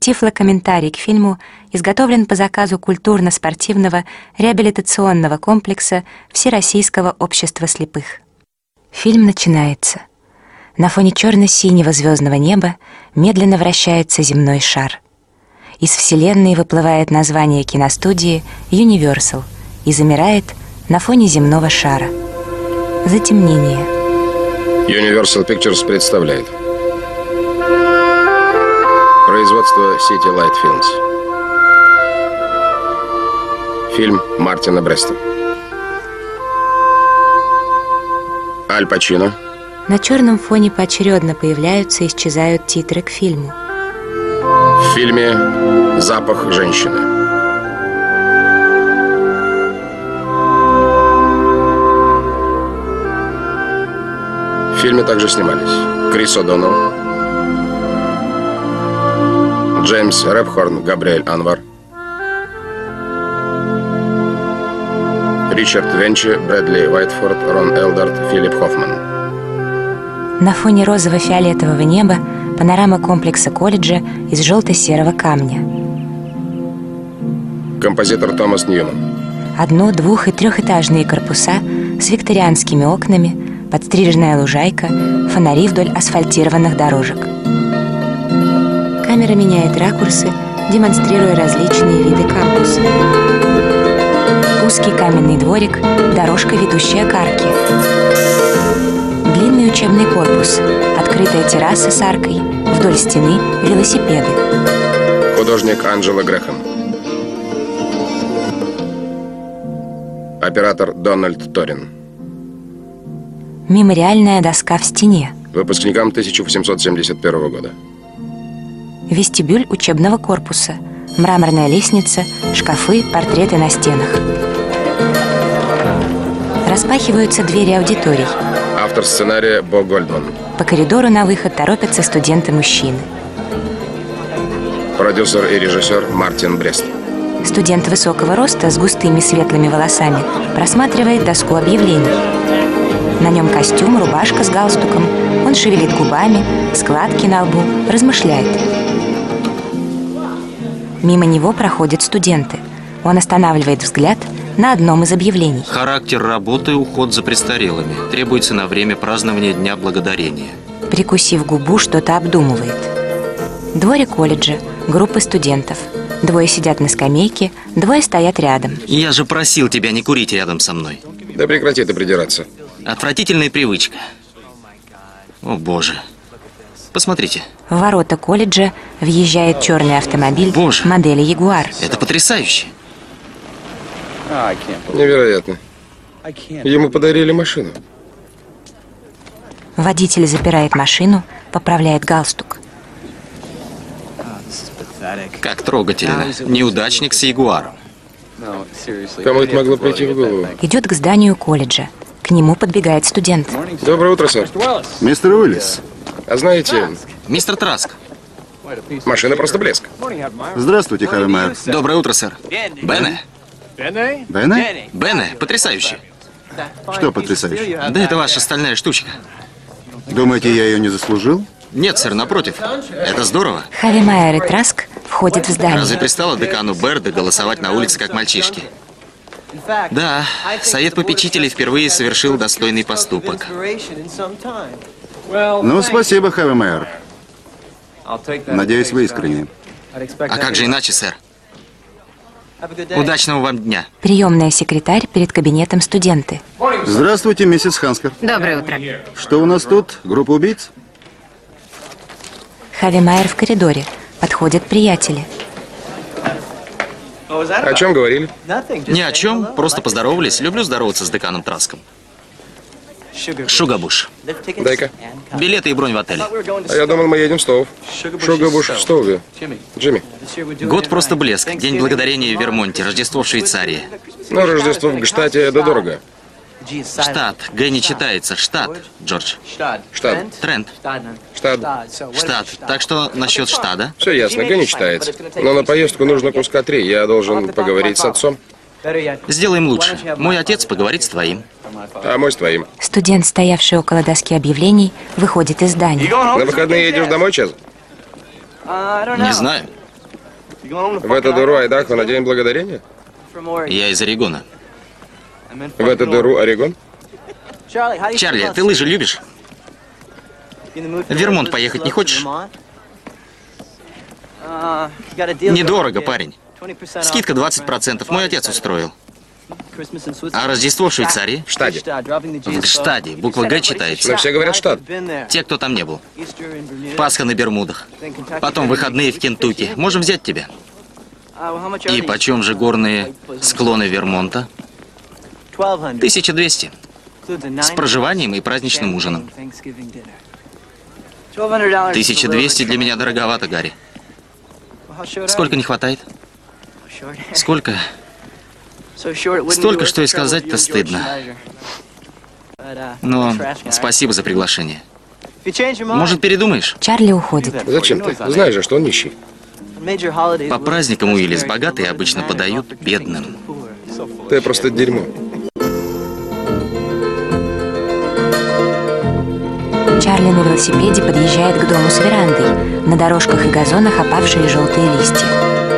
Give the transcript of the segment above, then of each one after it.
Тифлокомментарий к фильму изготовлен по заказу культурно-спортивного реабилитационного комплекса Всероссийского общества слепых. Фильм начинается. На фоне черно-синего звездного неба медленно вращается земной шар. Из Вселенной выплывает название киностудии Universal и замирает на фоне земного шара. Затемнение. Universal Pictures представляет производство City Light Films. Фильм Мартина Бреста. Аль Пачино. На черном фоне поочередно появляются и исчезают титры к фильму. В фильме «Запах женщины». В фильме также снимались Крис О'Доннелл, Джеймс Рэпхорн, Габриэль Анвар, Ричард Венчи, Брэдли Уайтфорд, Рон Элдард, Филипп Хоффман. На фоне розово-фиолетового неба панорама комплекса колледжа из желто-серого камня. Композитор Томас Ньюман. Одно-, двух- и трехэтажные корпуса с викторианскими окнами, подстриженная лужайка, фонари вдоль асфальтированных дорожек. Камера меняет ракурсы, демонстрируя различные виды кампуса. Узкий каменный дворик, дорожка, ведущая к арке. Длинный учебный корпус, открытая терраса с аркой, вдоль стены велосипеды. Художник Анджело Грэхэм. Оператор Дональд Торин. Мемориальная доска в стене. Выпускникам 1871 года. Вестибюль учебного корпуса, мраморная лестница, шкафы, портреты на стенах. Распахиваются двери аудиторий. Автор сценария Бо Гольдман. По коридору на выход торопятся студенты-мужчины. Продюсер и режиссер Мартин Брест. Студент высокого роста с густыми светлыми волосами просматривает доску объявлений. На нем костюм, рубашка с галстуком. Он шевелит губами, складки на лбу, размышляет. Мимо него проходят студенты. Он останавливает взгляд на одном из объявлений. Характер работы – уход за престарелыми. Требуется на время празднования Дня Благодарения. Прикусив губу, что-то обдумывает. Дворик колледжа, группы студентов. Двое сидят на скамейке, двое стоят рядом. Я же просил тебя не курить рядом со мной. Да прекрати ты придираться. Отвратительная привычка. О, боже. Посмотрите. В ворота колледжа въезжает черный автомобиль Боже. модели Ягуар. Это потрясающе. Невероятно. Ему подарили машину. Водитель запирает машину, поправляет галстук. Как трогательно. Неудачник с Ягуаром. Кому это могло прийти в голову? Идет к зданию колледжа. К нему подбегает студент. Доброе утро, сэр. Мистер Уиллис. А знаете, Мистер Траск. машина просто блеск. Здравствуйте, Хави Майер. Доброе утро, сэр. Бене. Бене? Бене, потрясающе. Что потрясающе? Да это ваша стальная штучка. Думаете, я ее не заслужил? Нет, сэр, напротив. Это здорово. Хави Майер и Траск входят в Разве здание. пристало декану Берда голосовать на улице, как мальчишки? Да, Совет попечителей впервые совершил достойный поступок. Ну, спасибо, Хави Майер. Надеюсь, вы искренне. А как же иначе, сэр? Удачного вам дня. Приемная секретарь перед кабинетом студенты. Здравствуйте, миссис Ханскер. Доброе утро. Что у нас тут? Группа убийц? Хави Майер в коридоре. Подходят приятели. О чем говорили? Ни о чем, просто поздоровались. Люблю здороваться с деканом Траском. Шугабуш. Дай-ка. Билеты и бронь в отеле. А я думал, мы едем в Стоув. Шугабуш в Стоуве. Джимми. Год просто блеск. День благодарения в Вермонте. Рождество в Швейцарии. Но Рождество в Гштате это дорого. Штат. Г не читается. Штат, Джордж. Штат. Трент. Штат. Штат. Так что насчет штада? Все ясно, Г не читается. Но на поездку нужно куска 3. Я должен поговорить с отцом. Сделаем лучше. Мой отец поговорит с твоим. А мой с твоим. Студент, стоявший около доски объявлений, выходит из здания. На выходные едешь домой, Чез? Не знаю. В эту дыру Айдахо на День Благодарения? Я из Орегона. В эту дыру Орегон? Чарли, ты лыжи любишь? В Вермонт поехать не хочешь? Недорого, парень. Скидка 20%. Мой отец устроил. А Рождество в Швейцарии? В штаде. В штаде. Буква Г читается. Но все говорят штат. Те, кто там не был. Пасха на Бермудах. Потом выходные в Кентукки. Можем взять тебя. И почем же горные склоны Вермонта? 1200. С проживанием и праздничным ужином. 1200 для меня дороговато, Гарри. Сколько не хватает? Сколько? Столько, что и сказать-то стыдно. Но спасибо за приглашение. Может, передумаешь? Чарли уходит. Зачем ты? Знаешь же, что он нищий. По праздникам, Уиллис, богатые обычно подают бедным. Ты просто дерьмо. Чарли на велосипеде подъезжает к дому с верандой. На дорожках и газонах опавшие желтые листья.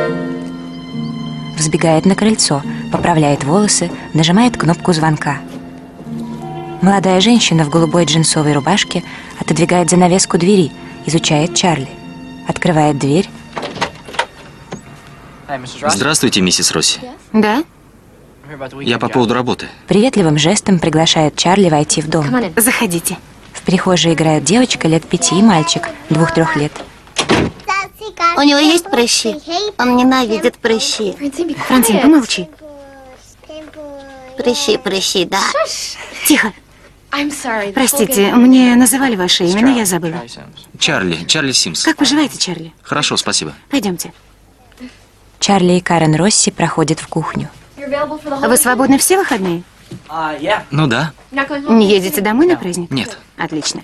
Взбегает на крыльцо, поправляет волосы, нажимает кнопку звонка. Молодая женщина в голубой джинсовой рубашке отодвигает занавеску двери, изучает Чарли. Открывает дверь. Здравствуйте, миссис Росси. Да? Я по поводу работы. Приветливым жестом приглашает Чарли войти в дом. Заходите. В прихожей играют девочка лет 5 и мальчик 2-3 лет. У него есть прыщи? Он ненавидит прыщи. Франсин, помолчи. Прыщи, да. Тихо. Простите, мне называли ваше имя, но я забыла. Чарли Симс. Как поживаете, Чарли? Хорошо, спасибо. Пойдемте. Чарли и Карен Росси проходят в кухню. Вы свободны все выходные? Ну да. Не едете домой на праздник? Нет. Отлично.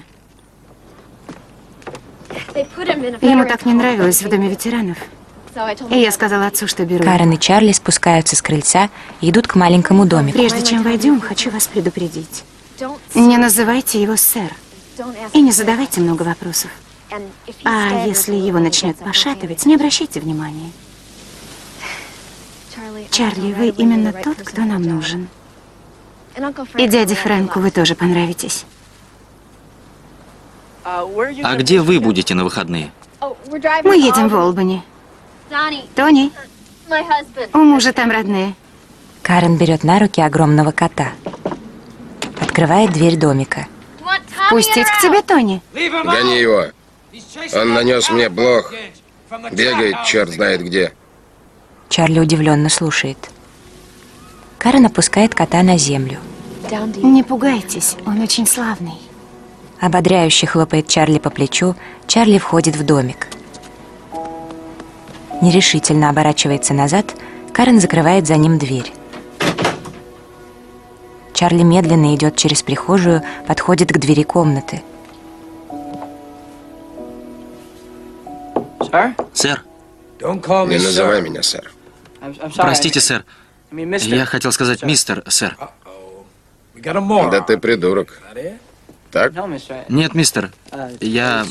Ему так не нравилось в доме ветеранов. И я сказала отцу, что беру. Карен и Чарли спускаются с крыльца и идут к маленькому домику. Прежде чем войдем, хочу вас предупредить. Не называйте его сэр. И не задавайте много вопросов. А если его начнет пошатывать, не обращайте внимания. Чарли, вы именно тот, кто нам нужен. И дяде Фрэнку вы тоже понравитесь. А где вы будете на выходные? Мы едем в Олбани. Тони, у мужа там родные. Карен берет на руки огромного кота. Открывает дверь домика. Пустить к тебе Тони. Гони его. Он нанес мне блох. Бегает, черт знает где. Чарли удивленно слушает. Карен опускает кота на землю. Не пугайтесь, он очень славный. Ободряюще хлопает Чарли по плечу. Чарли входит в домик. Нерешительно оборачивается назад. Карен закрывает за ним дверь. Чарли медленно идет через прихожую, подходит к двери комнаты. Сэр. Не называй меня, сэр. Простите, сэр. Я хотел сказать мистер, сэр. Да ты придурок. Так? Нет, мистер. Я...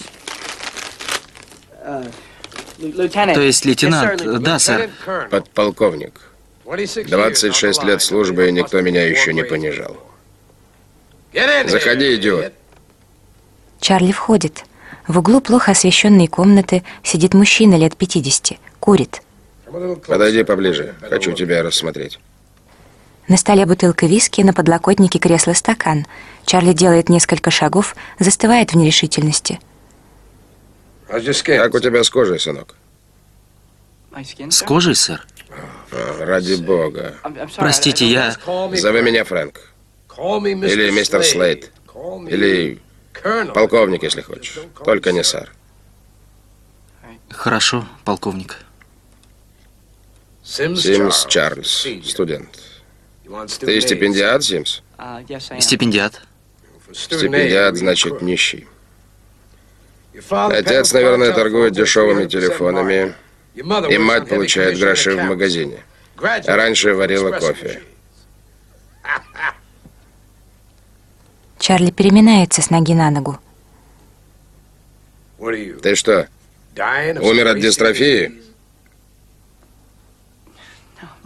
То есть лейтенант. Да, сэр. Подполковник. 26 лет службы, и никто меня еще не понижал. Заходи, идиот. Чарли входит. В углу плохо освещенной комнаты сидит мужчина лет 50. Курит. Подойди поближе. Хочу тебя рассмотреть. На столе бутылка виски, на подлокотнике кресла стакан. Чарли делает несколько шагов, застывает в нерешительности. Как у тебя с кожей, сынок? С кожей, сэр? Ради бога. Простите, я... Зови меня Фрэнк. Или мистер Слейд. Или полковник, если хочешь. Только не сэр. Хорошо, полковник. Симс Чарльз, студент. Ты стипендиат, Симс? Стипендиат. Стипендиат значит нищий. Отец, наверное, торгует дешевыми телефонами, и мать получает гроши в магазине. А раньше варила кофе. Чарли переминается с ноги на ногу. Ты что, умер от дистрофии?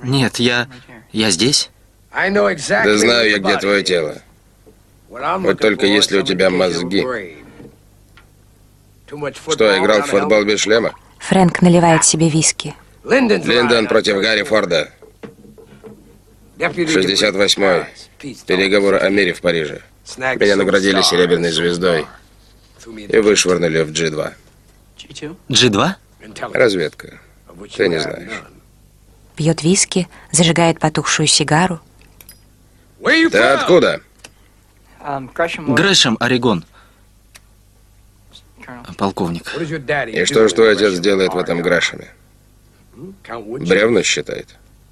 Нет, я здесь. Да знаю я, где твое тело. Вот только если у тебя мозги. Что, играл в футбол без шлема? Фрэнк наливает себе виски. Линдон против Гарри Форда. 68-й. Переговоры о мире в Париже. Меня наградили серебряной звездой и вышвырнули в G2. G2? Разведка. Ты не знаешь. Пьет виски, зажигает потухшую сигару. Ты откуда? Грэшем, Орегон. Полковник. И что ж твой отец делает в этом Грэшеме? Бревна считает?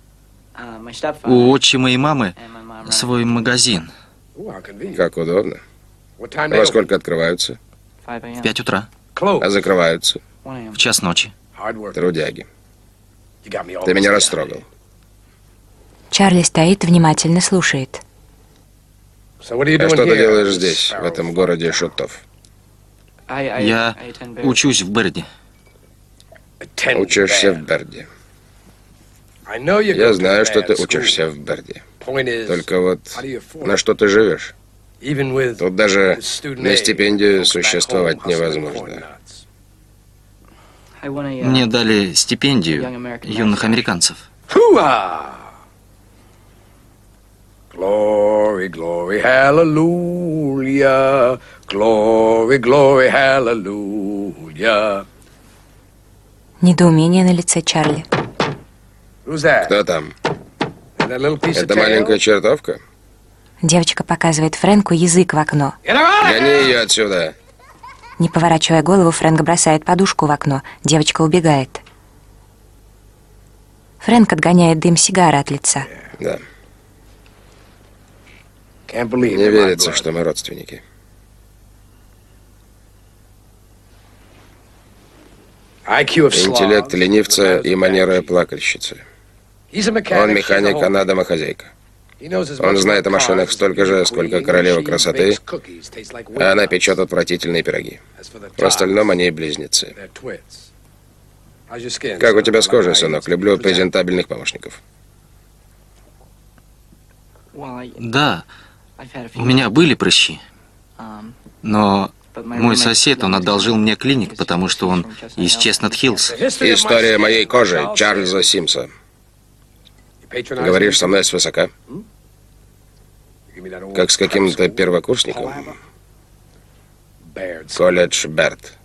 У отчима и мамы свой магазин. Как удобно. Во сколько открываются? В 5 утра. А закрываются? В час ночи. Трудяги. Ты меня растрогал. Чарли стоит, внимательно слушает. А что ты делаешь здесь, в этом городе шутов? Я учусь в Берди. Учишься в Берди. Я знаю, что ты учишься в Берди. Только вот на что ты живешь? Тут даже на стипендию существовать невозможно. Мне дали стипендию юных американцев. Glory, glory, hallelujah. Glory, glory, hallelujah. Недоумение на лице Чарли. Кто там? Это маленькая чертовка? Девочка показывает Фрэнку язык в окно. Гони ее отсюда. Не поворачивая голову, Фрэнк бросает подушку в окно. Девочка убегает. Фрэнк отгоняет дым сигары от лица. Да. Не верится, что мы родственники. Интеллект ленивца и манеры плакальщицы. Он механик, она домохозяйка. Он знает о машинах столько же, сколько королева красоты, а она печет отвратительные пироги. В остальном они близнецы. Как у тебя с кожей, сынок? Люблю презентабельных помощников. Да, у меня были прыщи. Но мой сосед, он одолжил мне клиник, потому что он из Честнат-Хиллз. История моей кожи Чарльза Симса. Говоришь со мной свысока? Как с каким-то первокурсником? Колледж Берт.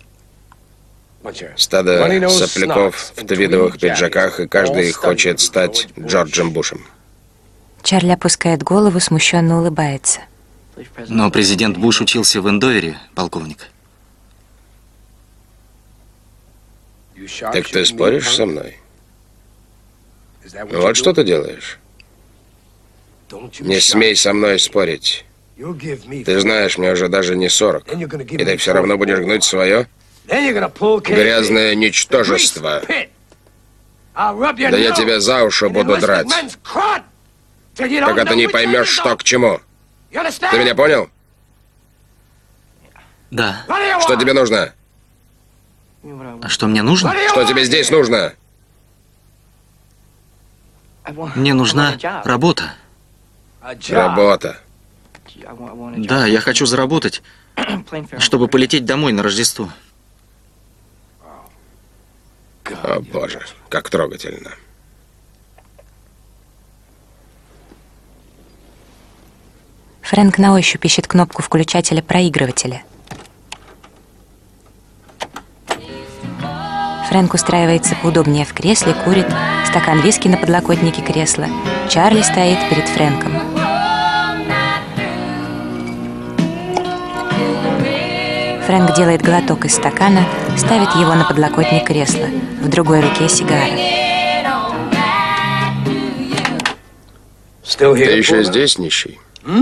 Стадо сопляков в твидовых пиджаках, и каждый хочет стать Джорджем Бушем. Чарли опускает голову, смущенно улыбается. Но президент Буш учился в Эндовере, полковник. Так ты споришь со мной? Вот что ты делаешь. Не смей со мной спорить. Ты знаешь, мне уже даже не 40. И ты все равно будешь гнуть свое? Грязное ничтожество. Да я тебя за уши буду драть. Пока ты не поймешь, что к чему. Ты меня понял? Да. Что тебе нужно? А что мне нужно? Что тебе здесь нужно? Мне нужна работа. Работа. Да, я хочу заработать, чтобы полететь домой на Рождество. О, Боже, как трогательно. Фрэнк на ощупь ищет кнопку включателя проигрывателя. Фрэнк устраивается поудобнее в кресле, курит, стакан виски на подлокотнике кресла. Чарли стоит перед Фрэнком. Фрэнк делает глоток из стакана, ставит его на подлокотник кресла. В другой руке сигара. Ты еще здесь, нищий?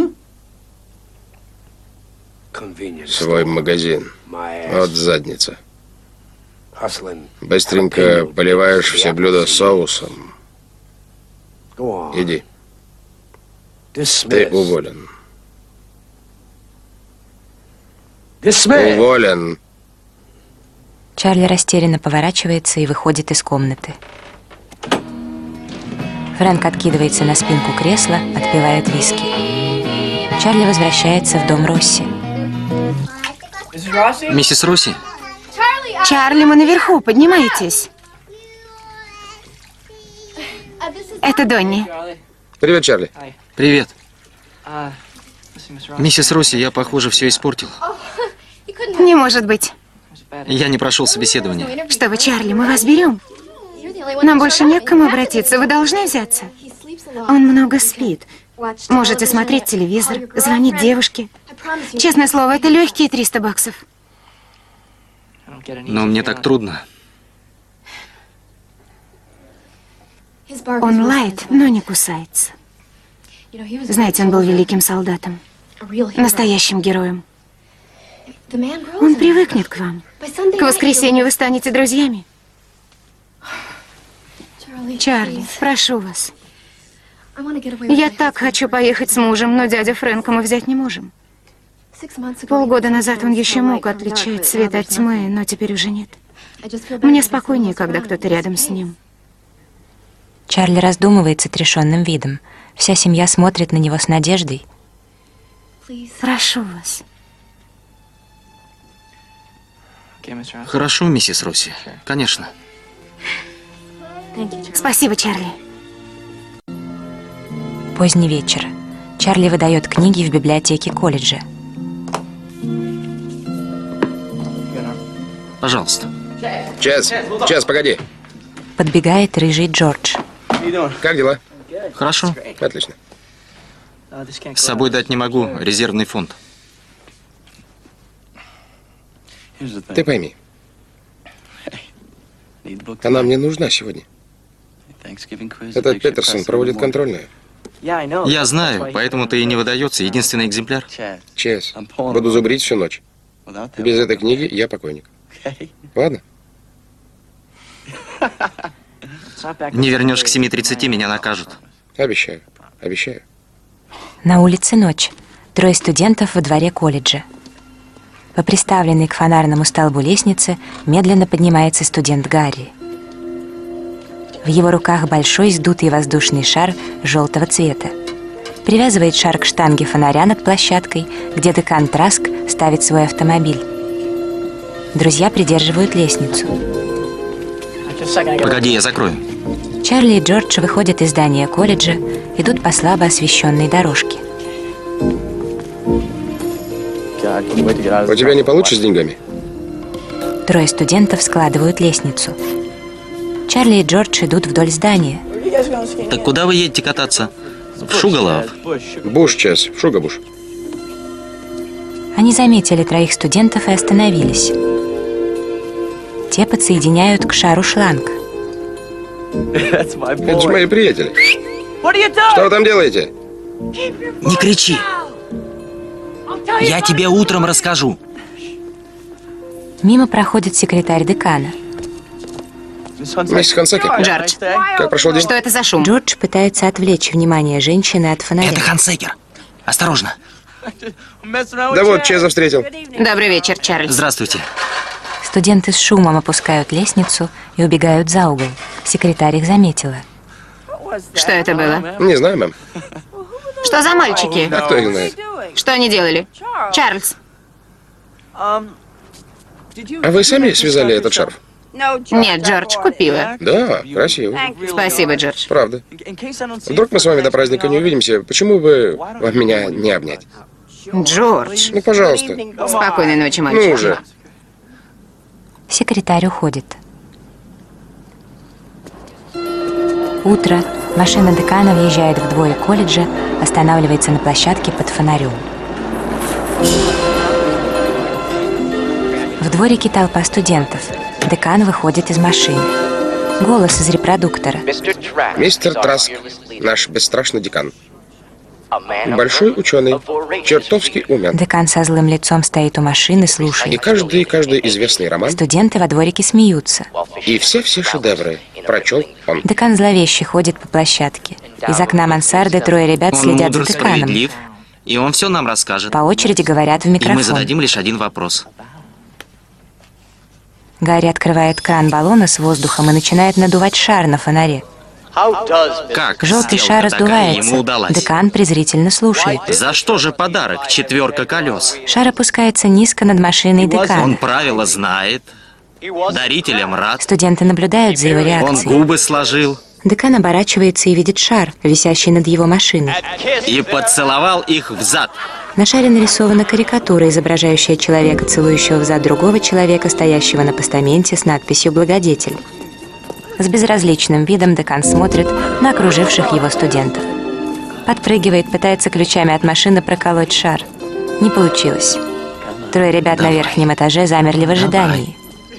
Свой магазин. Вот задница. Быстренько поливаешь все блюда соусом. Иди. Ты уволен. Уволен. Чарли растерянно поворачивается и выходит из комнаты. Фрэнк откидывается на спинку кресла, отпивает виски. Чарли возвращается в дом Росси. Миссис Росси? Чарли, мы наверху, поднимайтесь. Это Донни. Привет, Чарли. Привет. Миссис Росси, я, похоже, все испортил. Не может быть. Я не прошел собеседование. Что вы, Чарли, мы вас берем. Нам больше не к кому обратиться, вы должны взяться. Он много спит. Можете смотреть телевизор, звонить девушке. Честное слово, это легкие $300. Но мне так трудно. Он лает, но не кусается. Знаете, он был великим солдатом, настоящим героем. Он привыкнет к вам. К воскресенью вы станете друзьями. Чарли, прошу вас. Я так хочу поехать с мужем, но дядю Фрэнка мы взять не можем. Полгода назад он еще мог отличать свет от тьмы, но теперь уже нет. Мне спокойнее, когда кто-то рядом с ним. Чарли раздумывает с отрешенным видом. Вся семья смотрит на него с надеждой. Прошу вас. Хорошо, миссис Росси. Конечно. Спасибо, Чарли. Поздний вечер. Чарли выдает книги в библиотеке колледжа. Пожалуйста. Час, погоди. Подбегает рыжий Джордж. Как дела? Хорошо. Отлично. С собой дать не могу. Резервный фонд. Ты пойми, она мне нужна сегодня. Этот Петерсон проводит контрольную. Я знаю, поэтому ты и не выдается. Единственный экземпляр. Чес, буду зубрить всю ночь. Без этой книги я покойник. Ладно? Не вернешь к 7:30, меня накажут. Обещаю. На улице ночь. 3 студентов во дворе колледжа. По приставленной к фонарному столбу лестнице медленно поднимается студент Гарри. В его руках большой сдутый воздушный шар желтого цвета. Привязывает шар к штанге фонаря над площадкой, где декан Траск ставит свой автомобиль. Друзья придерживают лестницу. Погоди, я закрою. Чарли и Джордж выходят из здания колледжа, идут по слабо освещенной дорожке. У тебя не получится с деньгами? 3 студентов складывают лестницу. Чарли и Джордж идут вдоль здания. Так куда вы едете кататься? В Шугалов? Буш, Чес, в Шугабуш. Они заметили 3 студентов и остановились. Те подсоединяют к шару шланг. Это же мои приятели. Что вы там делаете? Не кричи. Я тебе утром расскажу. Мимо проходит секретарь декана. Миссис Хансаки, Джордж, как прошел день? что это за шум? Джордж пытается отвлечь внимание женщины от фонаря. Это Хансекер. Осторожно. Да вот, Чеза встретил. Добрый вечер, Чарльз. Здравствуйте. Студенты с шумом опускают лестницу и убегают за угол. Секретарь их заметила. Что это было? Не знаю, мэм. Что за мальчики? А кто их знает? Что они делали? Чарльз. А вы сами связали этот шарф? Нет, Джордж, купила. Да, красиво. Спасибо, Джордж. Правда. Вдруг мы с вами до праздника не увидимся, почему бы вам меня не обнять? Джордж. Ну, пожалуйста. Спокойной ночи, мальчик. Ну уже. Секретарь уходит. Утро. Машина декана въезжает в дворик колледжа, останавливается на площадке под фонарем. В дворике толпа студентов. Декан выходит из машины. Голос из репродуктора. Мистер Траск, наш бесстрашный декан. Большой ученый, чертовски умен. Декан со злым лицом стоит у машины, И слушает. каждый известный роман, Студенты во дворике смеются. и все шедевры прочел он. Декан зловеще ходит по площадке. Из окна мансарды 3 ребят Он следят за мудр, деканом. справедлив, и он все нам расскажет. По очереди говорят в И мы микрофон. зададим лишь один вопрос. Гарри открывает кран баллона с воздухом и начинает надувать шар на фонаре. Как Желтый шар сделка такая ему раздувается. удалась? Декан презрительно слушает. За что же подарок? 4 колес. Шар опускается низко над машиной Он декана. правила знает. Дарителям рад. Студенты наблюдают за его Он реакцией. губы сложил Декан оборачивается и видит шар, висящий над его машиной. и поцеловал их в зад. На шаре нарисована карикатура, изображающая человека, целующего взад другого человека, стоящего на постаменте с надписью «Благодетель». С безразличным видом декан смотрит на окруживших его студентов. Подпрыгивает, пытается ключами от машины проколоть шар. Не получилось. 3 ребят на верхнем этаже замерли в ожидании.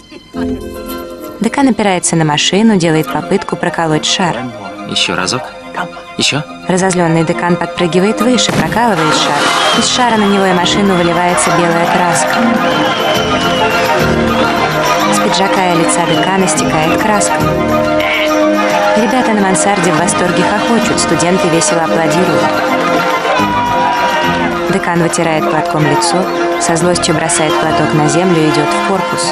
Декан опирается на машину, делает попытку проколоть шар. Еще разок. Еще. Разозленный декан подпрыгивает выше, прокалывает шар. Из шара на него и машину выливается белая краска. С пиджака и лица декана стекает краска. Ребята на мансарде в восторге хохочут, студенты весело аплодируют. Декан вытирает платком лицо, со злостью бросает платок на землю и идет в корпус.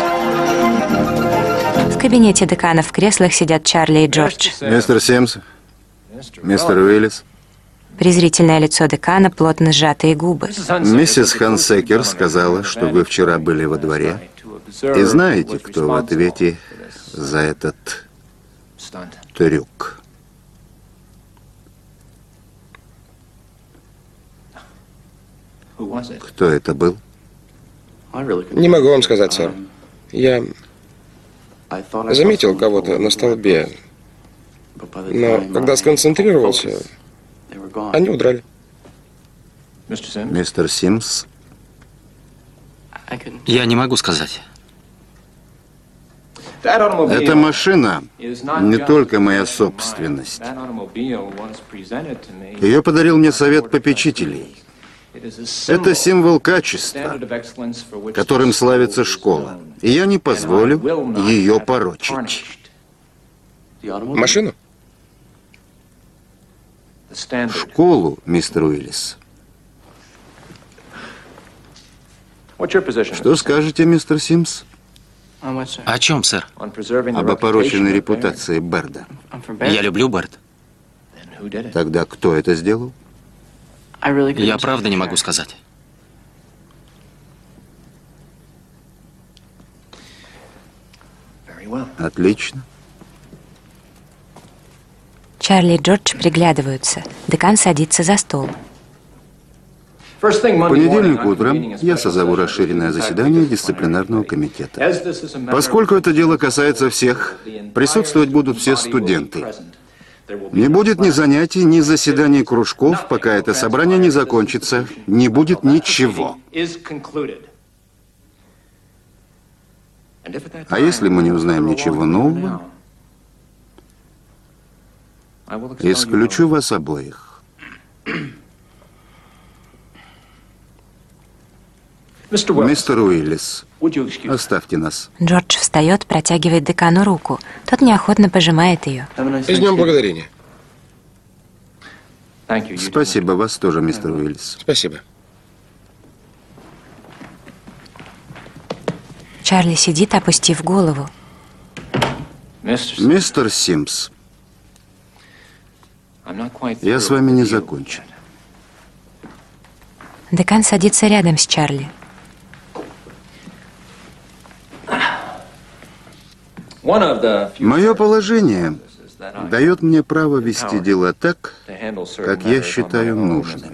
В кабинете декана в креслах сидят Чарли и Джордж. Мистер Симс, мистер Уиллис. Презрительное лицо декана, плотно сжатые губы. Миссис Хансекер сказала, что вы вчера были во дворе. И знаете, кто в ответе за этот трюк? Кто это был? Не могу вам сказать, сэр. Я заметил кого-то на столбе, но когда сконцентрировался, они удрали. Мистер Симс? Я не могу сказать. Эта машина не только моя собственность. Ее подарил мне совет попечителей. Это символ качества, которым славится школа. И я не позволю ее порочить. Машину? Школу, мистер Уиллис. Что скажете, мистер Симс? О чем, сэр? Об опороченной репутации Берда. Я люблю Берт. Тогда кто это сделал? Я правда не могу сказать. Отлично. Чарли и Джордж приглядываются. Декан садится за стол. В понедельник утром я созову расширенное заседание дисциплинарного комитета. Поскольку это дело касается всех, присутствовать будут все студенты. Не будет ни занятий, ни заседаний кружков, пока это собрание не закончится. Не будет ничего. А если мы не узнаем ничего нового, исключу вас обоих. Мистер Уиллис, оставьте нас. Джордж встает, протягивает декану руку. Тот неохотно пожимает ее. И с днем благодарения. Спасибо, вас тоже, мистер Уиллис. Спасибо. Чарли сидит, опустив голову. Мистер Симс, я с вами не закончил. Декан садится рядом с Чарли. Мое положение дает мне право вести дела так, как я считаю нужным.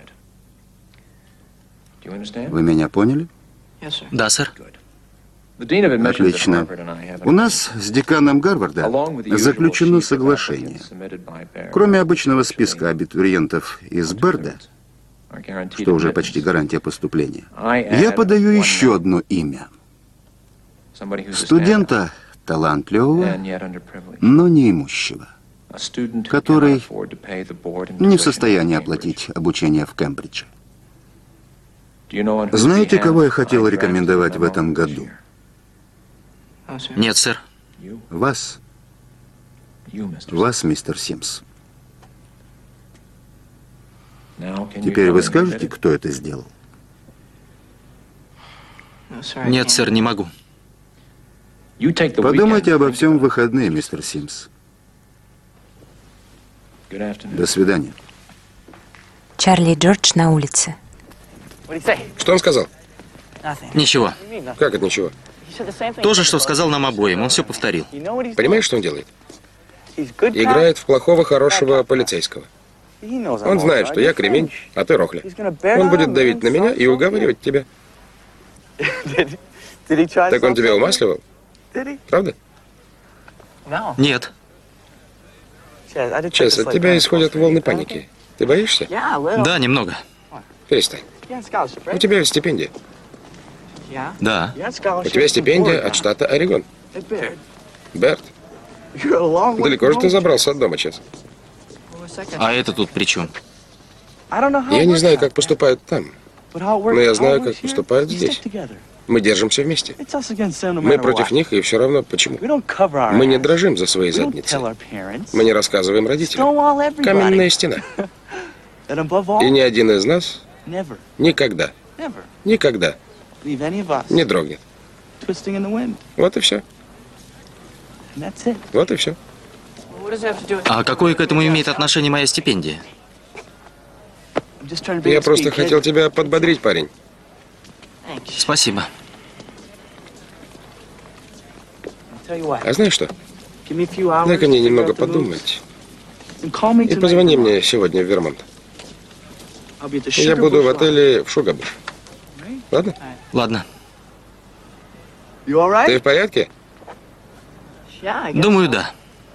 Вы меня поняли? Да, сэр. Отлично. У нас с деканом Гарварда заключено соглашение. Кроме обычного списка абитуриентов из Берда, что уже почти гарантия поступления, я подаю еще одно имя. Студента талантливого, но неимущего, который не в состоянии оплатить обучение в Кембридже. Знаете, кого я хотел рекомендовать в этом году? Нет, сэр. Вас. Вас, мистер Симс. Теперь вы скажете, кто это сделал? Нет, сэр, не могу. Подумайте обо всем в выходные, мистер Симс. До свидания. Чарли и Джордж на улице. Что он сказал? Ничего. Как это ничего? То же, что сказал нам обоим. Он все повторил. Понимаешь, что он делает? Играет в плохого, хорошего полицейского. Он знает, что я кремень, а ты рохля. Он будет давить на меня и уговаривать тебя. Так он тебя умасливал? Правда? Нет. Чес, от тебя исходят волны паники. Ты боишься? Да, немного. Перестань. У тебя ведь стипендия. Да. У тебя стипендия от штата Орегон. Берт, далеко же ты забрался от дома, Чес? А это тут при чем? Я не знаю, как поступают там, но я знаю, как поступают здесь. Мы держимся вместе. Мы против них, и все равно почему. Мы не дрожим за свои задницы. Мы не рассказываем родителям. Каменная стена. И ни один из нас никогда не дрогнет. Вот и все. Вот и все. А какое к этому имеет отношение моя стипендия? Я просто хотел тебя подбодрить, парень. Спасибо. А знаешь что? Дай-ка мне немного подумать. И позвони мне сегодня в Вермонт. Я буду в отеле в Шугабуш. Ладно? Ладно. Ты в порядке? Думаю, да.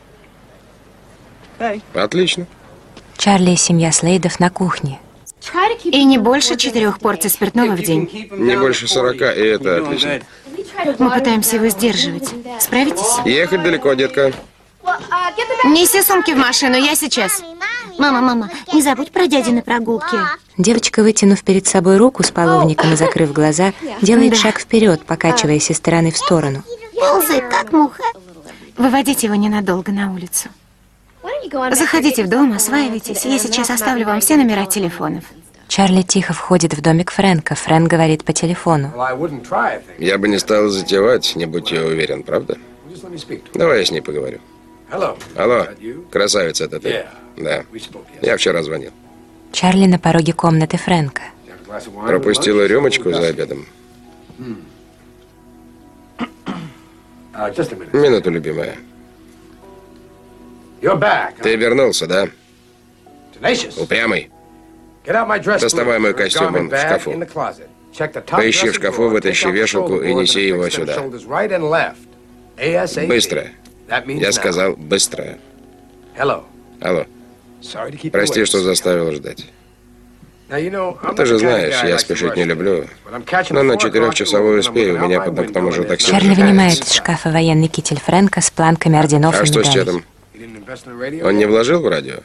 Отлично. Чарли и семья Слейдов на кухне. И не больше 4 порций спиртного в день. Не больше 40, и это отлично. Мы пытаемся его сдерживать. Справитесь? Ехать далеко, детка. Неси сумки в машину, я сейчас. Мама, не забудь про дядины прогулки. Девочка, вытянув перед собой руку с половником и закрыв глаза, делает шаг вперед, покачиваясь из стороны в сторону. Ползает, как муха. Выводите его ненадолго на улицу. Заходите в дом, осваивайтесь. Я сейчас оставлю вам все номера телефонов. Чарли тихо входит в домик Фрэнка. Фрэнк говорит по телефону. Я бы не стал затевать, не будь я уверен, правда? Давай я с ней поговорю. Алло, красавица это ты? Да, я вчера звонил. Чарли на пороге комнаты Фрэнка. Пропустила рюмочку за обедом. Минуту, любимая. Ты вернулся, да? Упрямый. Доставай мой костюм, он в шкафу. Поищи в шкафу, вытащи вешалку и неси его сюда. Быстро. Я сказал быстро. Алло. Прости, что заставил ждать. Ты же знаешь, я спешить не люблю. Но на 4-часовую успею, у меня потом к тому же такси. Чарли вынимает из шкафа военный китель Фрэнка с планками орденов и А что с медалей. Чедом? Он не вложил в радио?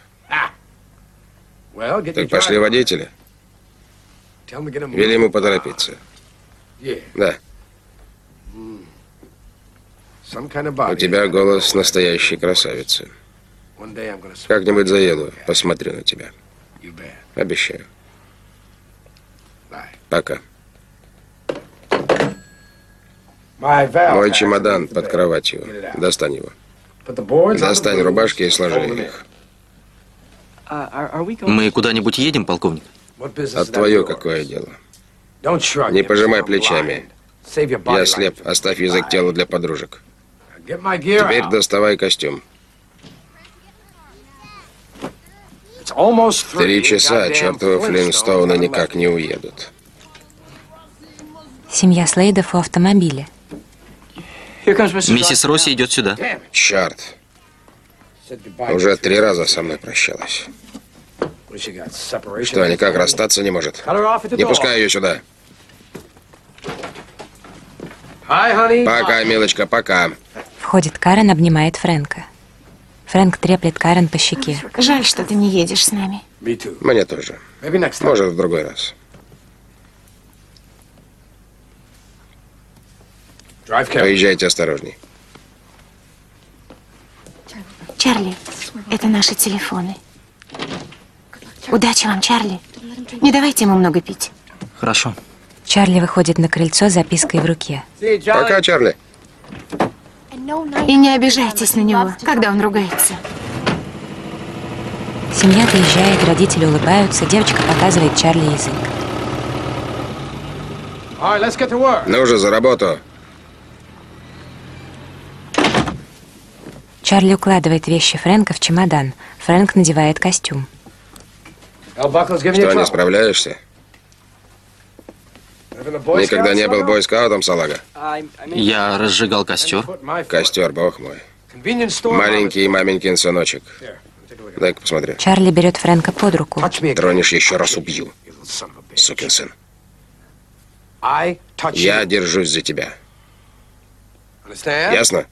Так пошли водителя. Вели ему поторопиться. Да. У тебя голос настоящей красавицы. Как-нибудь заеду, посмотрю на тебя. Обещаю. Пока. Мой чемодан под кроватью. Достань его. Достань рубашки и сложи их. Мы куда-нибудь едем, полковник? А твое какое дело? Не пожимай плечами. Я слеп. Оставь язык тела для подружек. Теперь доставай костюм. 3 часа, чертовы Флинстоуны никак не уедут. Семья Слейдов у автомобиля. Миссис Росси идет сюда. Черт. Уже 3 раза со мной прощалась. Что, никак расстаться не может? Не пускай ее сюда. Пока, милочка, пока. Входит Карен, обнимает Фрэнка. Фрэнк треплет Карен по щеке. Жаль, что ты не едешь с нами. Мне тоже. Может, в другой раз. Поезжайте осторожней. Чарли, это наши телефоны. Удачи вам, Чарли. Не давайте ему много пить. Хорошо. Чарли выходит на крыльцо с запиской в руке. Пока, Чарли. И не обижайтесь на него, когда он ругается. Семья доезжает, родители улыбаются, девочка показывает Чарли язык. Ну же, за работу. Чарли укладывает вещи Фрэнка в чемодан. Фрэнк надевает костюм. Что, не справляешься? Никогда не был бойскаутом, салага? Я разжигал костер. Костер, бог мой. Маленький маменькин сыночек. Дай-ка посмотри. Чарли берет Фрэнка под руку. Тронешь, еще раз убью. Сукин сын. Я держусь за тебя. Ясно?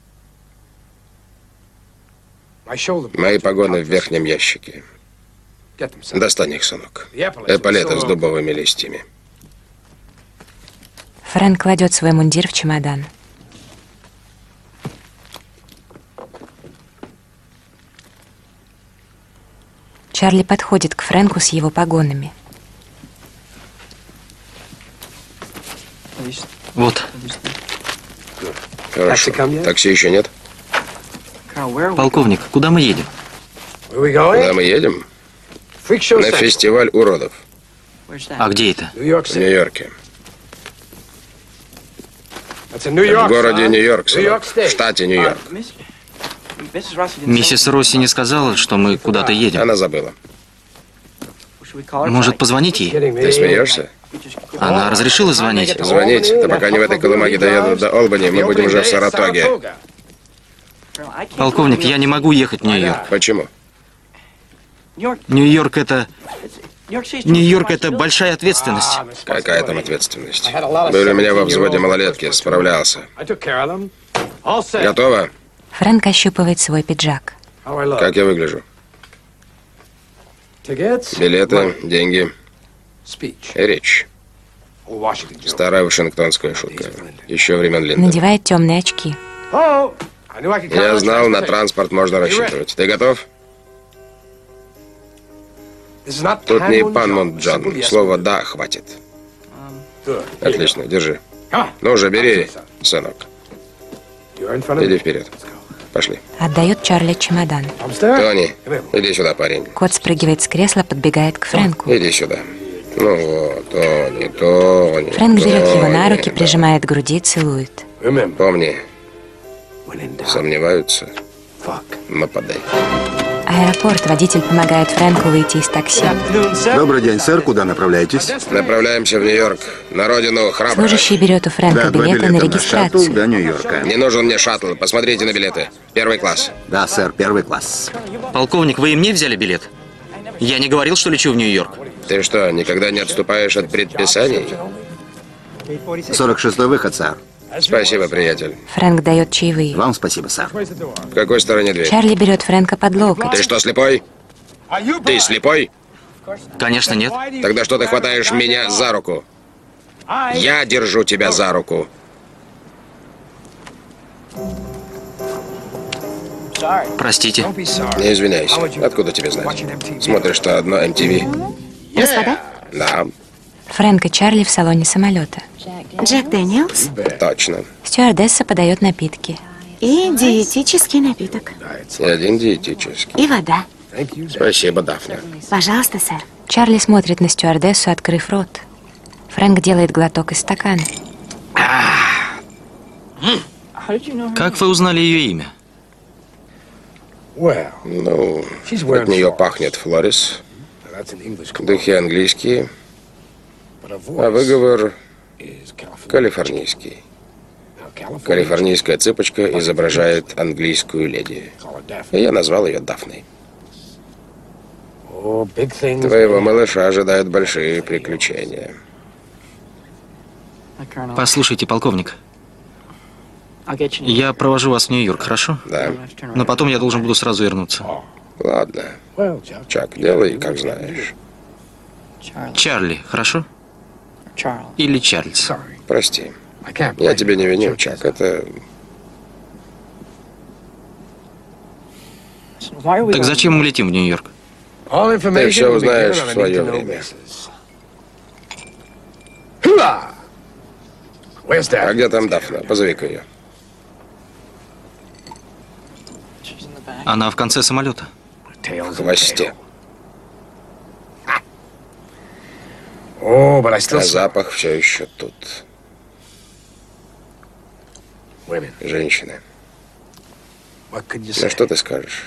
Мои погоны в верхнем ящике. Достань их, сынок. Эполеты с дубовыми листьями. Фрэнк кладет свой мундир в чемодан. Чарли подходит к Фрэнку с его погонами. Вот. Хорошо. Такси еще нет? Полковник, куда мы едем? Куда мы едем? На фестиваль уродов. А где это? В Нью-Йорке. В городе Нью-Йорк, сынок. В штате Нью-Йорк. Миссис Росси не сказала, что мы куда-то едем. Она забыла. Может, позвонить ей? Ты смеешься? Она разрешила звонить? Звонить? Да пока они в этой колымаге доедут до Олбани, мы будем уже в Саратоге. Полковник, я не могу ехать в Нью-Йорк. Почему? Нью-Йорк это большая ответственность. Какая там ответственность? Были у меня во взводе малолетки, справлялся. Готово? Фрэнк ощупывает свой пиджак. Как я выгляжу? Билеты, деньги и речь. Старая вашингтонская шутка. Еще времен Линдона. Надевает темные очки. Я знал, на транспорт можно рассчитывать. Ты готов? Тут не Панмунджон. Слово «да» хватит. Отлично, держи. Ну уже, бери, сынок. Иди вперед. Пошли. Отдает Чарли чемодан. Тони, иди сюда, парень. Кот спрыгивает с кресла, подбегает к Фрэнку. Иди сюда. Ну вот, Тони. Фрэнк берет его на руки, прижимает к груди, целует. Помни, сомневаются, нападай. Аэропорт. Водитель помогает Фрэнку выйти из такси. Добрый день, сэр. Куда направляетесь? Направляемся в Нью-Йорк, на родину храбрых. Служащий берет у Фрэнка Да, 2 билеты на билета на шаттл регистрацию. до Нью-Йорка. Не нужен мне шаттл, посмотрите на билеты. Первый класс. Да, сэр, 1 класс. Полковник, вы и мне взяли билет? Я не говорил, что лечу в Нью-Йорк. Ты что, никогда не отступаешь от предписаний? 46-й выход, сэр. Спасибо, приятель. Фрэнк дает чаевые. Вам спасибо, сэр. В какой стороне дверь? Чарли берет Фрэнка под локоть. Ты что, слепой? Ты слепой? Конечно, нет. Тогда что ты хватаешь меня за руку? Я держу тебя за руку. Простите. Не извиняйся. Откуда тебе знать? Смотришь-то одно MTV? Господа, Да, Фрэнк и Чарли в салоне самолета. Джек Дэниелс точно. Стюардесса подает напитки. и диетический напиток. И один диетический. И вода. Спасибо, Дафна. Пожалуйста, сэр. Чарли смотрит на стюардессу, открыв рот. Фрэнк делает глоток из стакана. Как вы узнали ее имя? Ну, от нее пахнет Флорис. Духи английские, а выговор калифорнийский. Калифорнийская цыпочка изображает английскую леди. И я назвал ее Дафной. Твоего малыша ожидают большие приключения. Послушайте, полковник, я провожу вас в Нью-Йорк, хорошо? Да. Но потом я должен буду сразу вернуться. Ладно. Чак, делай, как знаешь. Чарли, хорошо? Или Чарльз? Прости. Я тебя не виню, Чак. Это... Так зачем мы летим в Нью-Йорк? Ты все узнаешь в свое время. А где там Дафна? Позови-ка ее. Она в конце самолета. В хвосте. А запах все еще тут. Женщины. Ну что ты скажешь?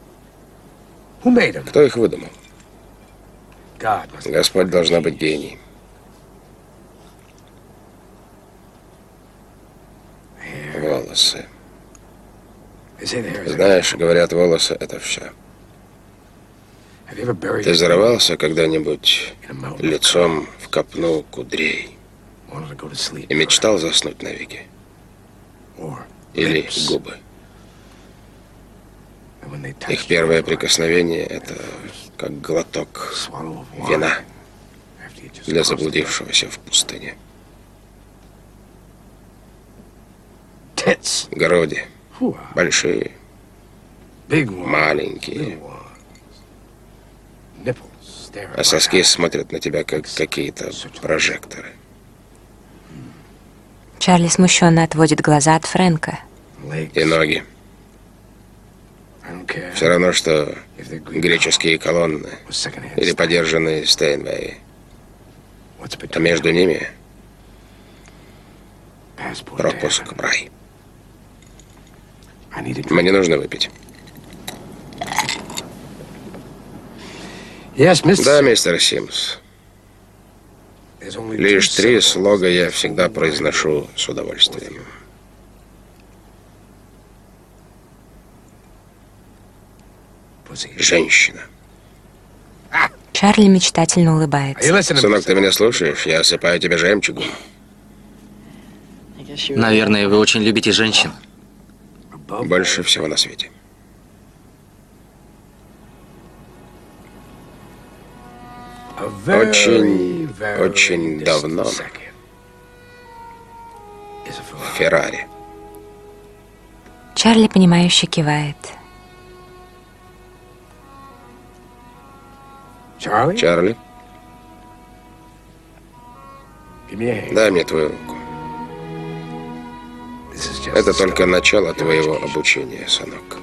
Кто их выдумал? Господь должна быть гений. Волосы. Знаешь, говорят, волосы — это все. Ты зарывался когда-нибудь лицом в копну кудрей и мечтал заснуть навеки? Или губы? Их первое прикосновение — это как глоток вина для заблудившегося в пустыне. Груди. Большие, маленькие. А соски смотрят на тебя, как какие-то прожекторы. Чарли смущенно отводит глаза от Фрэнка. И ноги. Все равно, что греческие колонны или подержанные Стейнвеи. А между ними пропуск в рай. Мне нужно выпить. Да, мистер Симс. Лишь 3 слога я всегда произношу с удовольствием. Женщина. Чарли мечтательно улыбается. Сынок, ты меня слушаешь? Я осыпаю тебя жемчугом. Наверное, вы очень любите женщин. Больше всего на свете. Очень давно в Феррари. Чарли, понимающе кивает. Чарли? Дай мне твою руку. Это только начало твоего обучения, сынок.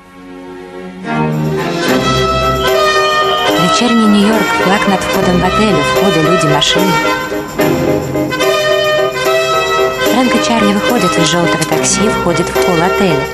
Вечерний Нью-Йорк, флаг над входом в отель, у входа люди, машины. Фрэнк и Чарли выходят из желтого такси и входят в холл отеля.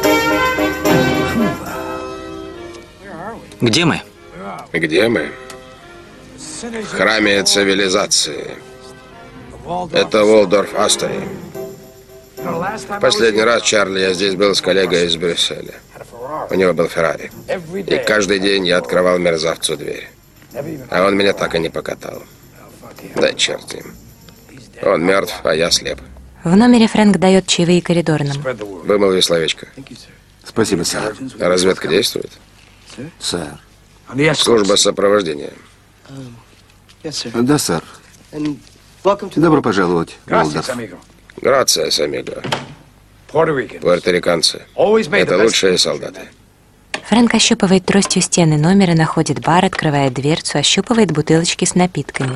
Где мы? Где мы? В храме цивилизации. Это Уолдорф Астори. Последний раз, Чарли, я здесь был с коллегой из Брюсселя. У него был Феррари. И каждый день я открывал мерзавцу дверь. А он меня так и не покатал. Да черт им. Он мертв, а я слеп. В номере Фрэнк дает чаевые коридорным. Вымолви словечко. Спасибо, сэр. Разведка действует? Сэр. Служба сопровождения. Да, сэр. Добро пожаловать, Уолдорф. Грациас, амиго. Пуэрториканцы. Это лучшие солдаты. Фрэнк ощупывает тростью стены номера, находит бар, открывает дверцу, ощупывает бутылочки с напитками.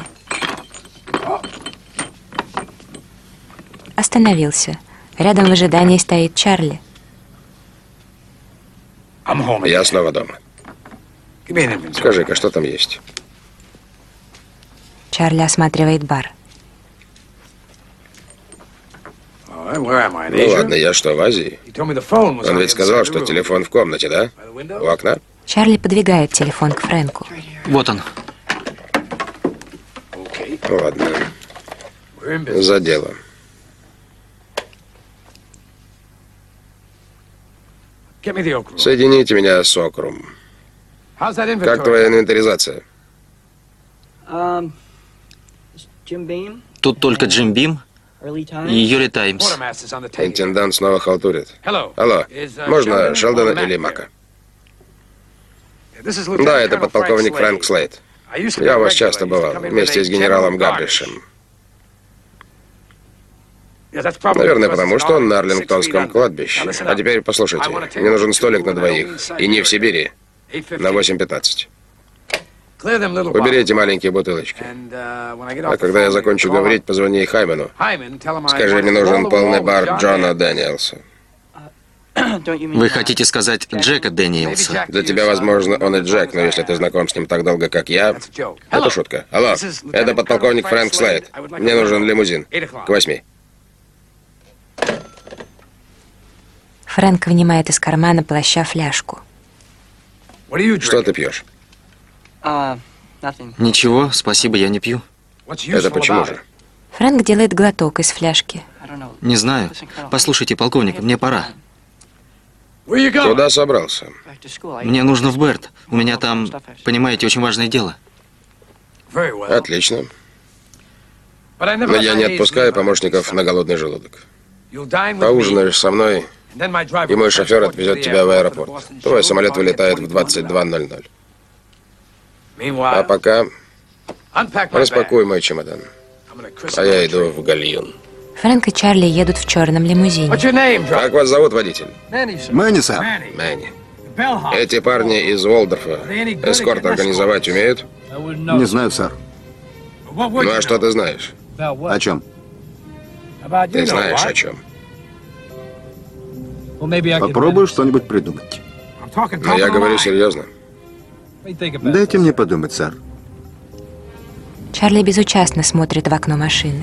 Остановился. Рядом в ожидании стоит Чарли. Я снова дома. Скажи-ка, что там есть? Чарли осматривает бар. Ну ладно, я что, в Азии? Он ведь сказал, что телефон в комнате, да? У окна? Чарли подвигает телефон к Фрэнку. Вот он. Ну ладно. За дело. Соедините меня с Окрум. Как твоя инвентаризация? Тут только Джим Бим и Юри Таймс. Интендант снова халтурит. Алло, можно Шелдона или Мака? Да, это подполковник Фрэнк Слейд. Я у вас часто бывал, вместе с генералом Габришем. Наверное, потому что он на Арлингтонском кладбище. А теперь послушайте, мне нужен столик на двоих. И не в Сибири. На 8:15. Убери эти маленькие бутылочки. А когда я закончу говорить, позвони Хаймену. Скажи, мне нужен полный бар Джона Дэниелса. Вы хотите сказать Джека Дэниелса? Для тебя, возможно, он и Джек, но если ты знаком с ним так долго, как я... Это шутка. Алло, это подполковник Фрэнк Слейд. Мне нужен лимузин. К 8. Фрэнк вынимает из кармана плаща фляжку. Что ты пьешь? Ничего, спасибо, я не пью. Это почему же? Фрэнк делает глоток из фляжки. Не знаю. Послушайте, полковник, мне пора. Куда собрался? Мне нужно в Берт. У меня там, понимаете, очень важное дело. Отлично. Но я не отпускаю помощников на голодный желудок. Поужинаешь со мной, и мой шофер отвезет тебя в аэропорт. Твой самолет вылетает в 22:00. А пока распакуй мой чемодан. А я иду в гальюн. Фрэнк и Чарли едут в черном лимузине. Как вас зовут, водитель? Мэнни, сэр. Мэнни. Эти парни из Уолдорфа эскорт организовать умеют? Не знаю, сэр. Ну а что ты знаешь? О чем? Ты знаешь о чем? Попробую что-нибудь придумать. Но я говорю серьезно. Дайте мне подумать, сэр. Чарли безучастно смотрит в окно машины.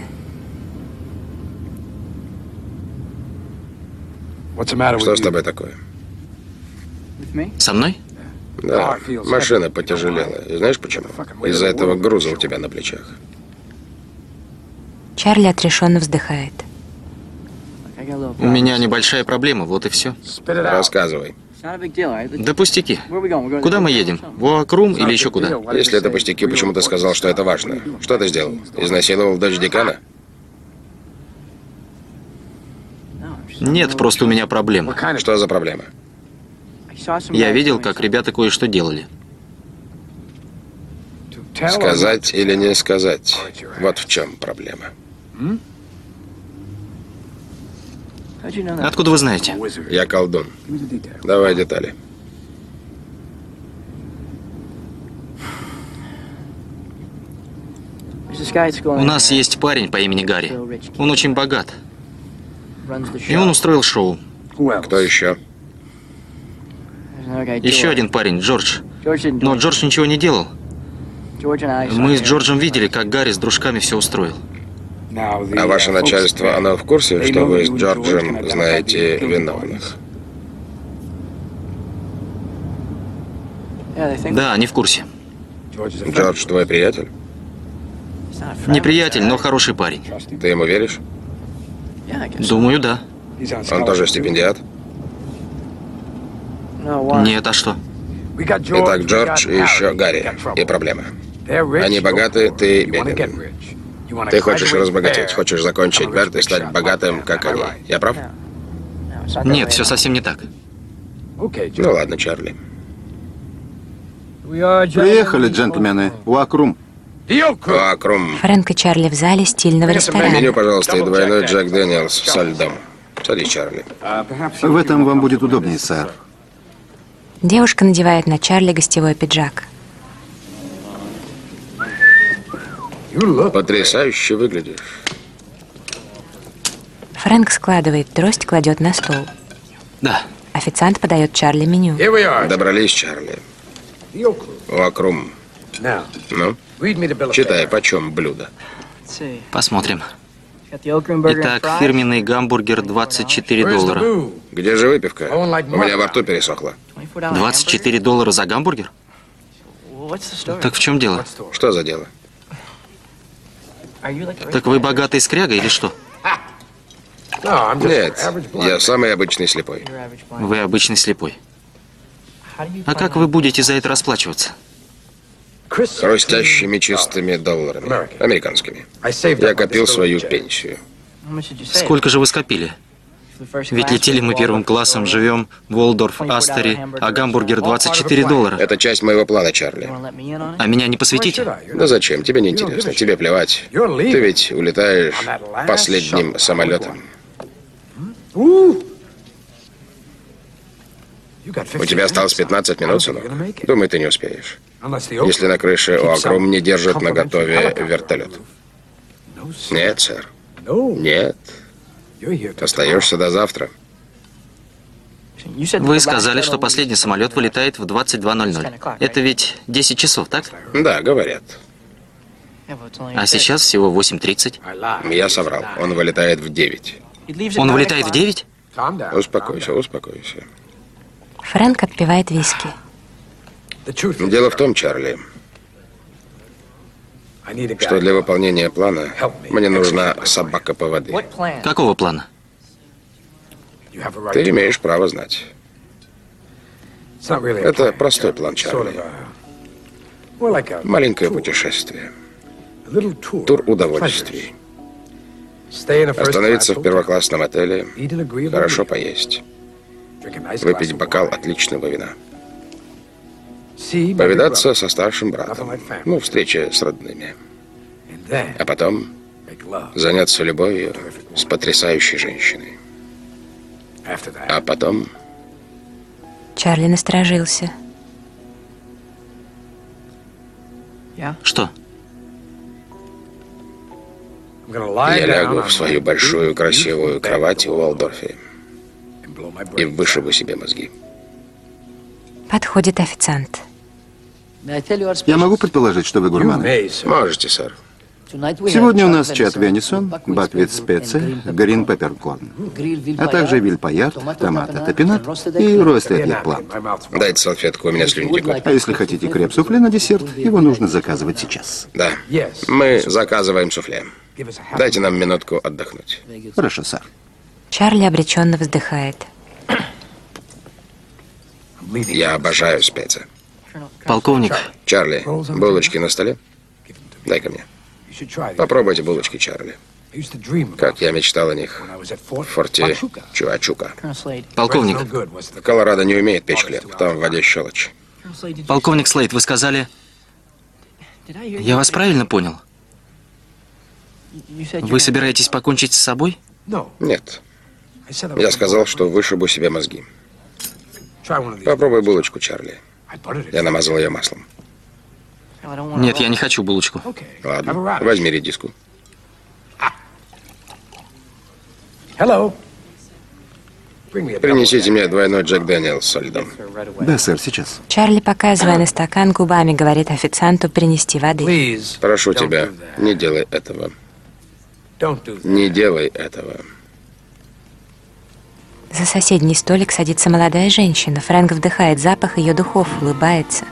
Что с тобой такое? Со мной? Да, машина потяжелела. И знаешь почему? Из-за этого груза у тебя на плечах. Чарли отрешенно вздыхает. У меня небольшая проблема, вот и все. Рассказывай. Да пустяки. Куда мы едем? В Оакрум или еще куда? Если это пустяки, почему ты сказал, что это важно? Что ты сделал? Изнасиловал дочь декана? Нет, просто у меня проблема. Что за проблема? Я видел, как ребята кое-что делали. Сказать или не сказать? Вот в чем проблема. Откуда вы знаете? Я колдун. Давай детали. У нас есть парень по имени Гарри. Он очень богат. И он устроил шоу. Кто еще? Еще один парень, Джордж. Но Джордж ничего не делал. Мы с Джорджем видели, как Гарри с дружками все устроил. А ваше начальство, оно в курсе, что вы с Джорджем знаете виновных? Да, они в курсе. Джордж твой приятель? Не приятель, но хороший парень. Ты ему веришь? Думаю, да. Он тоже стипендиат? Нет, а что? Итак, Джордж и еще Гарри. И проблема. Они богаты, ты беден. Ты хочешь разбогатеть, хочешь закончить Берт и стать богатым, как они. Я прав? Нет, все совсем не так. Ну ладно, Чарли. Приехали, джентльмены. Уакрум. Оакрум. Фрэнк и Чарли в зале стильного ресторана. Меню, пожалуйста, и двойной Джек Дэниелс со льдом. Садись, Чарли. В этом вам будет удобнее, сэр. Девушка надевает на Чарли гостевой пиджак. Потрясающе выглядишь. Фрэнк складывает трость, кладет на стол. Да. Официант подает Чарли меню. Добрались, Чарли. Оакрум. Ну, читай, почем блюдо. Посмотрим. Итак, фирменный гамбургер $24. Где же выпивка? У меня во рту пересохло. $24 за гамбургер? Так в чем дело? Что за дело? Так вы богатый скряга или что? Нет, я самый обычный слепой. Вы обычный слепой. А как вы будете за это расплачиваться? Хрустящими чистыми долларами. Американскими. Я копил свою пенсию. Сколько же вы скопили? Ведь летели мы первым классом, живем в Уолдорф, Астери, а гамбургер $24. Это часть моего плана, Чарли. А меня не посвятите? Да зачем? Тебе не интересно. Тебе плевать. Ты ведь улетаешь последним самолетом. У тебя осталось 15 минут, сынок. Думаю, ты не успеешь. Если на крыше Оакрум не держат наготове вертолет. Нет, сэр. Нет. Остаешься до завтра. Вы сказали, что последний самолет вылетает в 22:00. Это ведь 10 часов, так? Да, говорят. А сейчас всего 8:30. Я соврал. Он вылетает в 9. Он вылетает в 9? Успокойся, успокойся. Фрэнк отпивает виски. Дело в том, Чарли, что для выполнения плана мне нужна собака поводырь. Какого плана? Ты имеешь право знать. Это простой план, Чарли. Маленькое путешествие. Тур удовольствий. Остановиться в первоклассном отеле, хорошо поесть, выпить бокал отличного вина, повидаться со старшим братом, ну, встреча с родными, а потом заняться любовью с потрясающей женщиной. А потом... Чарли насторожился. Что? Я лягу в свою большую красивую кровать в Уолдорфе и вышибу себе мозги. Подходит официант. Я могу предположить, что вы гурманы? Можете, сэр. Сегодня у нас чат венесон, батвит специя, грин пепперкорн, а также вильпаярд, томат топинат и ростет план. Дайте салфетку, у меня слюни текут. А если хотите креп-суфле на десерт, его нужно заказывать сейчас. Да, мы заказываем суфле. Дайте нам минутку отдохнуть. Хорошо, сэр. Чарли обреченно вздыхает. Я обожаю специи. Полковник, Чарли, булочки на столе? Дай-ка мне. Попробуйте булочки, Чарли. Как я мечтал о них в форте Чуачука. полковник, Колорадо не умеет печь хлеб, там в воде щелочь. полковник Слейд, вы сказали... Я вас правильно понял? Вы собираетесь покончить с собой? Нет. Я сказал, что вышибу себе мозги. Попробуй булочку, Чарли. Я намазал ее маслом. Нет, я не хочу булочку. Ладно, возьми редиску. Принесите мне двойной Джек Дэниелс со льдом. Да, сэр, сейчас. Чарли, показывая на стакан, губами говорит официанту принести воды. Прошу тебя, не делай этого. Не делай этого. За соседний столик садится молодая женщина. Фрэнк вдыхает запах ее духов, улыбается.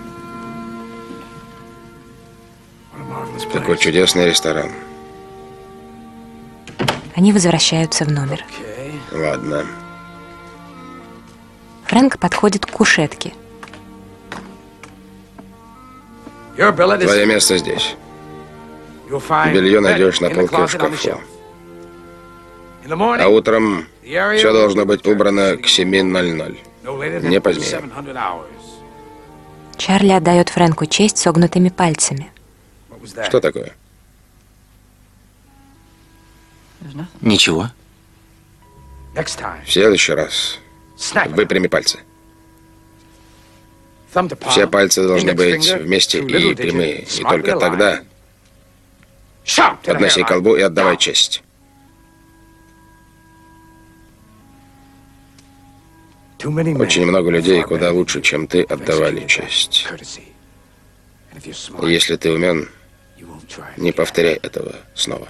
Какой чудесный ресторан. Они возвращаются в номер. Ладно. Фрэнк подходит к кушетке. Твое место здесь. Белье найдешь на полке в шкафу. А утром все должно быть убрано к 7:00. Не позднее. Чарли отдает Фрэнку честь согнутыми пальцами. Что такое? Ничего. В следующий раз выпрями пальцы. Все пальцы должны быть вместе и прямые. И только тогда подноси колбу и отдавай честь. Очень много людей куда лучше, чем ты, отдавали честь. Если ты умен, не повторяй этого снова.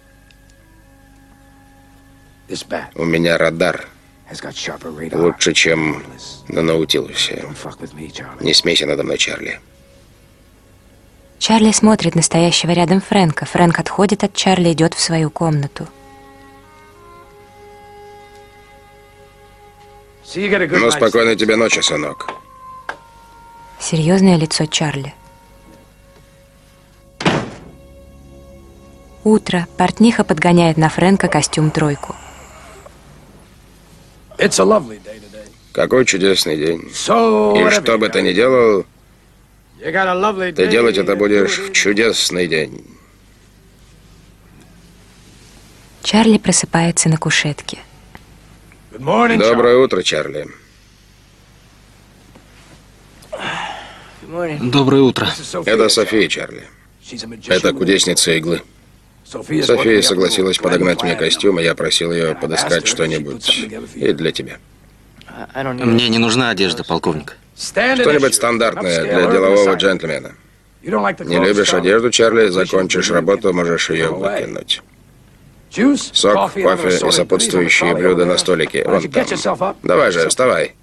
У меня радар лучше, чем на Наутилусе. Не смейся надо мной, Чарли. Чарли смотрит на стоящего рядом Фрэнка. Фрэнк отходит от Чарли, идет в свою комнату. Ну, спокойной тебе ночи, сынок. Серьезное лицо Чарли. Утро. Портниха подгоняет на Фрэнка костюм-тройку. Какой чудесный день. И что бы ты ни делал, ты делать это будешь в чудесный день. Чарли просыпается на кушетке. Доброе утро, Чарли. Доброе утро. Это София, Чарли. Это кудесница иглы. София согласилась подогнать мне костюм, и я просил ее подыскать что-нибудь и для тебя. Мне не нужна одежда, полковник. Что-нибудь стандартное для делового джентльмена. Не любишь одежду, Чарли? Закончишь работу, можешь ее выкинуть. Сок, кофе и сопутствующие блюда на столике. Вон там. Давай же, вставай.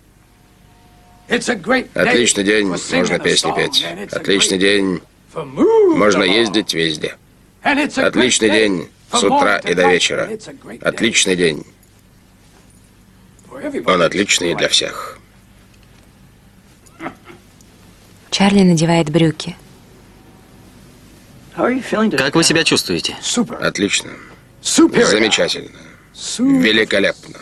Отличный день, можно песни петь. Отличный день, можно ездить везде. Отличный день с утра и до вечера. Отличный день. Он отличный для всех. Чарли надевает брюки. Как вы себя чувствуете? Отлично. Замечательно. Великолепно.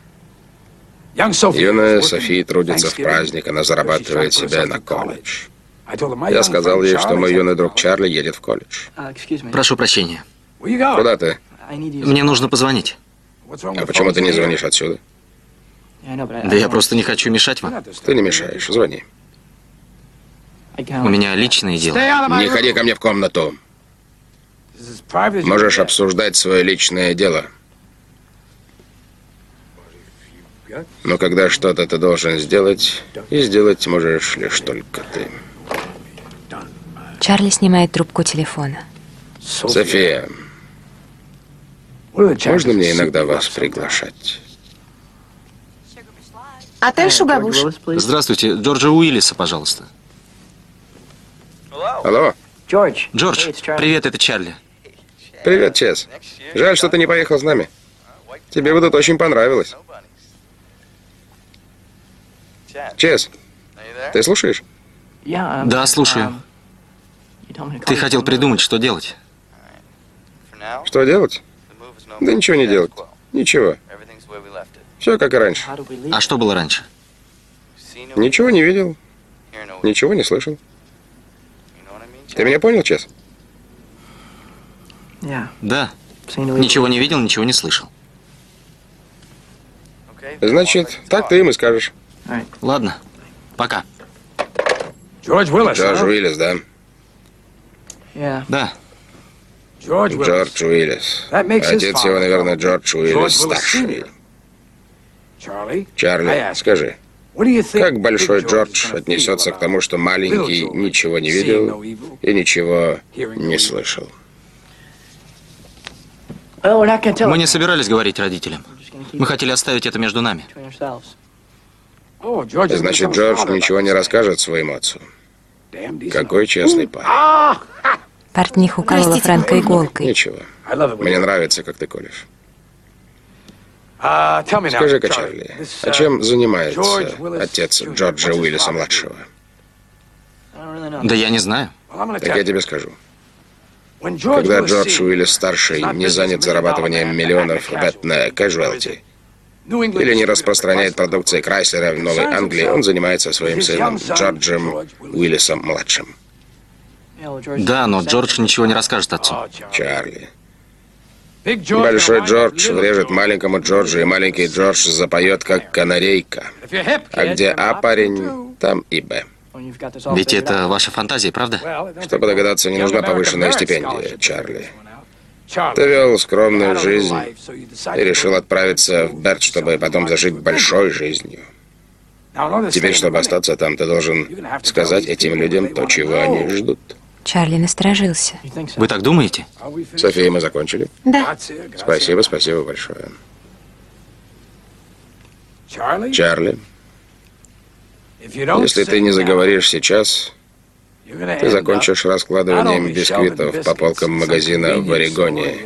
Юная София трудится в праздник, она зарабатывает себе на колледж. Я сказал ей, что мой юный друг Чарли едет в колледж. Прошу прощения. Куда ты? Мне нужно позвонить. А почему ты не звонишь отсюда? Да я просто не хочу мешать вам. Ты не мешаешь, звони. У меня личное дело. Не ходи ко мне в комнату. Можешь обсуждать свое личное дело. Но когда что-то ты должен сделать, и сделать можешь лишь только ты. Чарли снимает трубку телефона. София, можно мне иногда вас приглашать? Отель Шугабуш. Здравствуйте, Джорджа Уиллиса, пожалуйста. Алло? Джордж, привет, это Чарли. Привет, Чес. Жаль, что ты не поехал с нами. Тебе бы тут очень понравилось. Чес, ты слушаешь? Да, слушаю. Ты хотел придумать, что делать. Что делать? Да ничего не делать. Ничего. Все как и раньше. А что было раньше? Ничего не видел. Ничего не слышал. Ты меня понял, Чес? Да. Ничего не видел, ничего не слышал. Значит, так ты им и скажешь. Ладно. Пока. Джордж Уиллис, да? Да. Джордж Уиллис. Отец его, наверное, Джордж Уиллис старший. Чарли, скажи, как большой Джордж отнесется к тому, что маленький ничего не видел и ничего не слышал? Мы не собирались говорить родителям. Мы хотели оставить это между нами. Значит, Джордж ничего не расскажет своему отцу. Какой честный парень. Портних уколола Фрэнка иголкой. Ничего. Мне нравится, как ты колешь. Скажи-ка, Чарли, а чем занимается отец Джорджа Уиллиса-младшего? Да я не знаю. Так я тебе скажу. Когда Джордж Уиллис-старший не занят зарабатыванием миллионов в Этне Casualty или не распространяет продукции Крайслера в Новой Англии, он занимается своим сыном Джорджем Уиллисом-младшим. Да, но Джордж ничего не расскажет отцу. Чарли. Большой Джордж врежет маленькому Джорджу, и маленький Джордж запоет, как канарейка. А где А парень, там и Б. Ведь это ваша фантазия, правда? Чтобы догадаться, не нужна повышенная стипендия, Чарли. Ты вел скромную жизнь и решил отправиться в Берт, чтобы потом зажить большой жизнью. Теперь, чтобы остаться там, ты должен сказать этим людям то, чего они ждут. Чарли насторожился. Вы так думаете? София, мы закончили? Да. Спасибо, спасибо большое. Чарли, если ты не заговоришь сейчас, ты закончишь раскладыванием бисквитов по полкам магазина в Орегоне.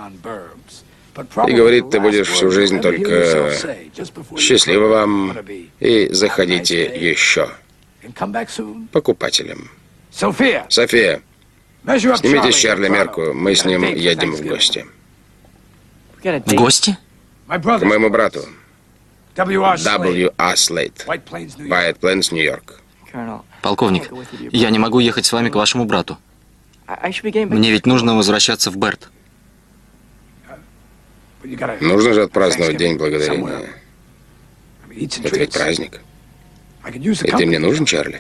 И говорит, ты будешь всю жизнь только счастливо вам и заходите еще покупателям. София, снимите с Чарли мерку, мы с ним едем в гости. В гости? К моему брату. W.R. Слейт, White Plains, Нью-Йорк. Полковник, я не могу ехать с вами к вашему брату. Мне ведь нужно возвращаться в Берт. Нужно же отпраздновать День Благодарения. Это ведь праздник. И ты мне нужен, Чарли?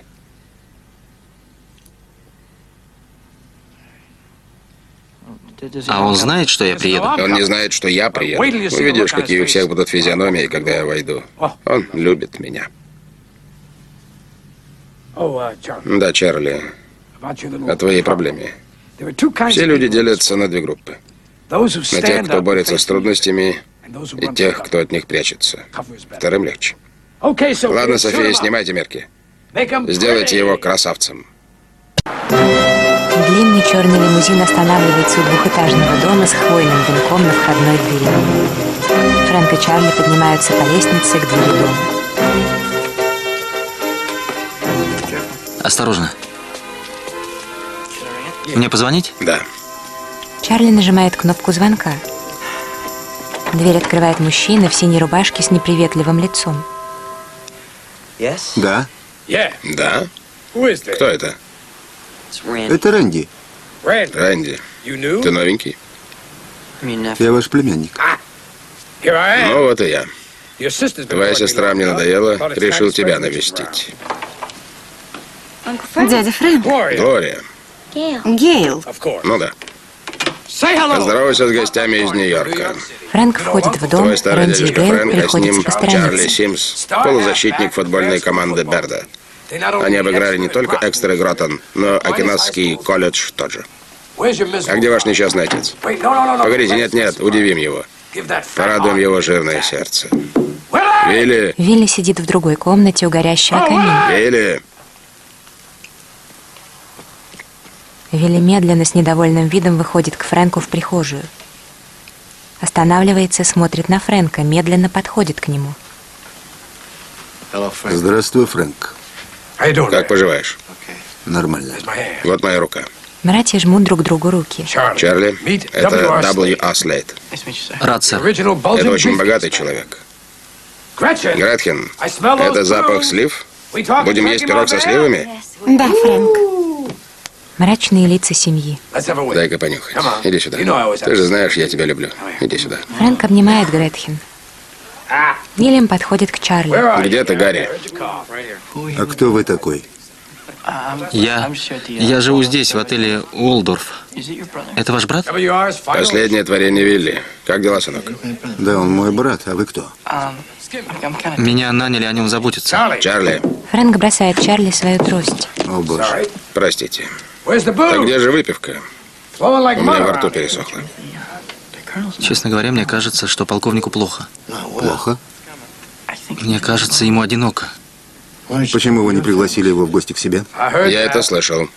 А он знает, что я приеду? Он не знает, что я приеду. Увидишь, какие у всех будут физиономии, когда я войду. Он любит меня. Да, Чарли, о твоей проблеме. Все люди делятся на две группы. На тех, кто борется с трудностями, и тех, кто от них прячется. Вторым легче. Ладно, София, снимайте мерки. Сделайте его красавцем. Длинный черный лимузин останавливается у двухэтажного дома с хвойным венком на входной двери. Фрэнк и Чарли поднимаются по лестнице к двери дома. Осторожно. Мне позвонить? Да. Чарли нажимает кнопку звонка. Дверь открывает мужчина в синей рубашке с неприветливым лицом. Да, Да? Кто это? это Рэнди. Рэнди. Ты новенький? Я ваш племянник. Ну вот и я. Твоя сестра мне надоела, решил тебя навестить. Дядя Фрэнк. Глория. Гейл. Ну да. Поздоровайся с гостями из Нью-Йорка. Фрэнк входит в дом, Твой старый Рэнди и дядюшка Гейл Фрэнк, а с приходят ним Чарли посторониться. Симс, полузащитник футбольной команды Берда. Они обыграли не только Экстер Гротон, но Окинавский колледж тоже. А где ваш несчастный отец? Погодите, нет, удивим его. Порадуем его жирное сердце. Вилли! Вилли сидит в другой комнате у горящего камина. Вилли! Вилли медленно, с недовольным видом выходит к Фрэнку в прихожую. Останавливается, смотрит на Фрэнка, медленно подходит к нему. Здравствуй, Фрэнк. Как поживаешь? Нормально. Вот моя рука. Братья жмут друг другу руки. Чарли, это W.A. Слейд. Рад, сэр. Это очень богатый человек. Гретхен, это запах слив? Будем есть пирог со сливами? Да, Фрэнк. Мрачные лица семьи. Дай-ка понюхать. Иди сюда. Ты же знаешь, я тебя люблю. Иди сюда. Фрэнк обнимает Гретхен. Вильям подходит к Чарли. Где ты, Гарри? А кто вы такой? Я живу здесь, в отеле Уолдорф. Это ваш брат? Последнее творение Вилли. Как дела, сынок? Да, он мой брат, а вы кто? Меня наняли о нем заботиться. Чарли, Фрэнк бросает Чарли свою трость. О, боже. простите. Так где же выпивка? У меня во рту пересохло. Честно говоря, мне кажется, что полковнику плохо. Плохо? Мне кажется, ему одиноко. Почему вы не пригласили его в гости к себе? Я это слышал.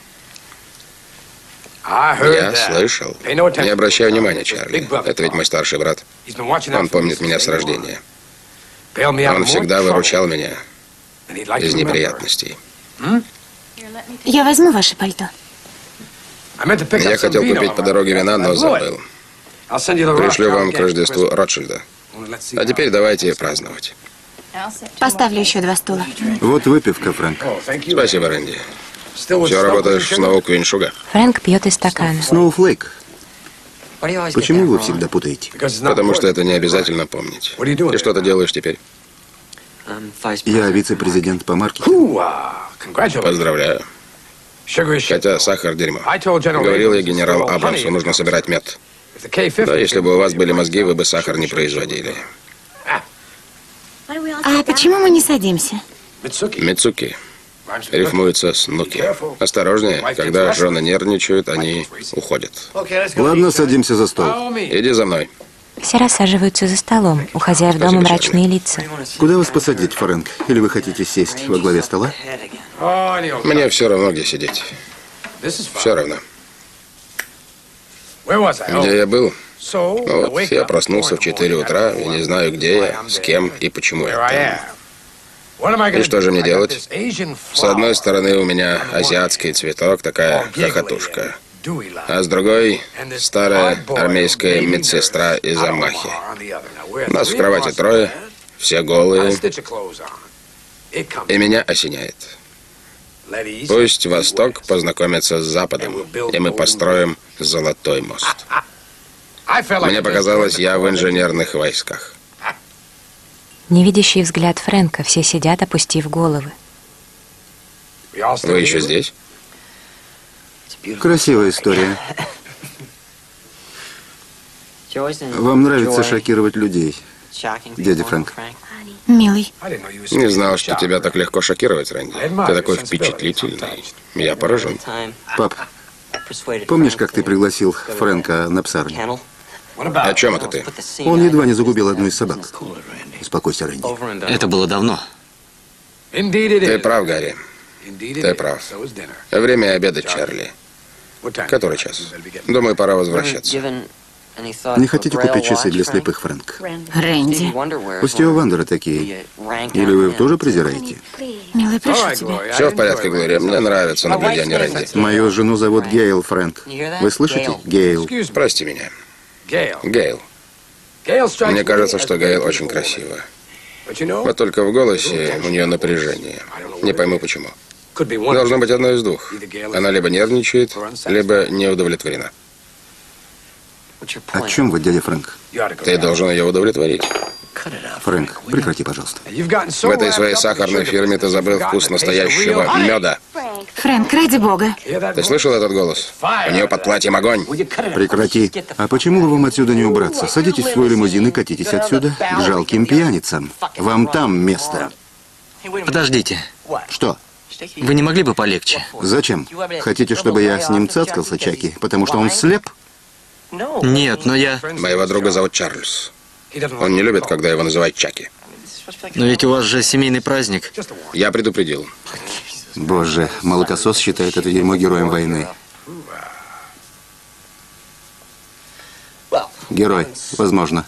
Я слышал. Не обращай внимания, Чарли. Это ведь мой старший брат. Он помнит меня с рождения. Он всегда выручал меня из неприятностей. Я возьму ваше пальто. Я хотел купить по дороге вина, но забыл. Пришлю вам к Рождеству Ротшильда. А теперь давайте праздновать. Поставлю еще 2 стула. Вот выпивка, Фрэнк. Спасибо, Рэнди. Все работаешь с Сноу Квин Шугар? Фрэнк пьет из стакана. Сноуфлейк. Почему вы всегда путаете? Потому что это не обязательно помнить. И что ты делаешь теперь? Я вице-президент по маркетингу. Поздравляю. Хотя сахар дерьмо. Говорил я генералу Абрамсу, нужно собирать мед. Да, если бы у вас были мозги, вы бы сахар не производили. А почему мы не садимся? Мицуки. Рифмуется с нуки. Осторожнее, когда жены нервничают, они уходят. Ладно, садимся за стол. Иди за мной. Все рассаживаются за столом. У хозяев дома Спасибо, мрачные лица. Куда вас посадить, Фрэнк? Или вы хотите сесть во главе стола? Мне все равно, где сидеть. Все равно. Где я был? Ну вот, я проснулся в 4 утра и не знаю, где я, с кем и почему я там. И что же мне делать? С одной стороны у меня азиатский цветок, такая хохотушка. А с другой — старая армейская медсестра из Амахи. Нас в кровати 3, все голые, и меня осеняет. Пусть Восток познакомится с Западом, и мы построим золотой мост. Мне показалось, я в инженерных войсках. Невидящий взгляд Фрэнка. Все сидят, опустив головы. Вы еще здесь? Красивая история. Вам нравится шокировать людей, дядя Фрэнк? Милый. Не знал, что тебя так легко шокировать, Рэнди. Ты такой впечатлительный. Я поражен. Пап, помнишь, как ты пригласил Фрэнка на псарню? О чем это ты? Он едва не загубил одну из собак. Успокойся, Рэнди. Это было давно. Ты прав, Гарри. Ты прав. Время обеда, Чарли. Который час? Думаю, пора возвращаться. Не хотите купить часы для слепых, Фрэнк? Рэнди. У Стива Вандера такие. Или вы их тоже презираете? Милый, прошу тебя. Все в порядке, Глория. Мне нравится наблюдение Рэнди. Мою жену зовут Гейл, Фрэнк. Вы слышите? Гейл. Прости меня. Гейл. Мне кажется, что Гейл очень красива. Вот только в голосе у нее напряжение. Не пойму почему. Должно быть одно из двух. Она либо нервничает, либо не удовлетворена. О чем вы, дядя Фрэнк? Ты должен ее удовлетворить. Фрэнк, прекрати, пожалуйста. В этой своей сахарной фирме ты забыл вкус настоящего меда. Фрэнк, ради бога. Ты слышал этот голос? У нее под платьем огонь. Прекрати. А почему бы вам отсюда не убраться? Садитесь в свой лимузин и катитесь отсюда к жалким пьяницам. Вам там место. Подождите. Что? Вы не могли бы полегче? Зачем? Хотите, чтобы я с ним цацкался, Чаки? Потому что он слеп? Нет, но я... Моего друга зовут Чарльз. Он не любит, когда его называют Чаки. Но ведь у вас же семейный праздник. Я предупредил. Боже, молокосос считает это дерьмо героем войны. Герой, возможно.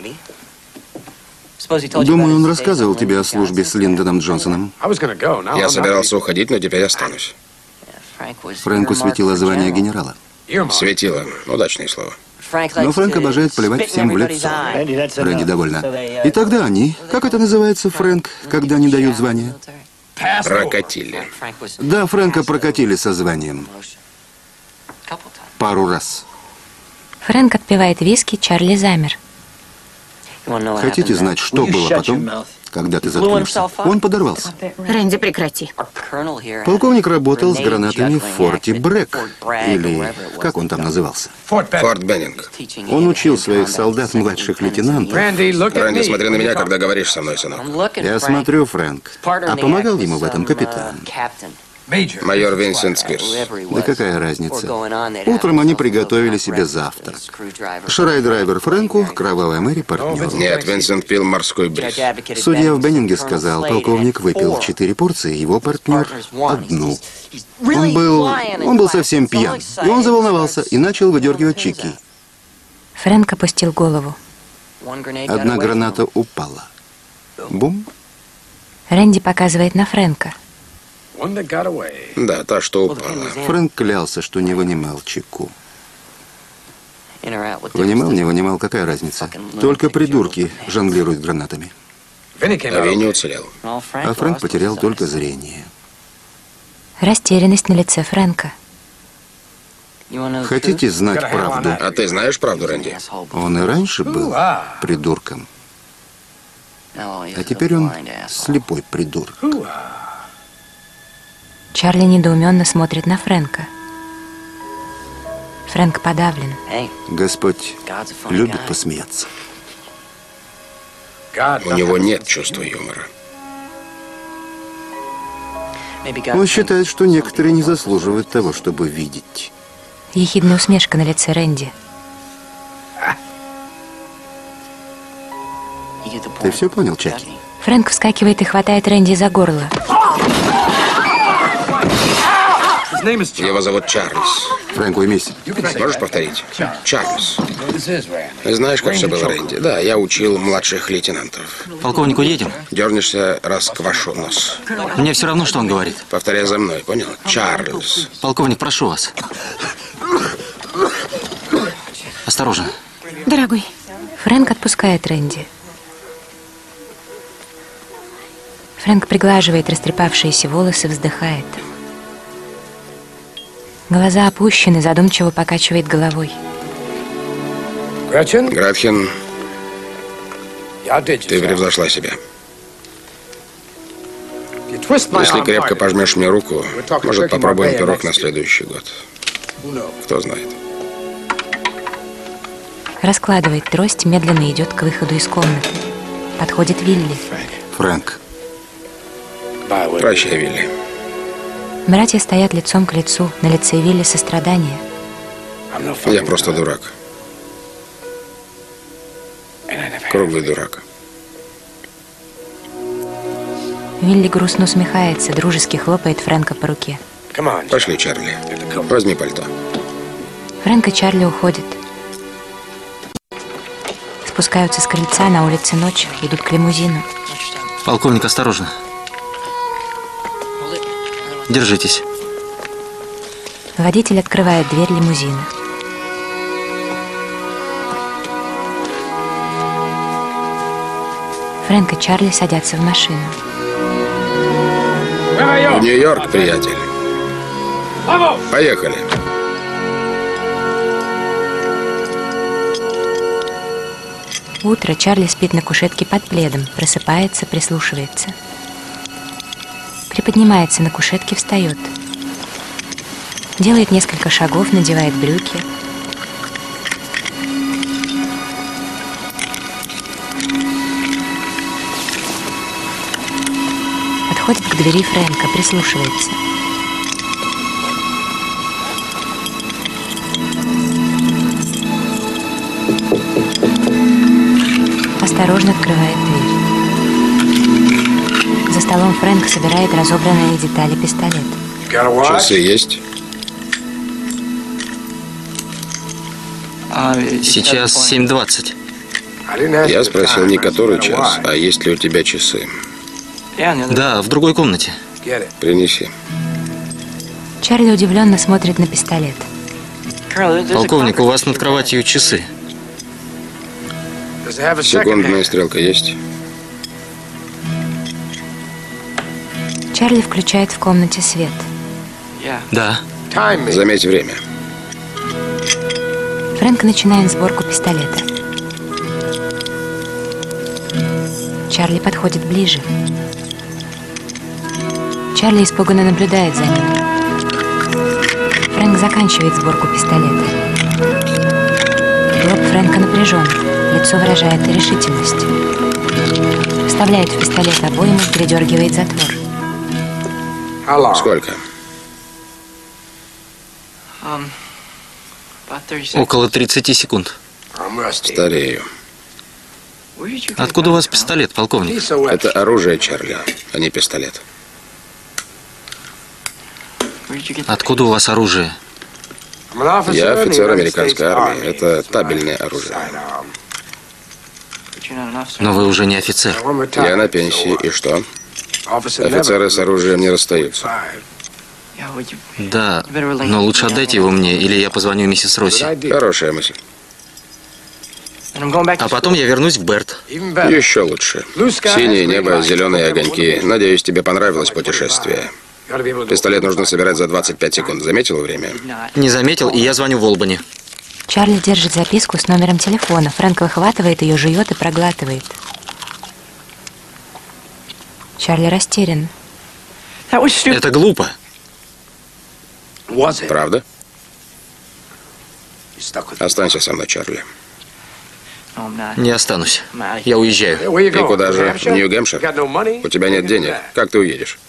Думаю, он рассказывал тебе о службе с Линдоном Джонсоном. Я собирался уходить, но теперь останусь. Фрэнку светило звание генерала. Светило. Удачное слово. Но Фрэнк обожает плевать всем в лицо. Рэнди довольна. И тогда они, как это называется, Фрэнк, когда не дают звания? Прокатили. Да, Фрэнка прокатили со званием. Пару раз. Фрэнк отпивает виски, Чарли замер. Хотите знать, что было потом, когда ты заткнешься? Он подорвался. Рэнди, прекрати. Полковник работал с гранатами в форте Брэк. Или как он там назывался? Форт Беннинг. Он учил своих солдат, младших лейтенантов. Рэнди, смотри на меня, когда говоришь со мной, сынок. Я смотрю, Фрэнк. А помогал ему в этом капитан. Майор Винсент Спирс. Да какая разница? Утром они приготовили себе завтрак. Шрайдрайвер Фрэнку, кровавая Мэри партнеру. Нет, Винсент пил морской бриз. Судья в Беннинге сказал, полковник выпил 4 порции, его партнер одну. Он был совсем пьян. И он заволновался и начал выдергивать чеки. Фрэнк опустил голову. Одна граната упала. Бум. Рэнди показывает на Фрэнка. Да, та, что упала. Фрэнк клялся, что не вынимал чеку. Вынимал, не вынимал, какая разница? Только придурки жонглируют гранатами. Винни уцелел. А Фрэнк потерял только зрение. Растерянность на лице Фрэнка. Хотите знать правду? А ты знаешь правду, Рэнди? Он и раньше был придурком. А теперь он слепой придурок. Чарли недоуменно смотрит на Фрэнка. Фрэнк подавлен. Господь любит посмеяться. У него нет чувства юмора. Он считает, что некоторые не заслуживают того, чтобы видеть. Ехидная усмешка на лице Рэнди. Ты все понял, Чаки? Фрэнк вскакивает и хватает Рэнди за горло. Его зовут Чарльз. Фрэнк, уймись. Можешь повторить? Чарльз. Знаешь, как все было, Рэнди? Да, я учил младших лейтенантов. Полковник, уедем? Дернешься, расквашу нос. Мне все равно, что он говорит. Повторяй за мной, понял? Чарльз. Полковник, прошу вас. Осторожно. Дорогой. Фрэнк отпускает Рэнди. Фрэнк приглаживает растрепавшиеся волосы, вздыхает. Глаза опущены, задумчиво покачивает головой. Гретхен, ты превзошла себя. Если крепко пожмешь мне руку, может, попробуем пирог на следующий год. Кто знает. Раскладывает трость, медленно идет к выходу из комнаты. Подходит Вилли. Фрэнк. Прощай, Вилли. Братья стоят лицом к лицу, на лице Вилли сострадание. Я просто дурак. Круглый дурак. Вилли грустно усмехается, дружески хлопает Фрэнка по руке. Пошли, Чарли. Возьми пальто. Фрэнк и Чарли уходят. Спускаются с крыльца, на улице ночь, идут к лимузину. Полковник, осторожно. Держитесь. Водитель открывает дверь лимузина. Фрэнк и Чарли садятся в машину. В Нью-Йорк, приятель. Поехали. Утро. Чарли спит на кушетке под пледом, просыпается, прислушивается. Приподнимается на кушетке, встает. Делает несколько шагов, надевает брюки. Подходит к двери Фрэнка, прислушивается. Осторожно открывает дверь. За столом Фрэнк собирает разобранные детали пистолета. Часы есть? Сейчас 7:20. Я спросил не который час, а есть ли у тебя часы. Да, в другой комнате. Принеси. Чарли удивленно смотрит на пистолет. Полковник, у вас над кроватью часы. Секундная стрелка есть? Чарли включает в комнате свет. Да. Заметь время. Фрэнк начинает сборку пистолета. Чарли подходит ближе. Чарли испуганно наблюдает за ним. Фрэнк заканчивает сборку пистолета. Лоб Фрэнка напряжен, лицо выражает решительность. Вставляет в пистолет обойму, передергивает затвор. Сколько? Около 30 секунд. Старею. Откуда у вас пистолет, полковник? Это оружие, Чарли, а не пистолет. Откуда у вас оружие? Я офицер американской армии. Это табельное оружие. Но вы уже не офицер. Я на пенсии, и что? Офицеры с оружием не расстаются. Да, но лучше отдайте его мне, или я позвоню миссис Росси. Хорошая мысль. А потом я вернусь в Берт. Еще лучше. Синее небо, зеленые огоньки. Надеюсь, тебе понравилось путешествие. Пистолет нужно собирать за 25 секунд. Заметил время? Не заметил, и я звоню в Олбани. Чарли держит записку с номером телефона. Фрэнк выхватывает ее, жует и проглатывает. Чарли растерян. Это глупо. Правда? Останься со мной, Чарли. Не останусь. Я уезжаю. И куда же? В Нью-Гэмпшир? У тебя нет денег. Как ты уедешь?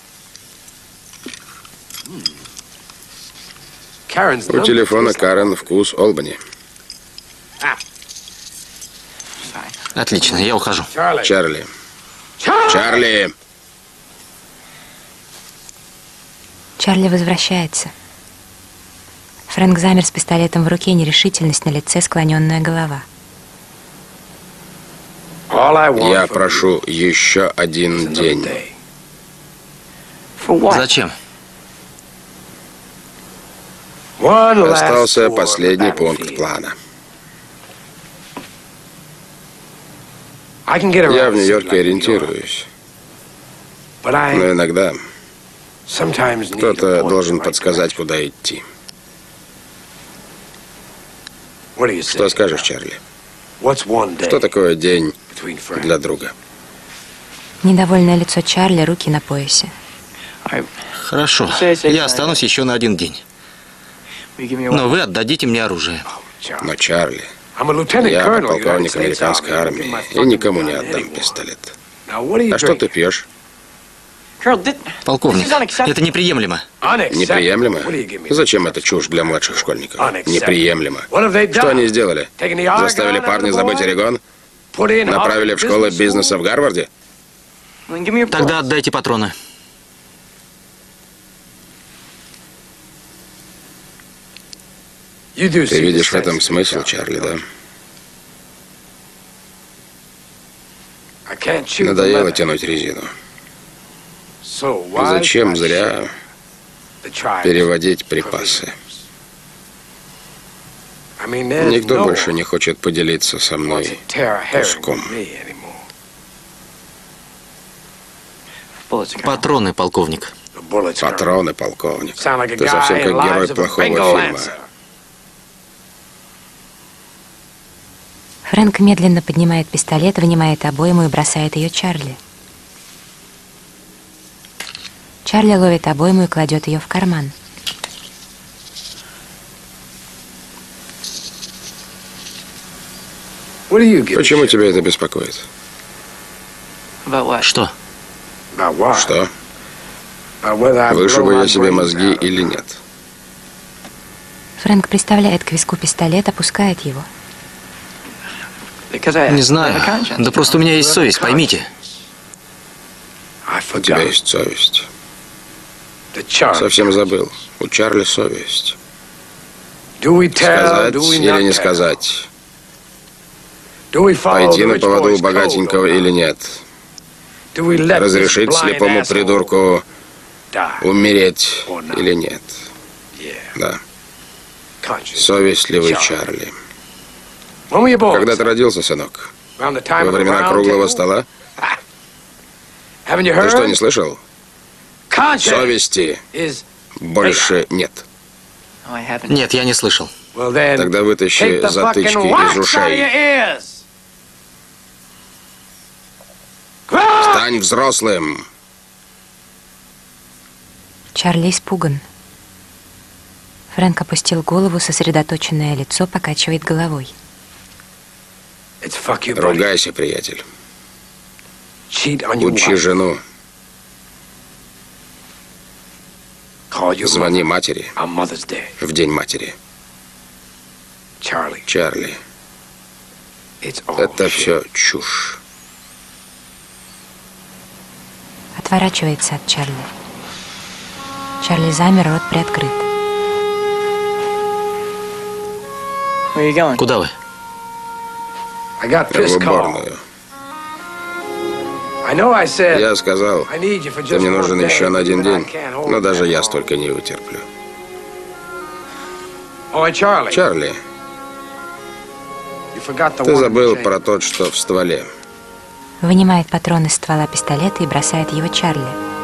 У телефона Карен вкус Олбани. Отлично, я ухожу. Чарли. Чарли! Чарли возвращается. Фрэнк замер с пистолетом в руке, нерешительность на лице, склоненная голова. Я прошу еще один день. Зачем? Остался последний пункт плана. Я в Нью-Йорке ориентируюсь. Но иногда кто-то должен подсказать, куда идти. Что скажешь, Чарли? Что такое день для друга? Недовольное лицо Чарли, руки на поясе. Хорошо, я останусь еще на один день. Но вы отдадите мне оружие. Но, Чарли, Я подполковник американской армии и никому не отдам пистолет. А что ты пьешь? Полковник, это неприемлемо. Неприемлемо? Зачем эта чушь для младших школьников? Неприемлемо. Что они сделали? Заставили парня забыть Орегон? Направили в школу бизнеса в Гарварде? Тогда отдайте патроны. Ты видишь в этом смысл, Чарли, да? Надоело тянуть резину. Зачем зря переводить припасы? Никто больше не хочет поделиться со мной куском. Патроны, полковник. Патроны, полковник. Ты совсем как герой плохого фильма. Фрэнк медленно поднимает пистолет, вынимает обойму и бросает ее Чарли. Чарли ловит обойму и кладет ее в карман. Почему тебя это беспокоит? Что? Что? Вышибу я себе мозги или нет? Фрэнк приставляет к виску пистолет, опускает его. Не знаю. Да просто у меня есть совесть, поймите. У тебя есть совесть. Совсем забыл. У Чарли совесть. Сказать или не сказать? Пойти на поводу у богатенького или нет? Разрешить слепому придурку умереть или нет? Да. Совестливый Чарли. Когда ты родился, сынок? Во времена круглого стола? Ты что, не слышал? Совести больше нет. Нет, я не слышал. Тогда вытащи затычки из ушей. Стань взрослым. Чарли испуган. Фрэнк опустил голову, сосредоточенное лицо покачивает головой. Ругайся, приятель. Учи жену. Звони матери в день матери. Чарли, это все чушь. Отворачивается от Чарли. Чарли замер, рот приоткрыт. Куда вы? В уборную. Я сказал, ты мне нужен еще на один день, но даже я столько не вытерплю. Чарли, ты забыл про тот, что в стволе. Вынимает патрон из ствола пистолета и бросает его Чарли.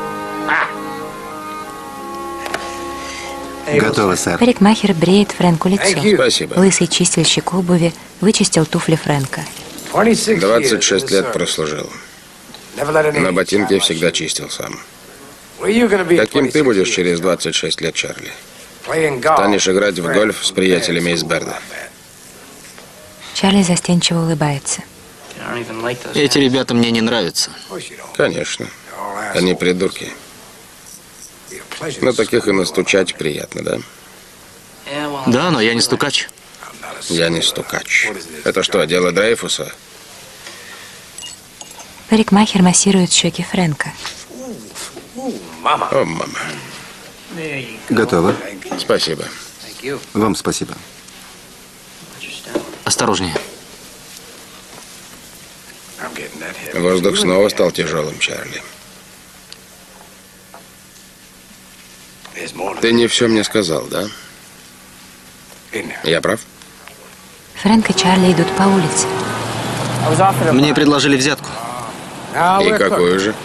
Готово, сэр. Парикмахер бреет Фрэнку лицо. Спасибо. Лысый чистильщик обуви вычистил туфли Фрэнка. 26 лет прослужил. На ботинки всегда чистил сам. Каким ты будешь через 26 лет, Чарли? Станешь играть в гольф с приятелями из Берда. Чарли застенчиво улыбается. Эти ребята мне не нравятся. Конечно. Они придурки. На таких и настучать приятно, да? Да, но я не стукач. Я не стукач. Это что, дело Дрейфуса? Парикмахер массирует щеки Фрэнка. О, мама. Готово. Спасибо. Вам спасибо. Осторожнее. Воздух снова стал тяжелым, Чарли. Ты не все мне сказал, да? Я прав? Фрэнк и Чарли идут по улице. Мне предложили взятку. И какую же?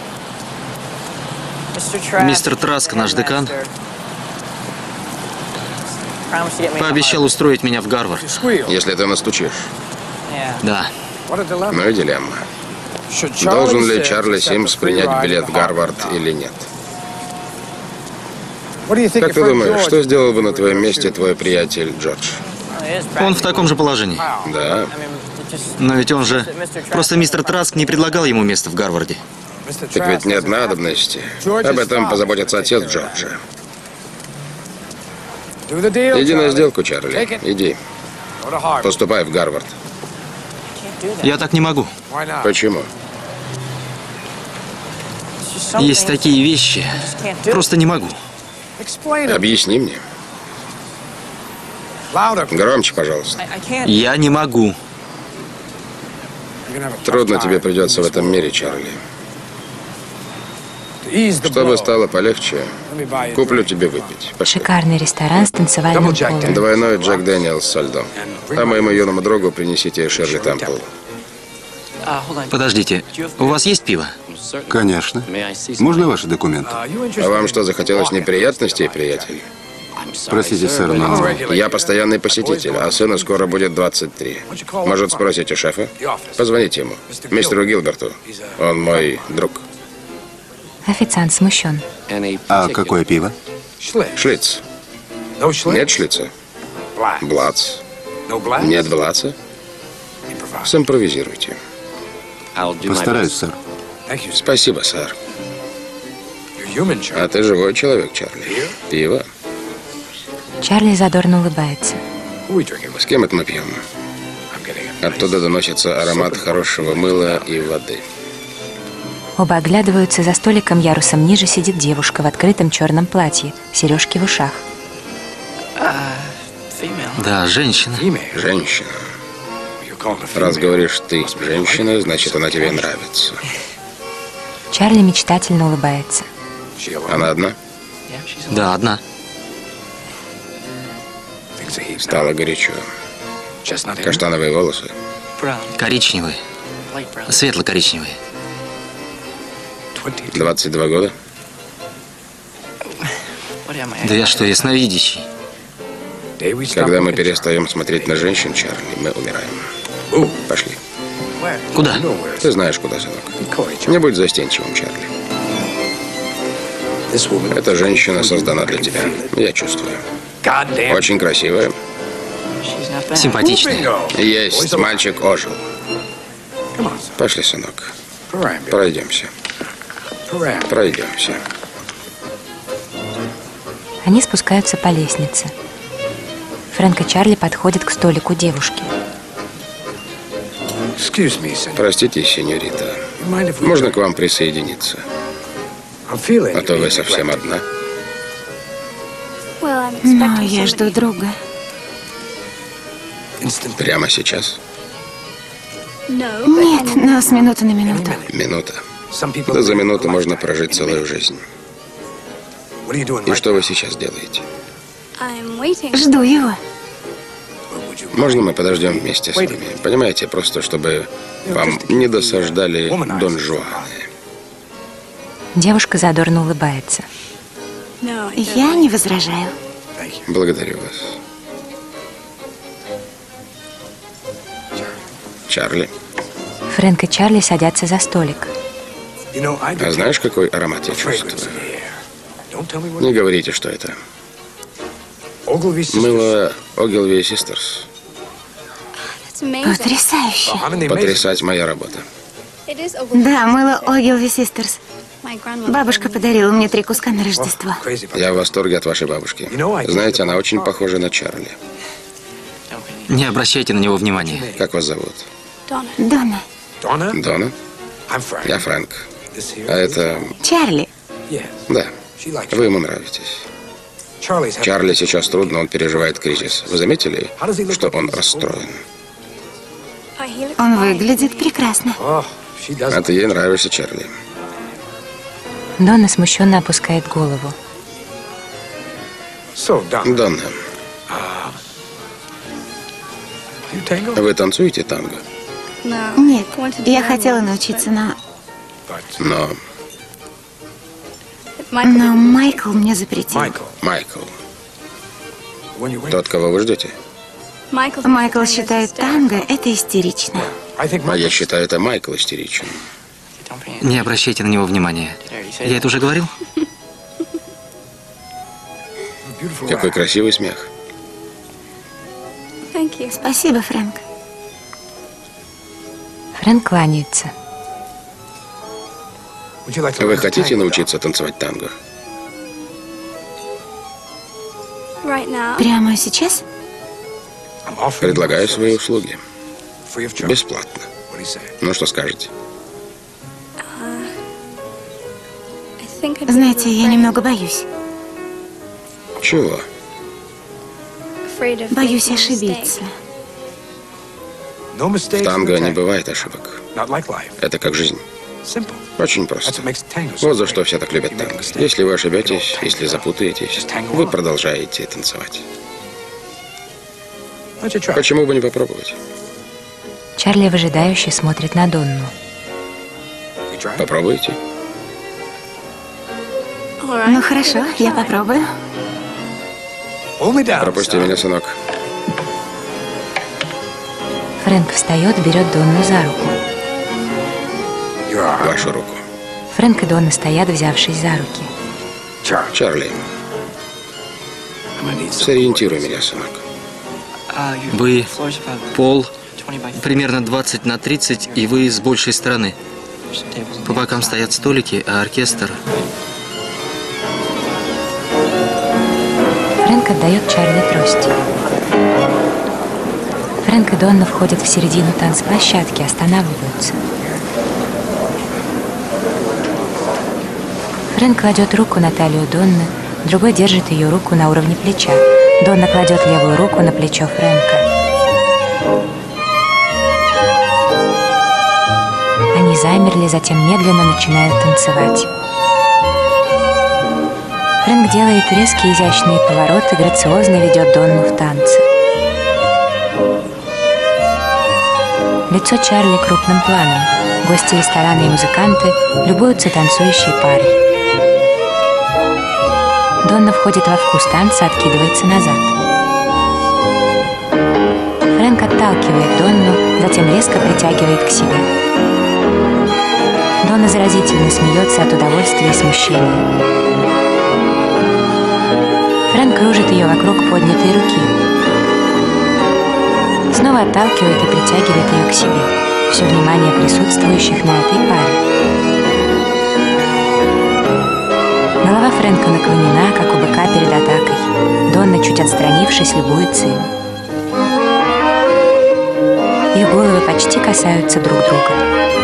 Мистер Траск, наш декан, пообещал устроить меня в Гарвард. Если ты настучишь. Да. Ну и дилемма. Должен ли Чарли Симс принять билет в Гарвард или нет? Как ты думаешь, что сделал бы на твоем месте твой приятель Джордж? Он в таком же положении. Да. Но ведь он же... Просто мистер Траск не предлагал ему место в Гарварде. Так ведь нет надобности. Об этом позаботится отец Джорджа. Иди на сделку, Чарли. Иди. Поступай в Гарвард. Я так не могу. Почему? Есть такие вещи. Просто не могу. Объясни мне. Громче, пожалуйста. Я не могу. Трудно тебе придется в этом мире, Чарли. Чтобы стало полегче, куплю тебе выпить. Пошли. Шикарный ресторан с танцевальным полом. Двойной Джек Дэниелс со льдом. А моему юному другу принесите Шерли Темпл. Подождите, у вас есть пиво? Конечно. Можно ваши документы? А вам что, захотелось неприятностей, приятель? Простите, сэр, но... Я постоянный посетитель, а сыну скоро будет 23. Может, спросите шефа? Позвоните ему. Мистеру Гилберту. Он мой друг. Официант смущен. А какое пиво? Шлиц. Нет шлица? Блац. Нет блаца? Симпровизируйте. Постараюсь, сэр. Спасибо, сэр. А ты живой человек, Чарли. Пиво? Чарли задорно улыбается. С кем это мы пьем? Оттуда доносится аромат хорошего мыла и воды. Оба оглядываются, за столиком ярусом ниже сидит девушка в открытом черном платье, сережки в ушах. Да, женщина. Женщина. Раз говоришь ты женщина, значит, она тебе нравится. Чарли мечтательно улыбается. Она одна? Да, одна. Стало горячо. Каштановые волосы. Коричневые. Светло-коричневые. 22 года? Да я что, ясновидящий? Когда мы перестаем смотреть на женщин, Чарли, мы умираем. Пошли. Куда? Ты знаешь, куда, сынок. Не будь застенчивым, Чарли. Эта женщина создана для тебя. Я чувствую. Очень красивая. Симпатичная. Есть, мальчик ожил. Пошли, сынок. Пройдемся. Пройдемся. Они спускаются по лестнице. Фрэнк и Чарли подходят к столику девушки. Простите, сеньорита. Можно к вам присоединиться? А то вы совсем одна. Но я жду друга. Прямо сейчас? Нет, но с минуты на минуту. Минута. Да за минуту можно прожить целую жизнь. И что вы сейчас делаете? Жду его. Можно мы подождем вместе с вами? Понимаете, просто чтобы вам не досаждали Дон Жуаны. Девушка задорно улыбается. Я не возражаю. Благодарю вас. Чарли. Фрэнк и Чарли садятся за столик. А знаешь, какой аромат я чувствую? Не говорите, что это. Мыло Ogilvy Sisters. Потрясающе. Потрясать моя работа. Да, мыло Ogilvy Sisters. Бабушка подарила мне 3 куска на Рождество. Я в восторге от вашей бабушки. Знаете, она очень похожа на Чарли. Не обращайте на него внимания. Как вас зовут? Дона. Дона? Я Фрэнк. А это... Чарли. Да. Вы ему нравитесь. Чарли сейчас трудно, он переживает кризис. Вы заметили, что он расстроен? Он выглядит прекрасно. А ты ей нравишься, Чарли. Донна смущенно опускает голову. Донна, вы танцуете танго? Нет, я хотела научиться, но Майкл мне запретил. Майкл. Тот, кого вы ждете? Майкл считает танго это истерично. А я считаю, это Майкл истеричен. Не обращайте на него внимания. Я это уже говорил? Какой красивый смех. Спасибо, Фрэнк. Фрэнк кланяется. Вы хотите научиться танцевать танго? Прямо сейчас? Предлагаю свои услуги. Бесплатно. Ну, что скажете? Знаете, я немного боюсь. Чего? Боюсь ошибиться. В танго не бывает ошибок. Это как жизнь. Очень просто. Вот за что все так любят танго. Если вы ошибетесь, если запутаетесь, вы продолжаете танцевать. Почему бы не попробовать? Чарли выжидающе смотрит на Донну. Попробуйте. Ну хорошо, я попробую. Пропусти меня, сынок. Фрэнк встает, берет Донну за руку. Вашу руку. Фрэнк и Донна стоят, взявшись за руки. Чарли, сориентируй меня, сынок. Вы пол примерно 20 на 30, и вы с большей стороны. По бокам стоят столики, а оркестр... Фрэнк отдает Чарли трость. Фрэнк и Донна входят в середину танцплощадки, останавливаются. Фрэнк кладет руку на талию Донны, другой держит ее руку на уровне плеча. Донна кладет левую руку на плечо Фрэнка. Они замерли, затем медленно начинают танцевать. Фрэнк делает резкие изящные повороты, грациозно ведет Донну в танце. Лицо Чарли крупным планом. Гости ресторана и музыканты любуются танцующей парой. Донна входит во вкус танца, откидывается назад. Фрэнк отталкивает Донну, затем резко притягивает к себе. Донна заразительно смеется от удовольствия и смущения. Фрэнк кружит ее вокруг поднятой руки. Снова отталкивает и притягивает ее к себе. Все внимание присутствующих на этой паре. Голова Фрэнка наклонена, как у быка перед атакой. Донна, чуть отстранившись, любуется им. Их головы почти касаются друг друга.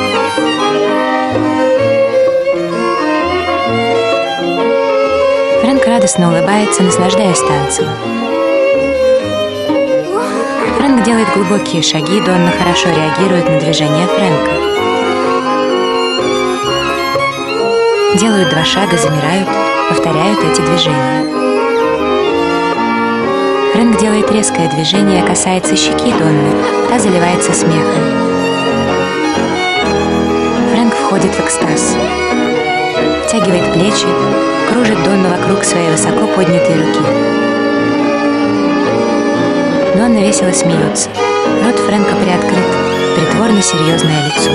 Фрэнк радостно улыбается, наслаждаясь танцем. Фрэнк делает глубокие шаги, Донна хорошо реагирует на движение Фрэнка. Делают 2 шага, замирают, повторяют эти движения. Фрэнк делает резкое движение, касается щеки Донны, та заливается смехом. Фрэнк входит в экстаз. Втягивает плечи, кружит Донну вокруг своей высоко поднятой руки. Донна весело смеется. Рот Фрэнка приоткрыт, притворно серьезное лицо.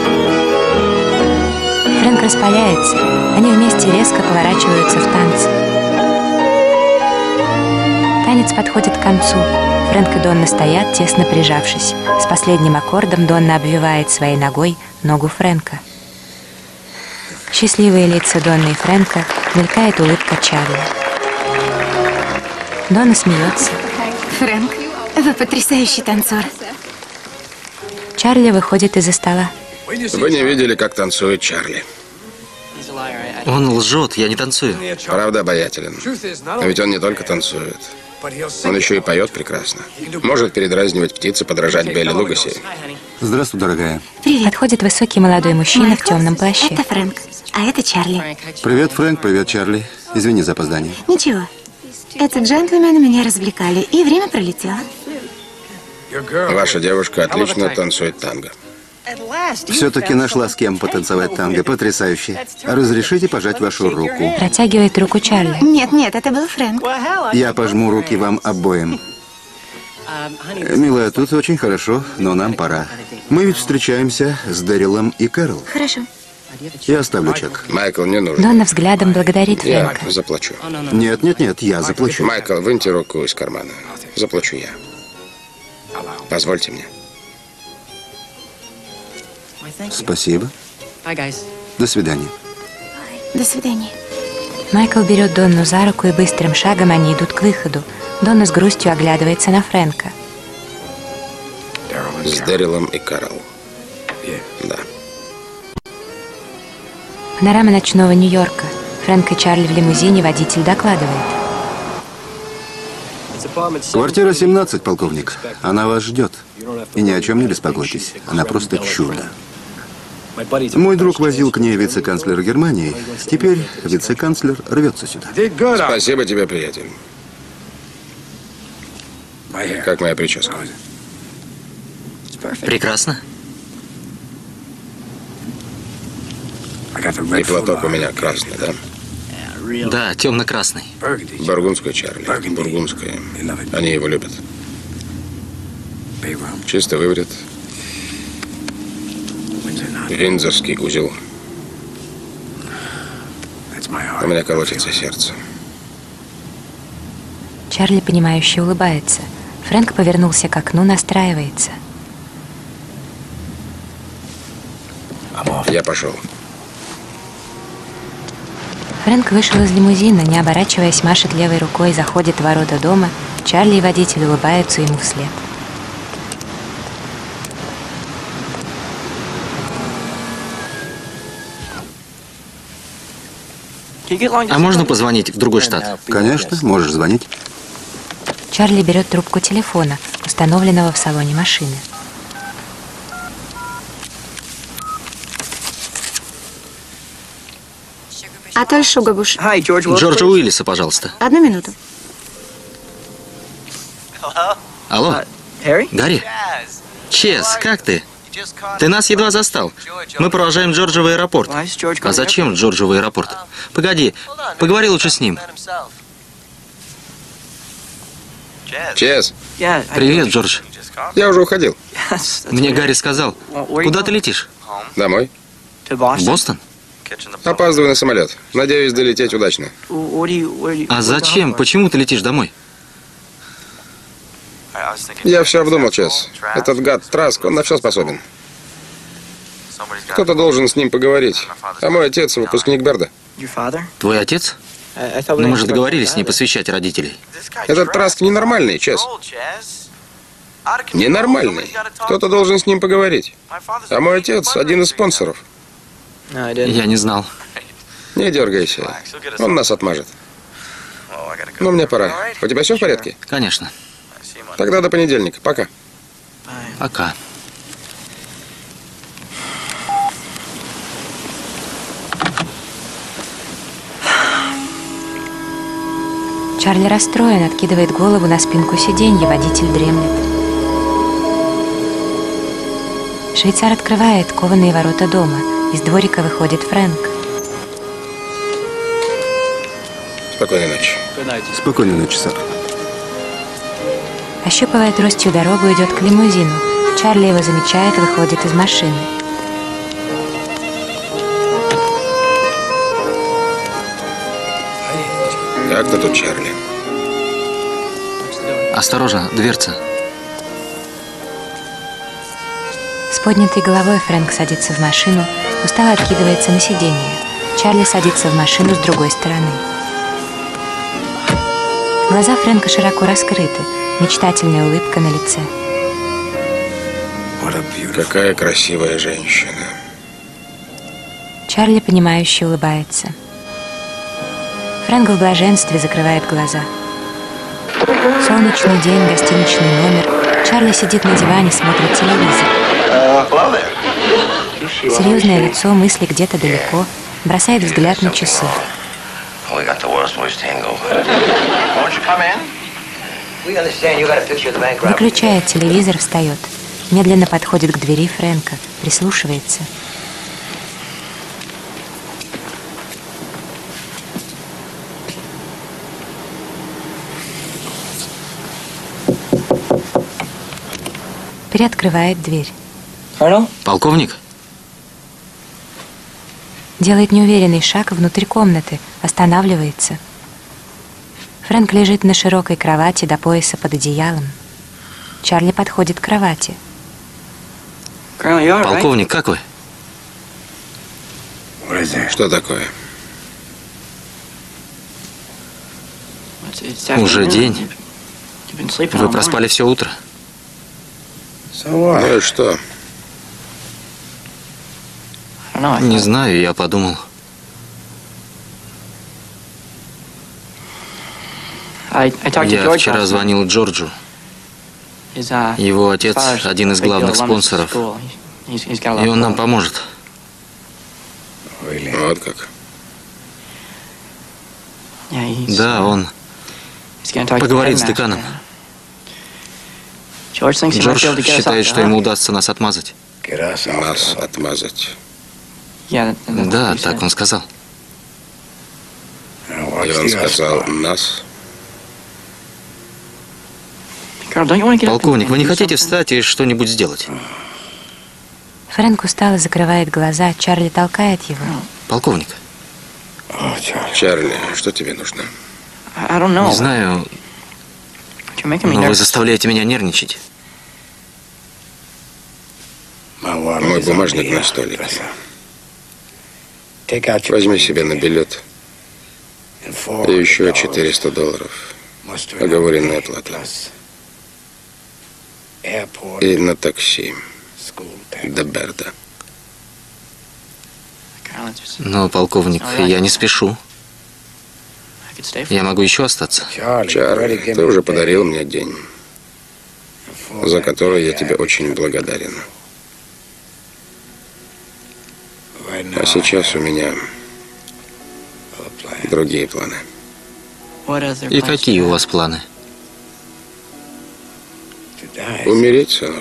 Фрэнк распаляется, они вместе резко поворачиваются в танце. Танец подходит к концу. Фрэнк и Донна стоят, тесно прижавшись. С последним аккордом Донна обвивает своей ногой ногу Фрэнка. Счастливые лица Донны и Фрэнка, мелькает улыбка Чарли. Донна смеется. Фрэнк, вы потрясающий танцор. Чарли выходит из-за стола. Вы не видели, как танцует Чарли? Он лжет, я не танцую. Правда, обаятелен. Ведь он не только танцует. Он еще и поет прекрасно. Может передразнивать птиц и подражать Белли Лугаси. Здравствуй, дорогая. Привет. Подходит высокий молодой мужчина в темном плаще. Это Фрэнк, а это Чарли. Привет, Фрэнк, привет, Чарли. Извини за опоздание. Ничего. Эти джентльмены меня развлекали, и время пролетело. Ваша девушка отлично танцует танго. Все-таки нашла с кем потанцевать танго. Потрясающе. Разрешите пожать вашу руку? Протягивает руку Чарли. Нет, нет, это был Фрэнк. Я пожму руки вам обоим. Милая, тут очень хорошо, но нам пора. Мы ведь встречаемся с Дэрилом и Кэрол. Хорошо. Я оставлю чек. Майкл, не нужно. Донна взглядом благодарит Я Фрэнка. заплачу. Нет, нет, нет, я заплачу. Майкл, выньте руку из кармана. Заплачу я. Позвольте мне. Спасибо. До свидания. До свидания. Майкл берет Донну за руку, и быстрым шагом они идут к выходу. Донна с грустью оглядывается на Фрэнка. С Дэрилом и Карл. Да. Панорама ночного Нью-Йорка. Фрэнк и Чарли в лимузине, водитель докладывает. Квартира 17, полковник. Она вас ждет. И ни о чем не беспокойтесь. Она просто чудо. Мой друг возил к ней вице-канцлера Германии. Теперь вице-канцлер рвется сюда. Спасибо тебе, приятель. Как моя прическа? Прекрасно. И платок у меня красный, да? Да, темно-красный. Бургундская, Чарли. Бургундская. Они его любят. Чисто выбрит. Виндзорский узел. У меня колотится сердце. Чарли, понимающе улыбается. Фрэнк повернулся к окну, настраивается. Я пошел. Фрэнк вышел из лимузина, не оборачиваясь, машет левой рукой, заходит в ворота дома. Чарли и водитель улыбаются ему вслед. А можно позвонить в другой штат? Конечно, можешь звонить. Чарли берет трубку телефона, установленного в салоне машины. Отель Шугабуш. Джорджа Уиллиса, пожалуйста. 1 минуту. Алло, Гарри? Чес, как ты? Ты нас едва застал. Мы провожаем Джорджа в аэропорт. А зачем Джорджу в аэропорт? Погоди, поговори лучше с ним. Чес, Привет, Джордж. я уже уходил. Мне Гарри сказал. Куда ты летишь? Домой. В Бостон? Опаздываю на самолет. Надеюсь долететь удачно. А зачем? Почему ты летишь домой? Я все обдумал, Чес. Этот гад Траск, он на все способен. Кто-то должен с ним поговорить. А мой отец — выпускник Берда. Твой отец? Ну, мы же договорились не посвящать родителей. Этот Траск ненормальный, Чес. Ненормальный. Кто-то должен с ним поговорить. А мой отец — один из спонсоров. Я не знал. Не дергайся. Он нас отмажет. Ну, мне пора. У тебя все в порядке? Конечно. Тогда до понедельника. Пока. Пока. Чарли расстроен, откидывает голову на спинку сиденья, водитель дремлет. Швейцар открывает кованые ворота дома. Из дворика выходит Фрэнк. Спокойной ночи. Спокойной ночи, сэр. Ощупывая тростью дорогу, идет к лимузину. Чарли его замечает, выходит из машины. Как ты тут, Чарли? Осторожно, дверца. С поднятой головой Фрэнк садится в машину, устало откидывается на сиденье. Чарли садится в машину с другой стороны. Глаза Фрэнка широко раскрыты, мечтательная улыбка на лице. Какая красивая женщина. Чарли, понимающе улыбается. Фрэнк в блаженстве закрывает глаза. Солнечный день, гостиничный номер. Чарли сидит на диване, смотрит телевизор. Серьезное лицо, мысли где-то далеко, бросает взгляд на часы. Выключает телевизор, встает. Медленно подходит к двери Фрэнка, прислушивается. Приоткрывает дверь. Полковник? Делает неуверенный шаг внутрь комнаты, останавливается. Фрэнк лежит на широкой кровати до пояса под одеялом. Чарли подходит к кровати. Полковник, как вы? Что такое? Уже день. Вы проспали все утро. Ну и что? Не знаю, я подумал. Я вчера звонил Джорджу. Его отец один из главных спонсоров. И он нам поможет. Вот как. Да, он поговорит с деканом. Джордж считает, что ему удастся нас отмазать. Нас отмазать. Да, так он сказал. И он сказал нас. Полковник, вы не хотите встать и что-нибудь сделать? Фрэнк устало закрывает глаза, Чарли толкает его. Полковник. Чарли, что тебе нужно? Не знаю, но вы заставляете меня нервничать. Мой бумажник на столике. Возьми себе на билет. И еще $400. Оговоренная плата. И на такси до Берда. Но, полковник, я не спешу. Я могу еще остаться. Чарли, ты уже подарил мне день, за который я тебе очень благодарен. А сейчас у меня другие планы. И какие у вас планы? Умереть, сынок.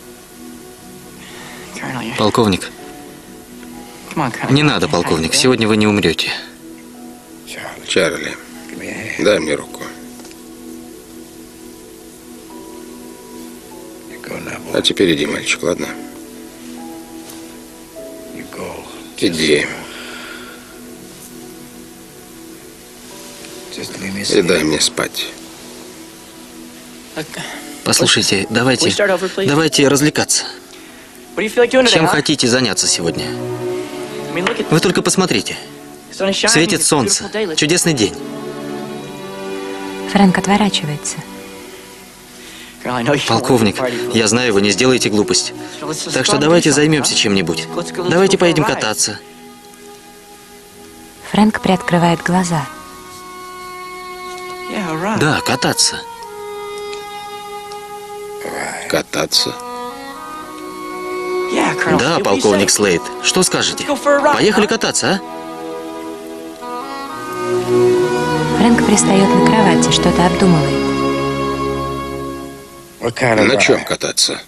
Полковник. Не надо, полковник. Сегодня вы не умрете. Чарли, дай мне руку. А теперь иди, мальчик, ладно? Иди. И дай мне спать. Послушайте, давайте развлекаться. Чем хотите заняться сегодня? Вы только посмотрите. Светит солнце. Чудесный день. Фрэнк отворачивается. Полковник, я знаю, вы не сделаете глупость. Так что давайте займемся чем-нибудь. Давайте поедем кататься. Фрэнк приоткрывает глаза. Да, кататься. Кататься? Да, полковник Слейд. Что скажете? Поехали кататься, а? Фрэнк пристает на кровати, что-то обдумывает. На чем кататься?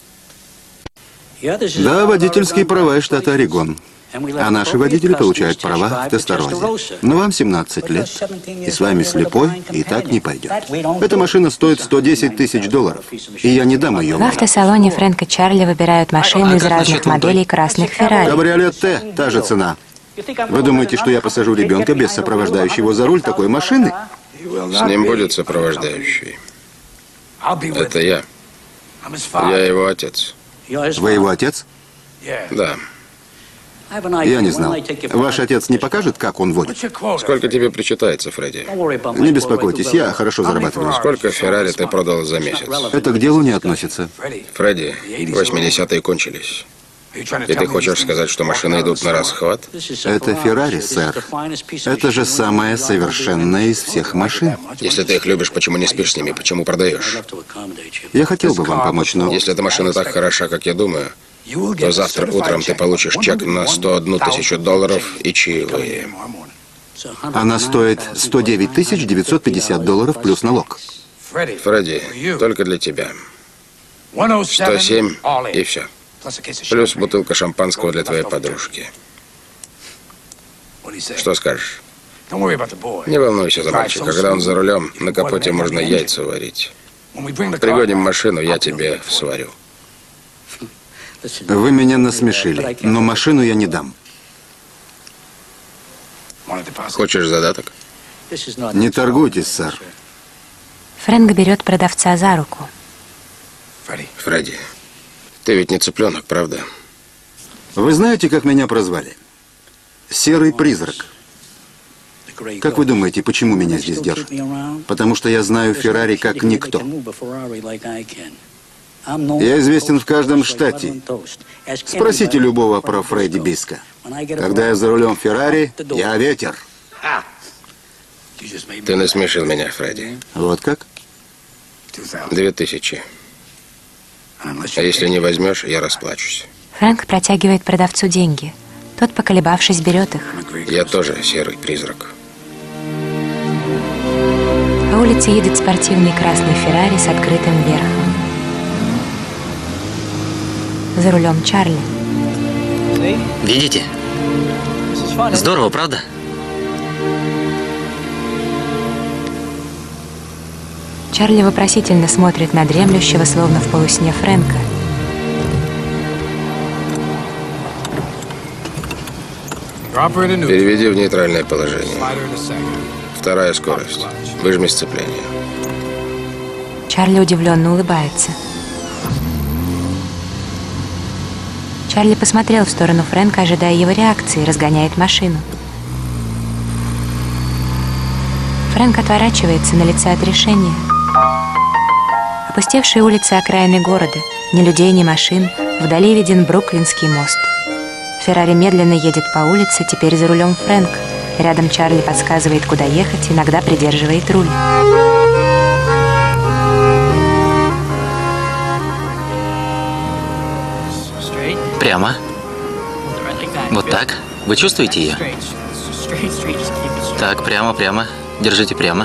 Да, водительские права из штата Орегон. А наши водители получают права в Тесторозе. Но вам 17 лет, и с вами слепой, и так не пойдет. Эта машина стоит $110 тысяч, и я не дам ее В вам. автосалоне Фрэнк и Чарли выбирают машины из разных моделей красных Феррари. Кабриолет Т, та же цена. Вы думаете, что я посажу ребенка без сопровождающего за руль такой машины? С ним будет сопровождающий. Это я. Я его отец. Вы его отец? Да. Я не знал. Ваш отец не покажет, как он водит? Сколько тебе причитается, Фредди? Не беспокойтесь, я хорошо зарабатываю. Сколько Феррари ты продал за месяц? Это к делу не относится. Фредди, 80-е кончились. И ты хочешь сказать, что машины идут на расхват? Это Феррари, сэр. Это же самая совершенная из всех машин. Если ты их любишь, почему не спишь с ними? Почему продаешь? Я хотел бы вам помочь, но... Если эта машина так хороша, как я думаю, то завтра утром ты получишь чек на $101 тысячу и чаевые. Она стоит $109 950 плюс налог. Фредди, только для тебя. 107 и все. Плюс бутылка шампанского для твоей подружки. Что скажешь? Не волнуйся за мальчика. Когда он за рулем, на капоте можно яйца варить. Пригоним машину, я тебе сварю. Вы меня насмешили, но машину я не дам. Хочешь задаток? Не торгуйтесь, сэр. Фрэнк берет продавца за руку. Фредди, Фредди, ты ведь не цыпленок, правда? Вы знаете, как меня прозвали? Серый призрак. Как вы думаете, почему меня здесь держат? Потому что я знаю Феррари как никто. Я известен в каждом штате. Спросите любого про Фредди Биска. Когда я за рулем Феррари, я ветер. Ты насмешил меня, Фредди. Вот как? 2000. А если не возьмешь, я расплачусь. Фрэнк протягивает продавцу деньги. Тот, поколебавшись, берет их. Я тоже серый призрак. По улице едет спортивный красный Феррари с открытым верхом. За рулем Чарли. Видите? Здорово, правда? Чарли вопросительно смотрит на дремлющего, словно в полусне, Фрэнка. Переведи в нейтральное положение. Вторая скорость. Выжми сцепление. Чарли удивленно улыбается. Чарли посмотрел в сторону Фрэнка, ожидая его реакции, разгоняет машину. Фрэнк отворачивается, на лице отрешения. Опустевшие улицы окраины города, ни людей, ни машин, вдали виден Бруклинский мост. Феррари медленно едет по улице, теперь за рулем Фрэнк. Рядом Чарли подсказывает, куда ехать, иногда придерживает руль. Прямо. Вот так. Вы чувствуете ее? Так, прямо, прямо. Держите прямо.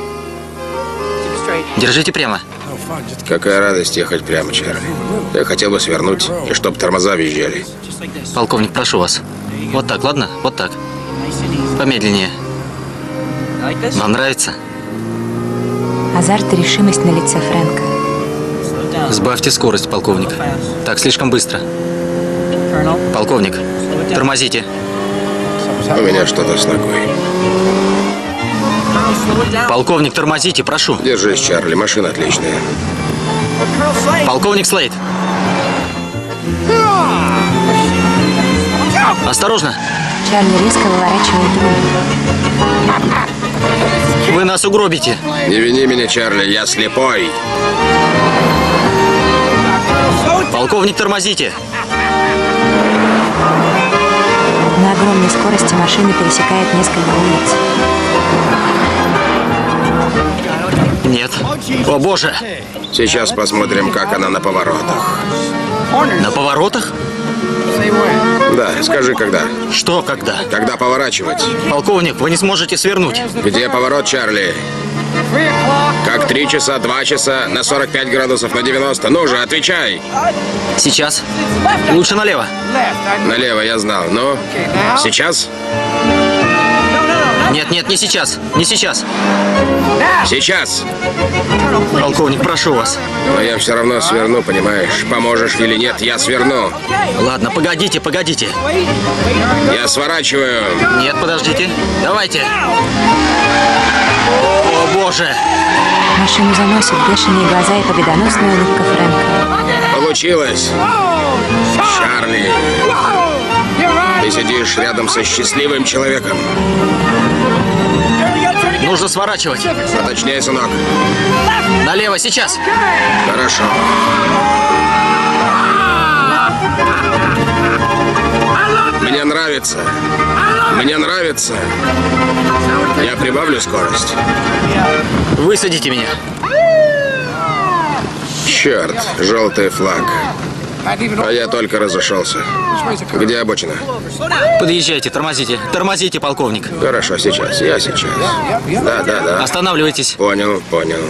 Держите прямо. Какая радость ехать прямо, Чарли. Я хотел бы свернуть, и чтоб тормоза визжали. Полковник, прошу вас. Вот так, ладно? Вот так. Помедленнее. Вам нравится? Азарт и решимость на лице Фрэнка. Сбавьте скорость, полковник. Так, слишком быстро. Полковник, тормозите. У меня что-то с ногой. Полковник, тормозите, прошу. Держись, Чарли, машина отличная. Полковник Слейд. Осторожно. Чарли резко выворачивает руль. Вы нас угробите. Не вини меня, Чарли, я слепой. Полковник, тормозите. На огромной скорости машина пересекает несколько улиц. Нет. О, боже. Сейчас посмотрим, как она на поворотах. На поворотах? Да, скажи, когда. Что когда? Когда поворачивать? Полковник, вы не сможете свернуть. Где поворот, Чарли? Как 3 часа, 2 часа, на 45 градусов, на 90. Ну же, отвечай. Сейчас. Лучше налево. Налево, я знал. Ну, сейчас? Нет, нет, не сейчас. Не сейчас. Сейчас. Полковник, прошу вас. Но я все равно сверну, понимаешь? Поможешь или нет, я сверну. Ладно, погодите, погодите. Я сворачиваю. Нет, подождите. Давайте. О, боже. Машину заносит, бешеные глаза и победоносная улыбка Фрэнка. Получилось. Чарли. Ты сидишь рядом со счастливым человеком. Нужно сворачивать. Поточнее, сынок. Налево, сейчас. Хорошо. Мне нравится. Мне нравится. Я прибавлю скорость. Высадите меня. Черт, желтый флаг. А я только разошелся. Где обочина? Подъезжайте, тормозите. Тормозите, полковник. Хорошо, сейчас. Я сейчас. Да. Останавливайтесь. Понял.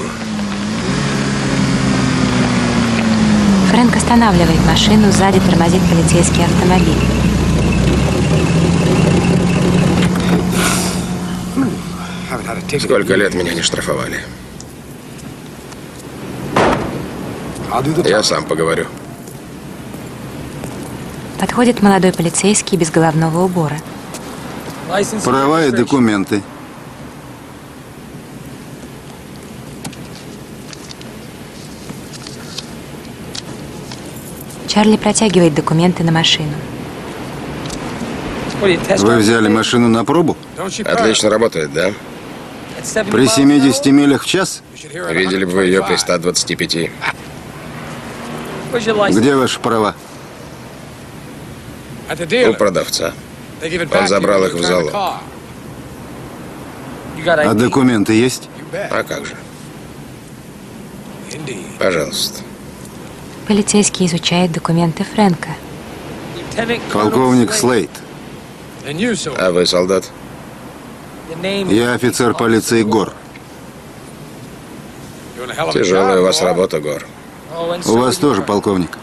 Фрэнк останавливает машину, сзади тормозит полицейский автомобиль. Сколько лет меня не штрафовали? Я сам поговорю. Подходит молодой полицейский без головного убора. Права и документы. Чарли протягивает документы на машину. Вы взяли машину на пробу? Отлично работает, да? При 70 милях в час? Видели бы вы ее при 125. Где ваши права? У продавца. Он забрал их в залог. А документы есть? А как же? Пожалуйста. Полицейский изучает документы Фрэнка. Полковник Слейд. А вы солдат? Я офицер полиции Гор. Тяжелая у вас работа, Гор. У вас тоже полковник.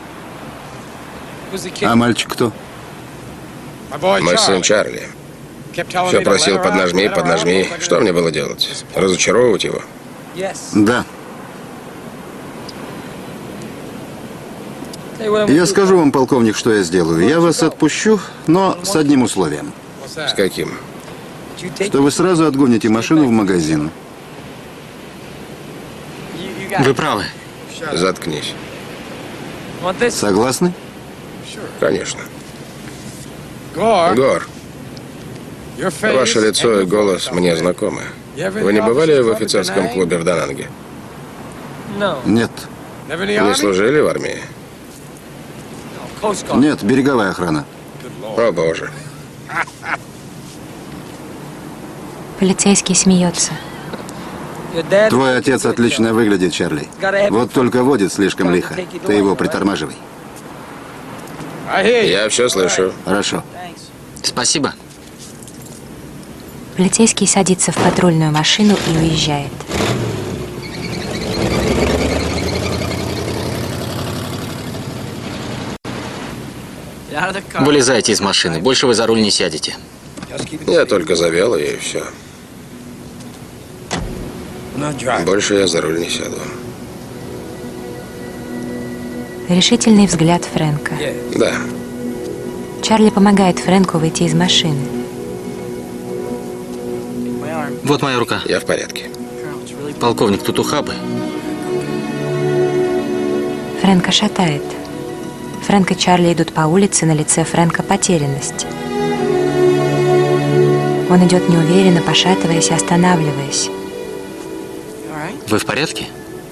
А мальчик кто? Мой сын Чарли. Все просил, поднажми, поднажми. Что мне было делать? Разочаровывать его? Да. Я скажу вам, полковник, что я сделаю. Я вас отпущу, но с одним условием. С каким? Что вы сразу отгоните машину в магазин. Вы правы. Заткнись. Согласны? Конечно. Гор, ваше лицо и голос мне знакомы. Вы не бывали в офицерском клубе в Дананге? Нет. Не служили в армии? Нет, береговая охрана. О, Боже. Полицейский смеется. Твой отец отлично выглядит, Чарли. Вот только водит слишком лихо. Ты его притормаживай. Я все слышу. Хорошо. Спасибо. Полицейский садится в патрульную машину и уезжает. Вылезайте из машины. Больше вы за руль не сядете. Я только завел ее, и все. Больше я за руль не сяду. Решительный взгляд Фрэнка. Да. Чарли помогает Фрэнку выйти из машины. Вот моя рука. Я в порядке. Полковник, тут ухабы. Фрэнка шатает. Фрэнк и Чарли идут по улице, на лице Фрэнка потерянность. Он идет неуверенно, пошатываясь и останавливаясь. Вы в порядке?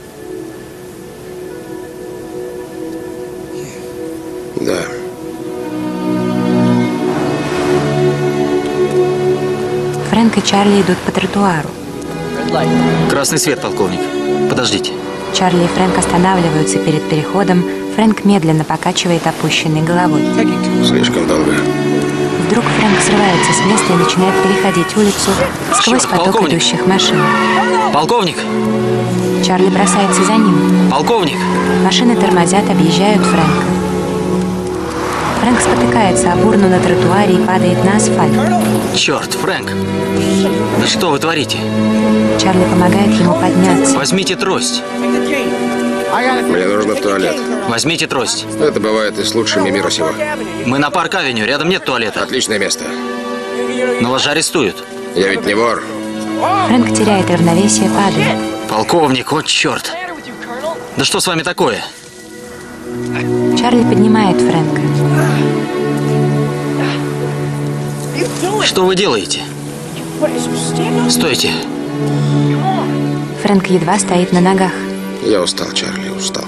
Да. Фрэнк и Чарли идут по тротуару. Красный свет, полковник. Подождите. Чарли и Фрэнк останавливаются перед переходом. Фрэнк медленно покачивает опущенной головой. Слишком долго. Вдруг Фрэнк срывается с места и начинает переходить улицу сквозь поток полковник. идущих машин. Полковник! Чарли бросается за ним. Полковник! Машины тормозят, объезжают Фрэнка. Фрэнк спотыкается об урну на тротуаре и падает на асфальт. Черт, Фрэнк! Да что вы творите? Чарли помогает ему подняться. Возьмите трость. Мне нужно в туалет. Возьмите трость. Это бывает и с лучшими мира сего. Мы на Парк-авеню, рядом нет туалета. Отличное место. Но вас же арестуют. Я ведь не вор. Фрэнк теряет равновесие, падает. Полковник, вот черт. Да что с вами такое? Чарли поднимает Фрэнка. Что вы делаете? Стойте. Фрэнк едва стоит на ногах. Я устал, Чарли, устал.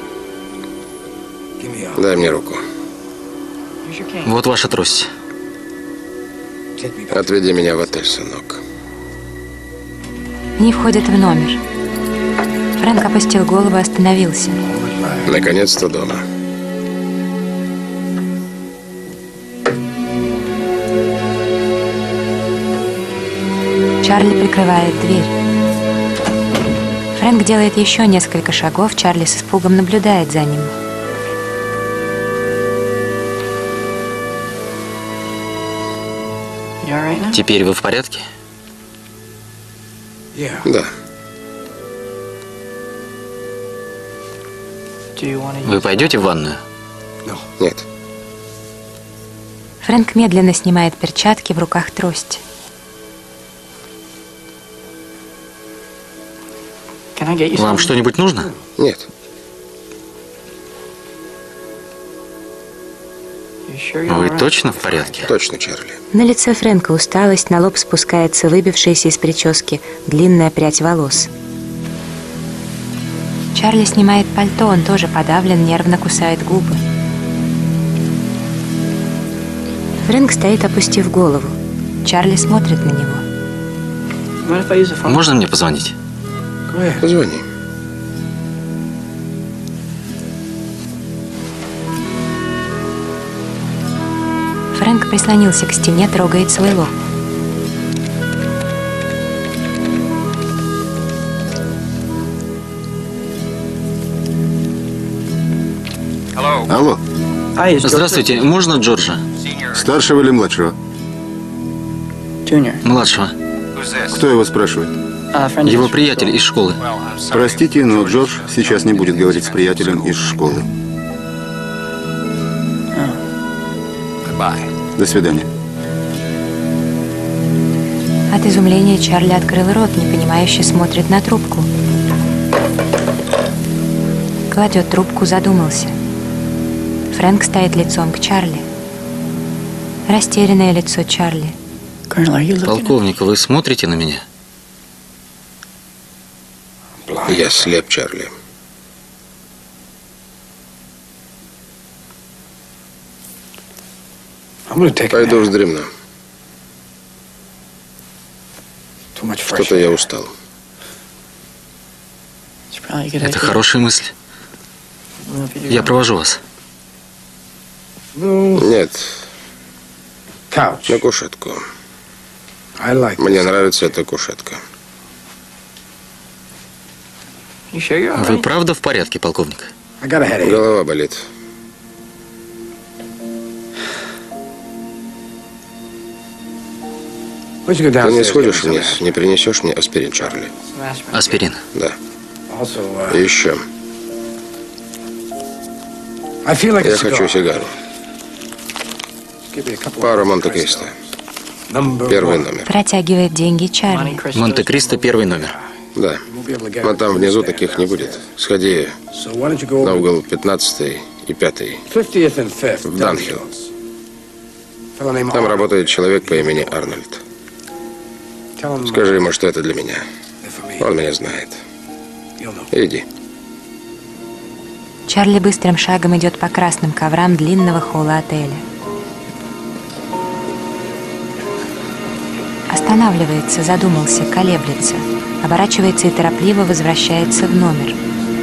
Дай мне руку. Вот ваша трость. Отведи меня в отель, сынок. Они входят в номер. Фрэнк опустил голову и остановился. Наконец-то дома. Чарли прикрывает дверь. Фрэнк делает еще несколько шагов. Чарли с испугом наблюдает за ним. Теперь вы в порядке? Да. Вы пойдете в ванную? Нет. Фрэнк медленно снимает перчатки, в руках трость. Вам что-нибудь нужно? Нет. Вы точно в порядке? Точно, Чарли. На лице Фрэнка усталость, на лоб спускается выбившаяся из прически длинная прядь волос. Чарли снимает пальто, он тоже подавлен, нервно кусает губы. Фрэнк стоит, опустив голову. Чарли смотрит на него. Можно мне позвонить? Позвони. Фрэнк прислонился к стене, трогает свой лоб. Алло, Здравствуйте, можно Джорджа? старшего или младшего? Младшего. Кто его спрашивает? Его приятель из школы. Простите, но Джордж сейчас не будет говорить с приятелем из школы. До свидания. От изумления Чарли открыл рот, непонимающе смотрит на трубку. Кладет трубку, задумался. Фрэнк стоит лицом к Чарли. Растерянное лицо Чарли. Полковник, вы смотрите на меня? Я слеп, Чарли. Пойду вздремну. Что-то я устал. Это хорошая мысль. Я провожу вас. Нет, на кушетку. Мне нравится эта кушетка. Вы правда в порядке, полковник? Голова болит. Ты не сходишь вниз, не принесешь мне аспирин, Чарли? Аспирин. Да. И еще. Я хочу сигару. Пару Монте-Кристо. Первый номер. Протягивает деньги Чарли. Монте-Кристо, первый номер. Да. Но там внизу таких не будет. Сходи на угол 15 и 5 в Данхилл. Там работает человек по имени Арнольд. Скажи ему, что это для меня. Он меня знает. Иди. Чарли быстрым шагом идет по красным коврам длинного холла отеля. Останавливается, задумался, колеблется. Оборачивается и торопливо возвращается в номер.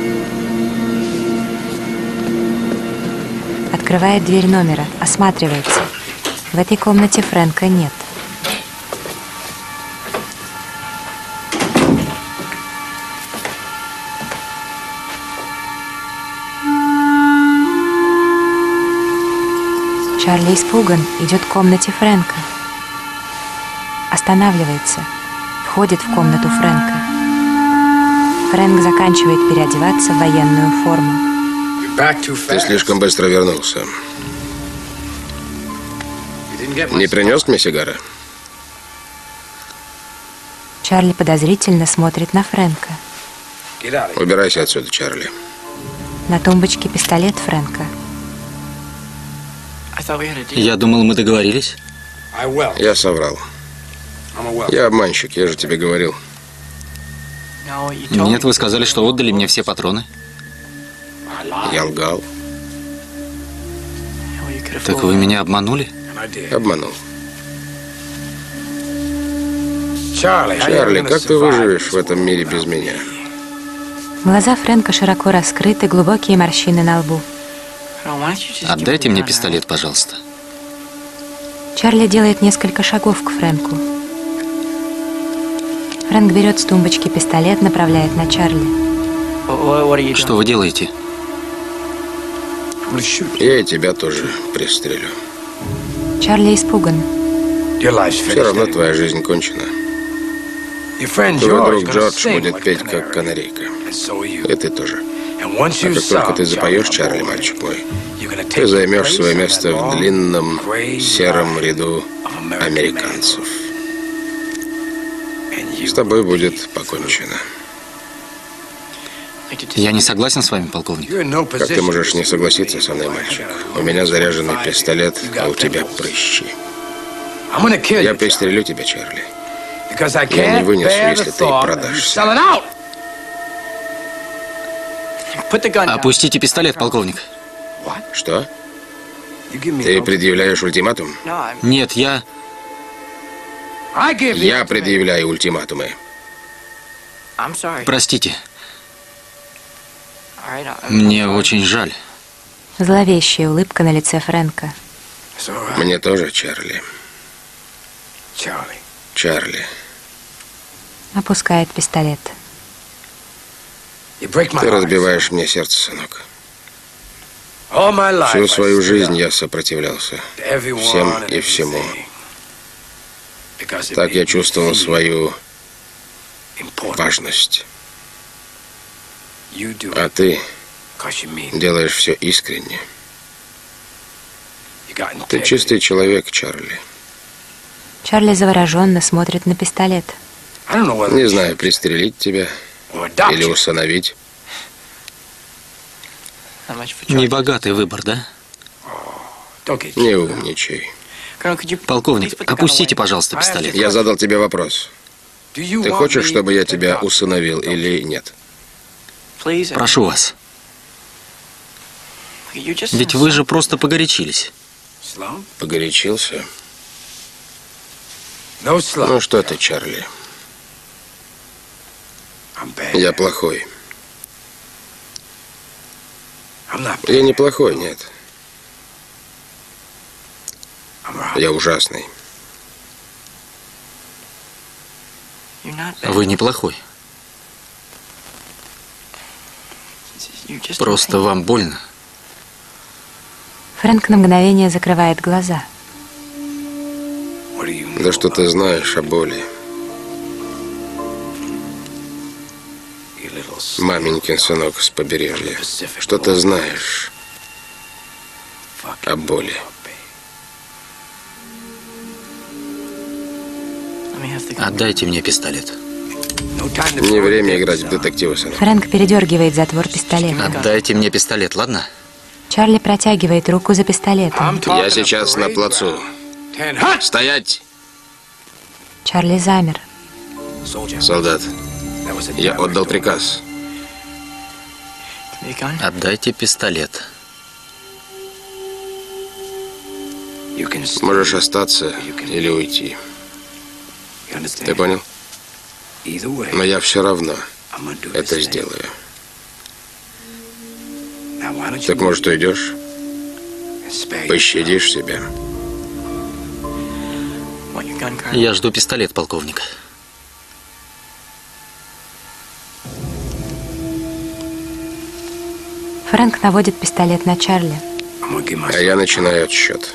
Открывает дверь номера, осматривается. В этой комнате Фрэнка нет. Чарли испуган, идет к комнате Фрэнка. Останавливается, входит в комнату Фрэнка. Фрэнк заканчивает переодеваться в военную форму. Ты слишком быстро вернулся. Не принес мне сигары? Чарли подозрительно смотрит на Фрэнка. Убирайся отсюда, Чарли. На тумбочке пистолет Фрэнка. Я думал, мы договорились. Я соврал. Я обманщик, я же тебе говорил. Нет, вы сказали, что отдали мне все патроны. Я лгал. Так вы меня обманули? Обманул. Чарли, как ты выживешь в этом мире без меня? Глаза Фрэнка широко раскрыты, глубокие морщины на лбу. Отдайте мне пистолет, пожалуйста. Чарли делает несколько шагов к Фрэнку. Фрэнк берет с тумбочки пистолет, направляет на Чарли. Что вы делаете? Я и тебя тоже пристрелю. Чарли испуган. Все равно твоя жизнь кончена. Твой друг Джордж будет петь, как канарейка. И ты тоже. А как только ты запоешь, Чарли, мальчик мой, ты займешь свое место в длинном сером ряду американцев. С тобой будет покончено. Я не согласен с вами, полковник. Как ты можешь не согласиться со мной, мальчик? У меня заряженный пистолет, а у тебя прыщи. Я пристрелю тебя, Чарли. Я не вынесу, если ты продашься. Опустите пистолет, полковник. Что? Ты предъявляешь ультиматум? Нет, я предъявляю ультиматумы. Простите. Мне очень жаль. Зловещая улыбка на лице Фрэнка. Мне тоже, Чарли. Чарли. Опускает пистолет. Ты разбиваешь мне сердце, сынок. Всю свою жизнь я сопротивлялся всем и всему. Так я чувствовал свою важность. А ты делаешь все искренне. Ты чистый человек, Чарли. Чарли завороженно смотрит на пистолет. Не знаю, пристрелить тебя или усыновить. Небогатый выбор, да? Не умничай. Полковник, опустите, пожалуйста, пистолет. Я задал тебе вопрос. Ты хочешь, чтобы я тебя усыновил или нет? Прошу вас. Ведь вы же просто погорячились. Погорячился? Ну что ты, Чарли? Я плохой. Я не плохой, нет. Я ужасный. Вы неплохой. Просто вам больно. Фрэнк на мгновение закрывает глаза. Да что ты знаешь о боли? Маменькин сынок с побережья. Что ты знаешь о боли? Отдайте мне пистолет. Не время играть в детектива, сынок. Фрэнк передергивает затвор пистолета. Отдайте мне пистолет, ладно? Чарли протягивает руку за пистолетом. Я сейчас на плацу. Стоять! Чарли замер. Солдат, я отдал приказ. Отдайте пистолет. Можешь остаться или уйти. Ты понял? Но я все равно это сделаю. Так, может, уйдешь? Пощадишь себя? Я жду пистолет, полковник. Фрэнк наводит пистолет на Чарли. А я начинаю отсчет.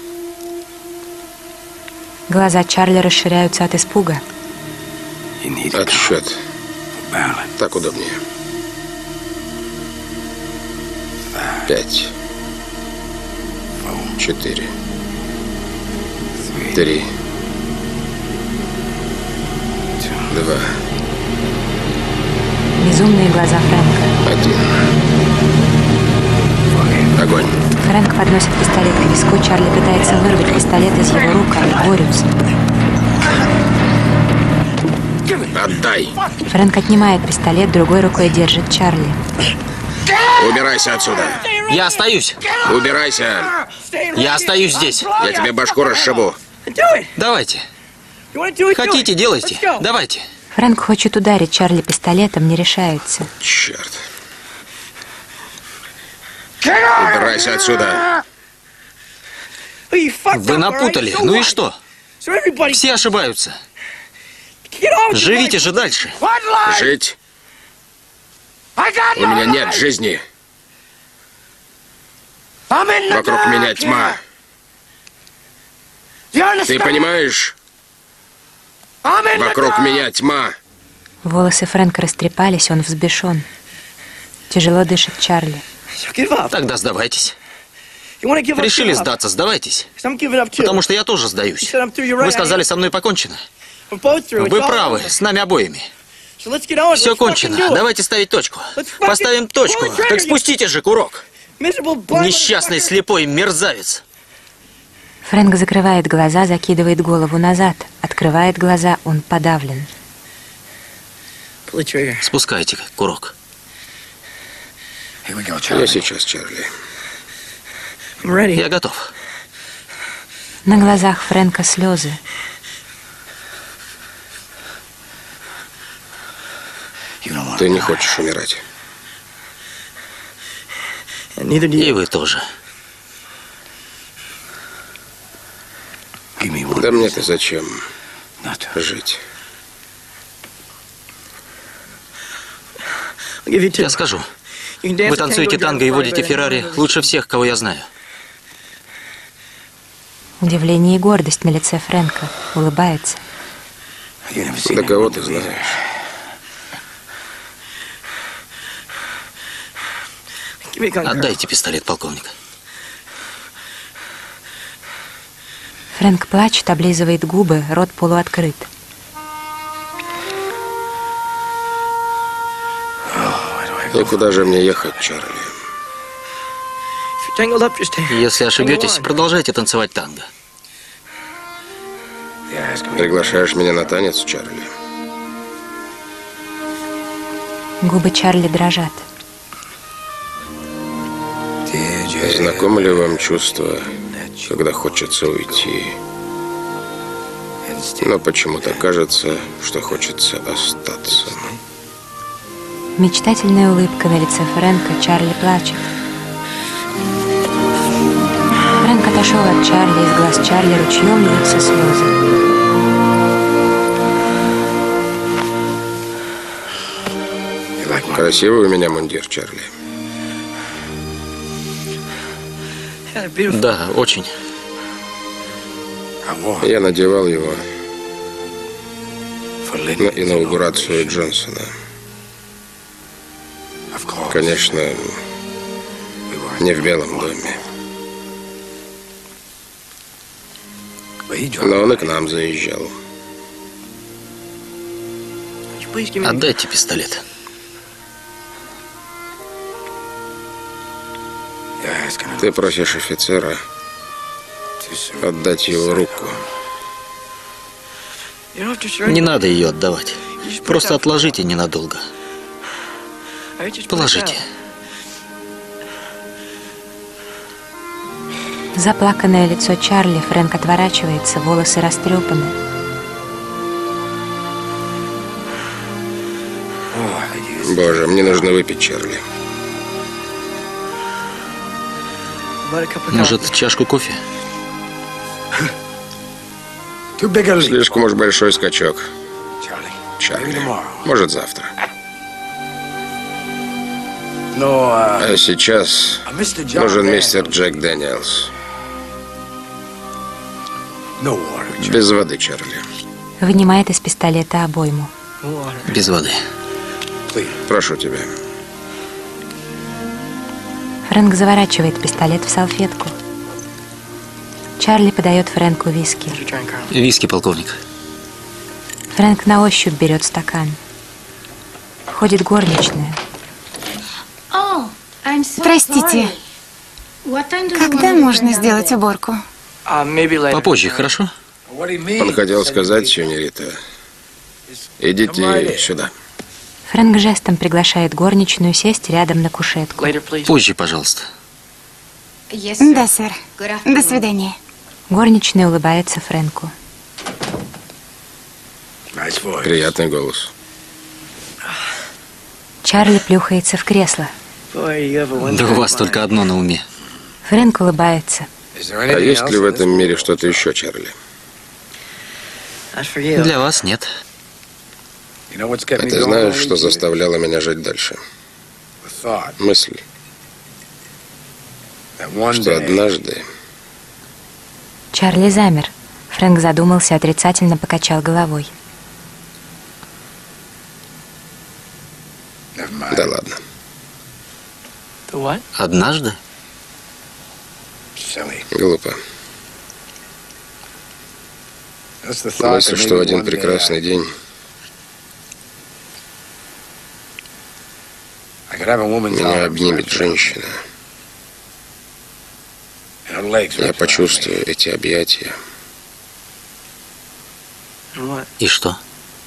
Глаза Чарли расширяются от испуга. Отсчет. Так удобнее. 5, 4, 3, 2, Безумные глаза Фрэнка. 1. Огонь. Фрэнк подносит пистолет к виску. Чарли пытается вырвать пистолет из его рук, они борются. Отдай. Фрэнк отнимает пистолет, другой рукой держит Чарли. Убирайся отсюда. Я остаюсь. Убирайся. Я остаюсь здесь. Я тебе башку расшибу. Давайте. Хотите, делайте. Давайте. Фрэнк хочет ударить Чарли пистолетом, не решается. Черт. Убирайся отсюда. Вы напутали. Ну и что? Все ошибаются. Живите же дальше. Жить? У меня нет жизни. Вокруг меня тьма. Ты понимаешь? Вокруг меня тьма. Волосы Фрэнка растрепались, он взбешен. Тяжело дышит Чарли. Тогда сдавайтесь. Решили сдаться, сдавайтесь. Потому что я тоже сдаюсь. Вы сказали, со мной покончено. Вы правы, с нами обоими. Все кончено. Давайте ставить точку. Поставим точку. Так спустите же курок. Несчастный слепой мерзавец. Фрэнк закрывает глаза, закидывает голову назад. Открывает глаза, он подавлен. Спускайте курок. Я сейчас, Чарли. Я готов. На глазах Фрэнка слезы. Ты не хочешь умирать. И вы тоже. Да мне-то зачем жить? Я скажу. Вы танцуете танго и водите Феррари лучше всех, кого я знаю. Удивление и гордость на лице Фрэнка. Улыбается. Да кого ты знаешь? Отдайте пистолет, полковник. Фрэнк плачет, облизывает губы, рот полуоткрыт. И куда же мне ехать, Чарли? Если ошибетесь, продолжайте танцевать танго. Приглашаешь меня на танец, Чарли? Губы Чарли дрожат. Знакомо ли вам чувство, когда хочется уйти, но почему-то кажется, что хочется остаться? Мечтательная улыбка на лице Фрэнка, Чарли плачет. Фрэнк отошел от Чарли, из глаз Чарли ручьем льются слезы. Красивый у меня мундир, Чарли. Да, очень. Я надевал его на инаугурацию Джонсона. Конечно, не в Белом доме. Но он и к нам заезжал. Отдайте пистолет. Ты просишь офицера отдать его руку. Не надо ее отдавать. Просто отложите ненадолго. Положите. Заплаканное лицо Чарли, Фрэнк отворачивается, волосы растрепаны. Боже, мне нужно выпить, Чарли. Может, чашку кофе? Слишком уж большой скачок, Чарли. Может, завтра. А сейчас нужен мистер Джек Дэниелс. Без воды, Чарли. Вынимает из пистолета обойму. Без воды. Прошу тебя. Фрэнк заворачивает пистолет в салфетку. Чарли подает Фрэнку виски. Виски, полковник. Фрэнк на ощупь берет стакан. Входит горничная. Простите, когда можно сделать уборку? Попозже, хорошо? Он хотел сказать, сеньорита, идите сюда. Фрэнк жестом приглашает горничную сесть рядом на кушетку. Позже, пожалуйста. Да, сэр. До свидания. Горничная улыбается Фрэнку. Приятный голос. Чарли плюхается в кресло. Да у вас только одно на уме. Фрэнк улыбается. А есть ли в этом мире что-то еще, Чарли? Для вас нет. А ты знаешь, что заставляло меня жить дальше? Мысль, что однажды... Чарли замер. Фрэнк задумался, отрицательно покачал головой. Да ладно. Однажды? Глупо. Мысль, что в один прекрасный день Меня обнимет женщина. Я почувствую эти объятия. И что?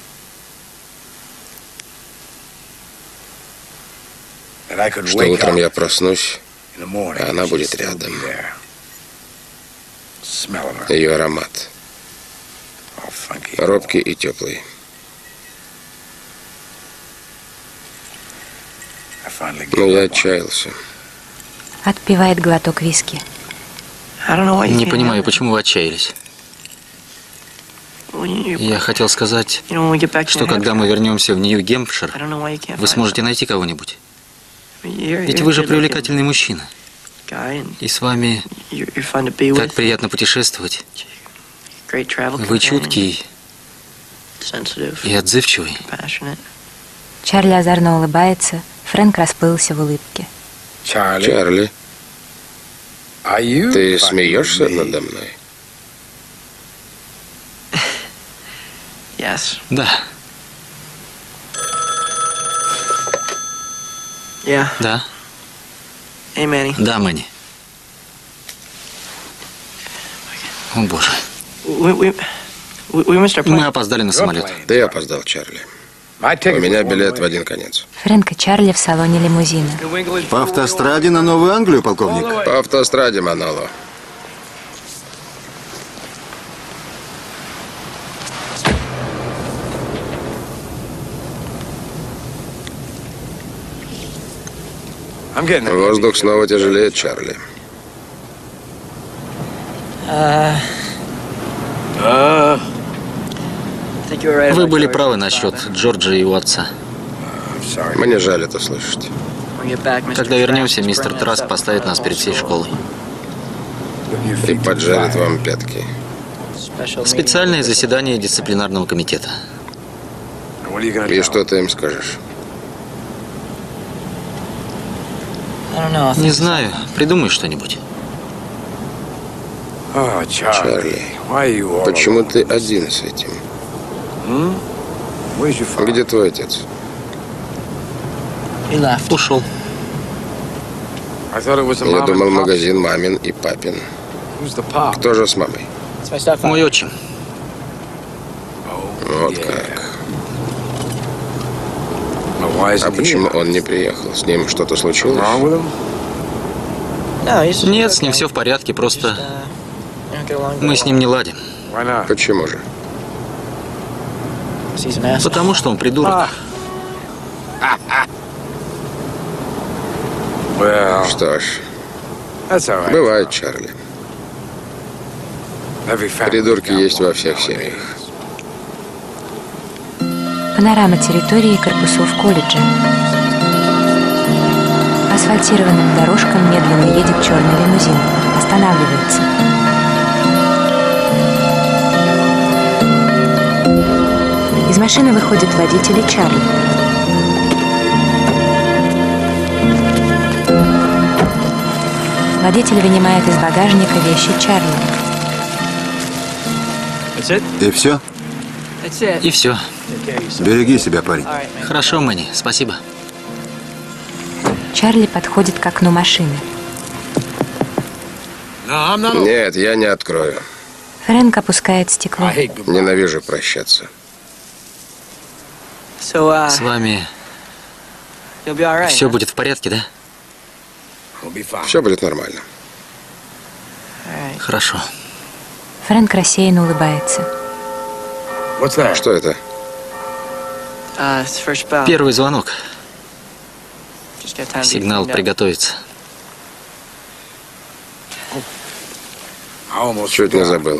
Что утром я проснусь, а она будет рядом. Ее аромат. Робкий и теплый. Но я отчаялся. Отпивает глоток виски. Не понимаю, почему вы отчаялись. Я хотел сказать, что когда мы вернемся в Нью-Гэмпшир, вы сможете найти кого-нибудь. Ведь вы же привлекательный мужчина. И с вами так приятно путешествовать. Вы чуткий и отзывчивый. Чарли озорно улыбается. Фрэнк расплылся в улыбке. Чарли, ты смеешься надо мной? Да. Да. Да, Мэнни. О, боже. Мы опоздали на самолет. Ты опоздал, Чарли. У меня билет в один конец. Фрэнк и Чарли в салоне лимузина. По автостраде на Новую Англию, полковник? По автостраде, Маноло. Воздух снова тяжелеет, Чарли. Вы были правы насчет Джорджа и его отца. Мне жаль это слышать. Когда вернемся, мистер Траск поставит нас перед всей школой. И поджарит вам пятки. Специальное заседание дисциплинарного комитета. И что ты им скажешь? Не знаю, придумай что-нибудь. Чарли, почему ты один с этим? Где твой отец? Ушел. Я думал, магазин мамин и папин. Кто же с мамой? Мой отчим. Вот как. А почему он не приехал? С ним что-то случилось? Нет, с ним все в порядке, просто мы с ним не ладим. Почему же? Потому что он придурок. Что ж, бывает, Чарли. Придурки есть во всех семьях. Панорама территории корпусов колледжа. По асфальтированным дорожкам медленно едет черный лимузин. Останавливается. Из машины выходит водитель и Чарли. Водитель вынимает из багажника вещи Чарли. И все? И все. Береги себя, парень. Хорошо, Мэнни, спасибо. Чарли подходит к окну машины. Нет, я не открою. Фрэнк опускает стекло. Ненавижу прощаться. С вами все будет в порядке, да? Все будет нормально. Хорошо. Фрэнк рассеянно улыбается. Что это? Первый звонок. Сигнал приготовиться. Чуть не забыл.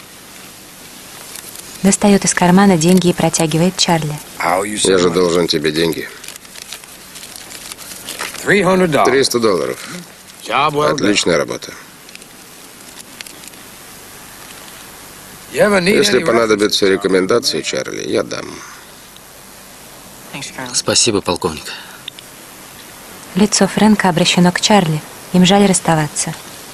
Достает из кармана деньги и протягивает Чарли. Я же должен тебе деньги. $300. Отличная работа. Если понадобятся рекомендации, Чарли, я дам. Спасибо, полковник. Лицо Фрэнка обращено к Чарли. Им жаль расставаться.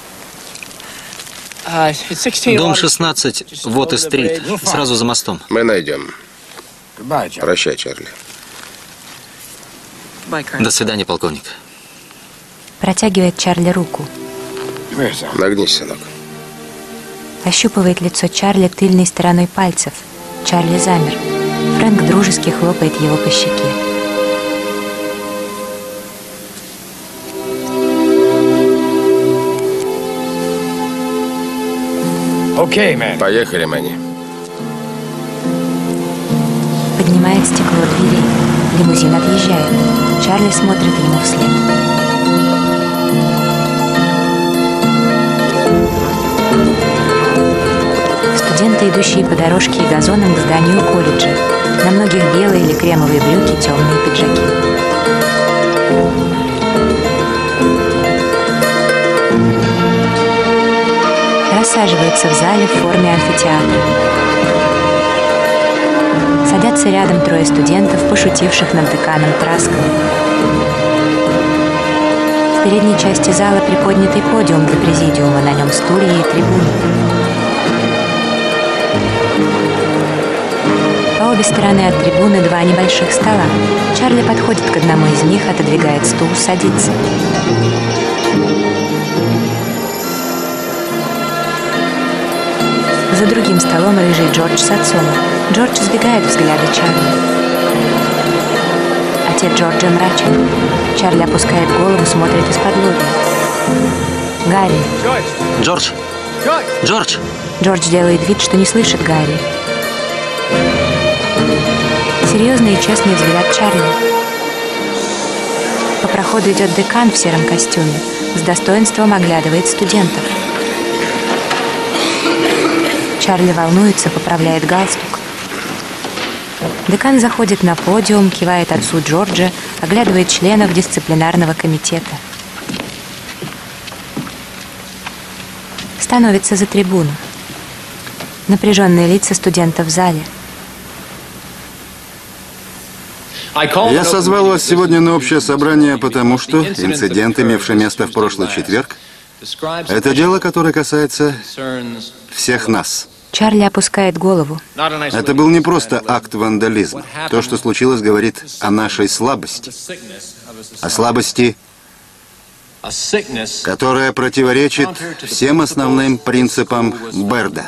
Дом 16, вот и стрит, сразу за мостом. Мы найдем. Прощай, Чарли. До свидания, полковник. Протягивает Чарли руку. Нагнись, сынок. Ощупывает лицо Чарли тыльной стороной пальцев. Чарли замер. Фрэнк дружески хлопает его по щеке. Поехали, Мэнни. Поднимает стекло дверей. Лимузин отъезжает. Чарли смотрит ему вслед. Студенты, идущие по дорожке и газонам к зданию колледжа. На многих белые или кремовые брюки, темные пиджаки. Рассаживаются в зале в форме амфитеатра. Садятся рядом трое студентов, пошутивших над деканом Трасковым. В передней части зала приподнятый подиум для президиума, на нем стулья и трибуны. По обе стороны от трибуны два небольших стола. Чарли подходит к одному из них, отодвигает стул, садится. За другим столом рыжий Джордж с отцом. Джордж избегает взгляда Чарли. Отец Джорджа мрачен. Чарли опускает голову, смотрит из-под лобья. Гарри. Джордж! Джордж! Джордж делает вид, что не слышит Гарри. Серьезный и честный взгляд Чарли. По проходу идет декан в сером костюме. С достоинством оглядывает студентов. Чарли волнуется, поправляет галстук. Декан заходит на подиум, кивает отцу Джорджа, оглядывает членов дисциплинарного комитета. Становится за трибуну. Напряженные лица студентов в зале. Я созвал вас сегодня на общее собрание, потому что инцидент, имевший место в прошлый четверг, это дело, которое касается всех нас. Чарли опускает голову. Это был не просто акт вандализма. То, что случилось, говорит о нашей слабости. О слабости, которая противоречит всем основным принципам Берда.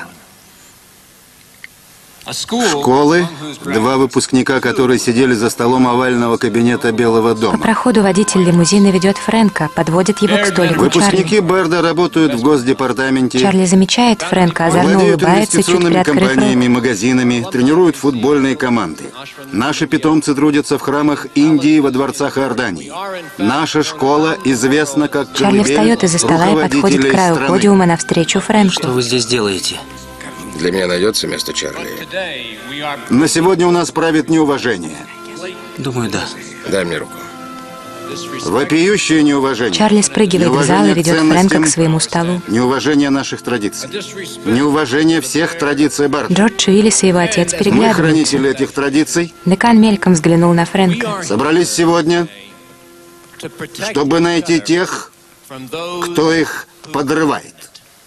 Школы, два выпускника, которые сидели за столом овального кабинета Белого По дома. проходу водитель лимузина ведет Фрэнка, подводит его к столику Выпускники Чарли. Берда работают в Госдепартаменте, Чарли замечает Фрэнка, озорно владеют улыбается, чуть инвестиционными приоткрыв компаниями, рот. магазинами, тренируют футбольные команды. Наши питомцы трудятся в храмах Индии, во дворцах Иордании. Наша школа известна как Чарли колыбель встает из-за стола и подходит к руководителей краю страны. подиума навстречу Фрэнку. Что вы здесь делаете? Для меня найдется место, Чарли. На сегодня у нас правит неуважение. Думаю, да. Дай мне руку. Вопиющее неуважение. Чарли спрыгивает в зал и Неуважение к ведет Фрэнка ценностям, к своему столу. Неуважение наших традиций. Неуважение всех традиций Берда. Джордж Уиллис и его отец Мы переглядываются. хранители этих традиций. Декан мельком взглянул на Фрэнка. Собрались сегодня, чтобы найти тех, кто их подрывает.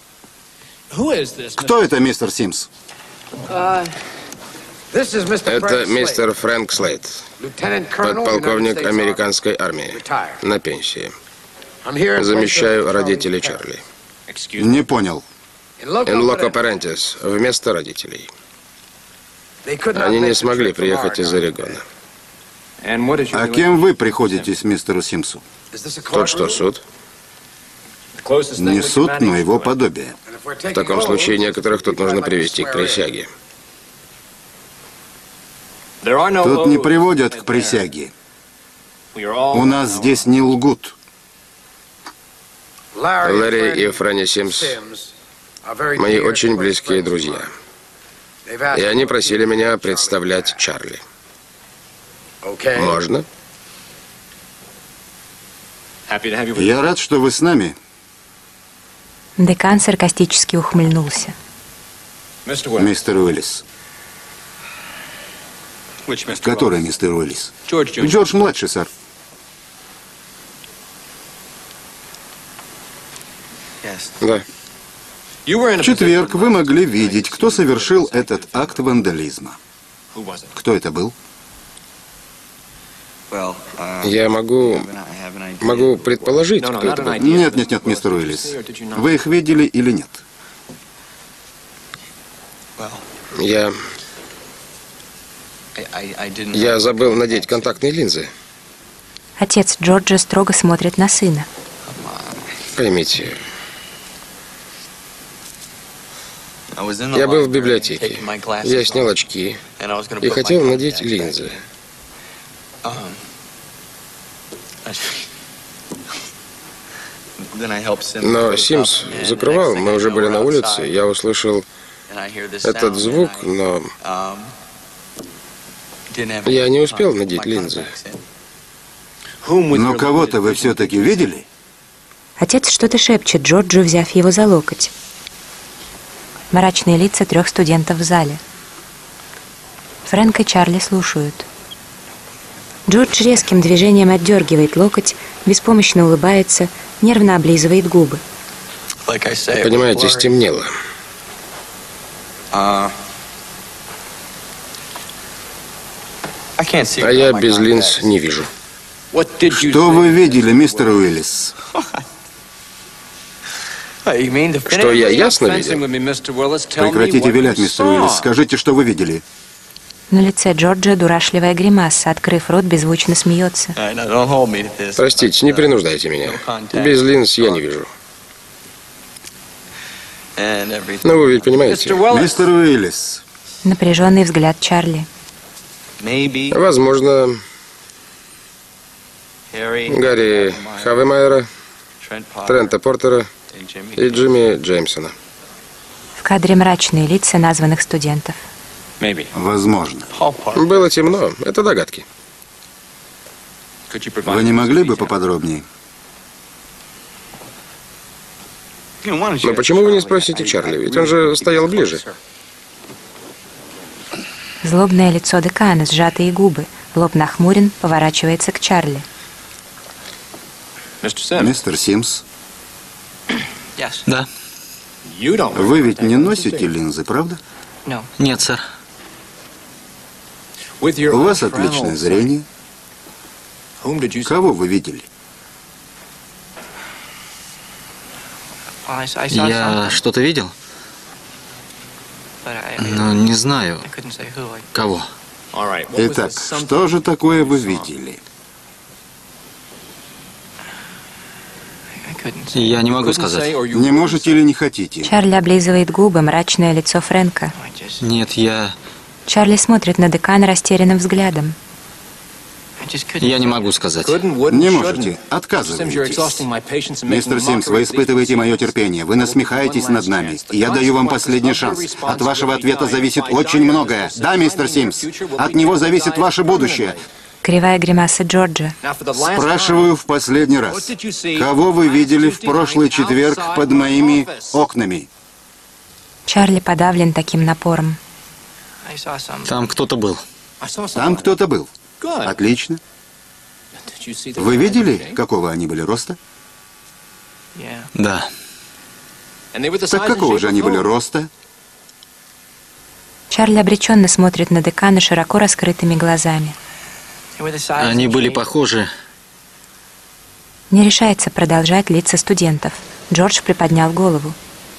Кто это, мистер Симс? Это мистер Фрэнк Слейд, подполковник американской армии, на пенсии. Замещаю родителей Чарли. Не понял. In loco parentis, вместо родителей. Они не смогли приехать из Орегона. А кем вы приходитесь мистеру Симсу? Тот, что суд. Не суд, но его подобие. В таком случае некоторых тут нужно привести к присяге. Тут не приводят к присяге. У нас здесь не лгут. Ларри и Фрэнни Симс — мои очень близкие друзья. И они просили меня представлять Чарли. Можно? Я рад, что вы с нами. Декан саркастически ухмыльнулся. Мистер Уиллис. Который мистер Уиллис? Джордж-младший, сэр. Да. В четверг вы могли видеть, кто совершил этот акт вандализма. Кто это был? Я могу предположить, кто это был. Нет, мистер Уиллис. Вы их видели или нет? Я забыл надеть контактные линзы. Отец Джорджа строго смотрит на сына. Поймите, я был в библиотеке. Я снял очки и хотел надеть линзы. Но Симс закрывал, мы уже были на улице, я услышал этот звук, но я не успел надеть линзы. Но кого-то вы все-таки видели? Отец что-то шепчет Джорджу, взяв его за локоть. Мрачные лица 3 студентов в зале. Фрэнк и Чарли слушают. Джордж резким движением отдергивает локоть, беспомощно улыбается, нервно облизывает губы. Понимаете, стемнело. А я без линз не вижу. Что вы видели, мистер Уиллис? Что я ясно видел? Прекратите вилять, мистер Уиллис. Скажите, что вы видели. На лице Джорджа дурашливая гримаса, открыв рот, беззвучно смеется. Простите, не принуждайте меня. Без линз я не вижу. Но вы ведь понимаете. Мистер Уиллис. Напряженный взгляд Чарли. Возможно, Гарри Хавемайера, Трента Портера и Джимми Джеймсона. В кадре мрачные лица названных студентов. Возможно. Было темно. Это догадки. Вы не могли бы поподробнее? Но почему вы не спросите Чарли? Ведь он же стоял ближе. Злобное лицо декана, сжатые губы. Лоб нахмурен, поворачивается к Чарли. Мистер Симс. Да. Вы ведь не носите линзы, правда? Нет, сэр. У вас отличное зрение. Кого вы видели? Я что-то видел? Но не знаю, кого. Итак, что же такое вы видели? Я не могу сказать. Не можете или не хотите? Чарли облизывает губы, мрачное лицо Фрэнка. Нет, я Чарли смотрит на декана растерянным взглядом. не могу сказать. Не можете. Отказываетесь. Мистер Симс, вы испытываете мое терпение. Вы насмехаетесь над нами. Я даю вам последний шанс. От вашего ответа зависит очень многое. Да, мистер Симс? От него зависит ваше будущее. Кривая гримаса Джорджа. Спрашиваю в последний раз. Кого вы видели в прошлый четверг под моими окнами? Чарли подавлен таким напором. Там кто-то был. Там кто-то был. Отлично. Вы видели, какого они были роста? Да. Так какого же они были роста? Чарли обреченно смотрит на декана широко раскрытыми глазами. Они были похожи. Не решается продолжать лица студентов. Джордж приподнял голову.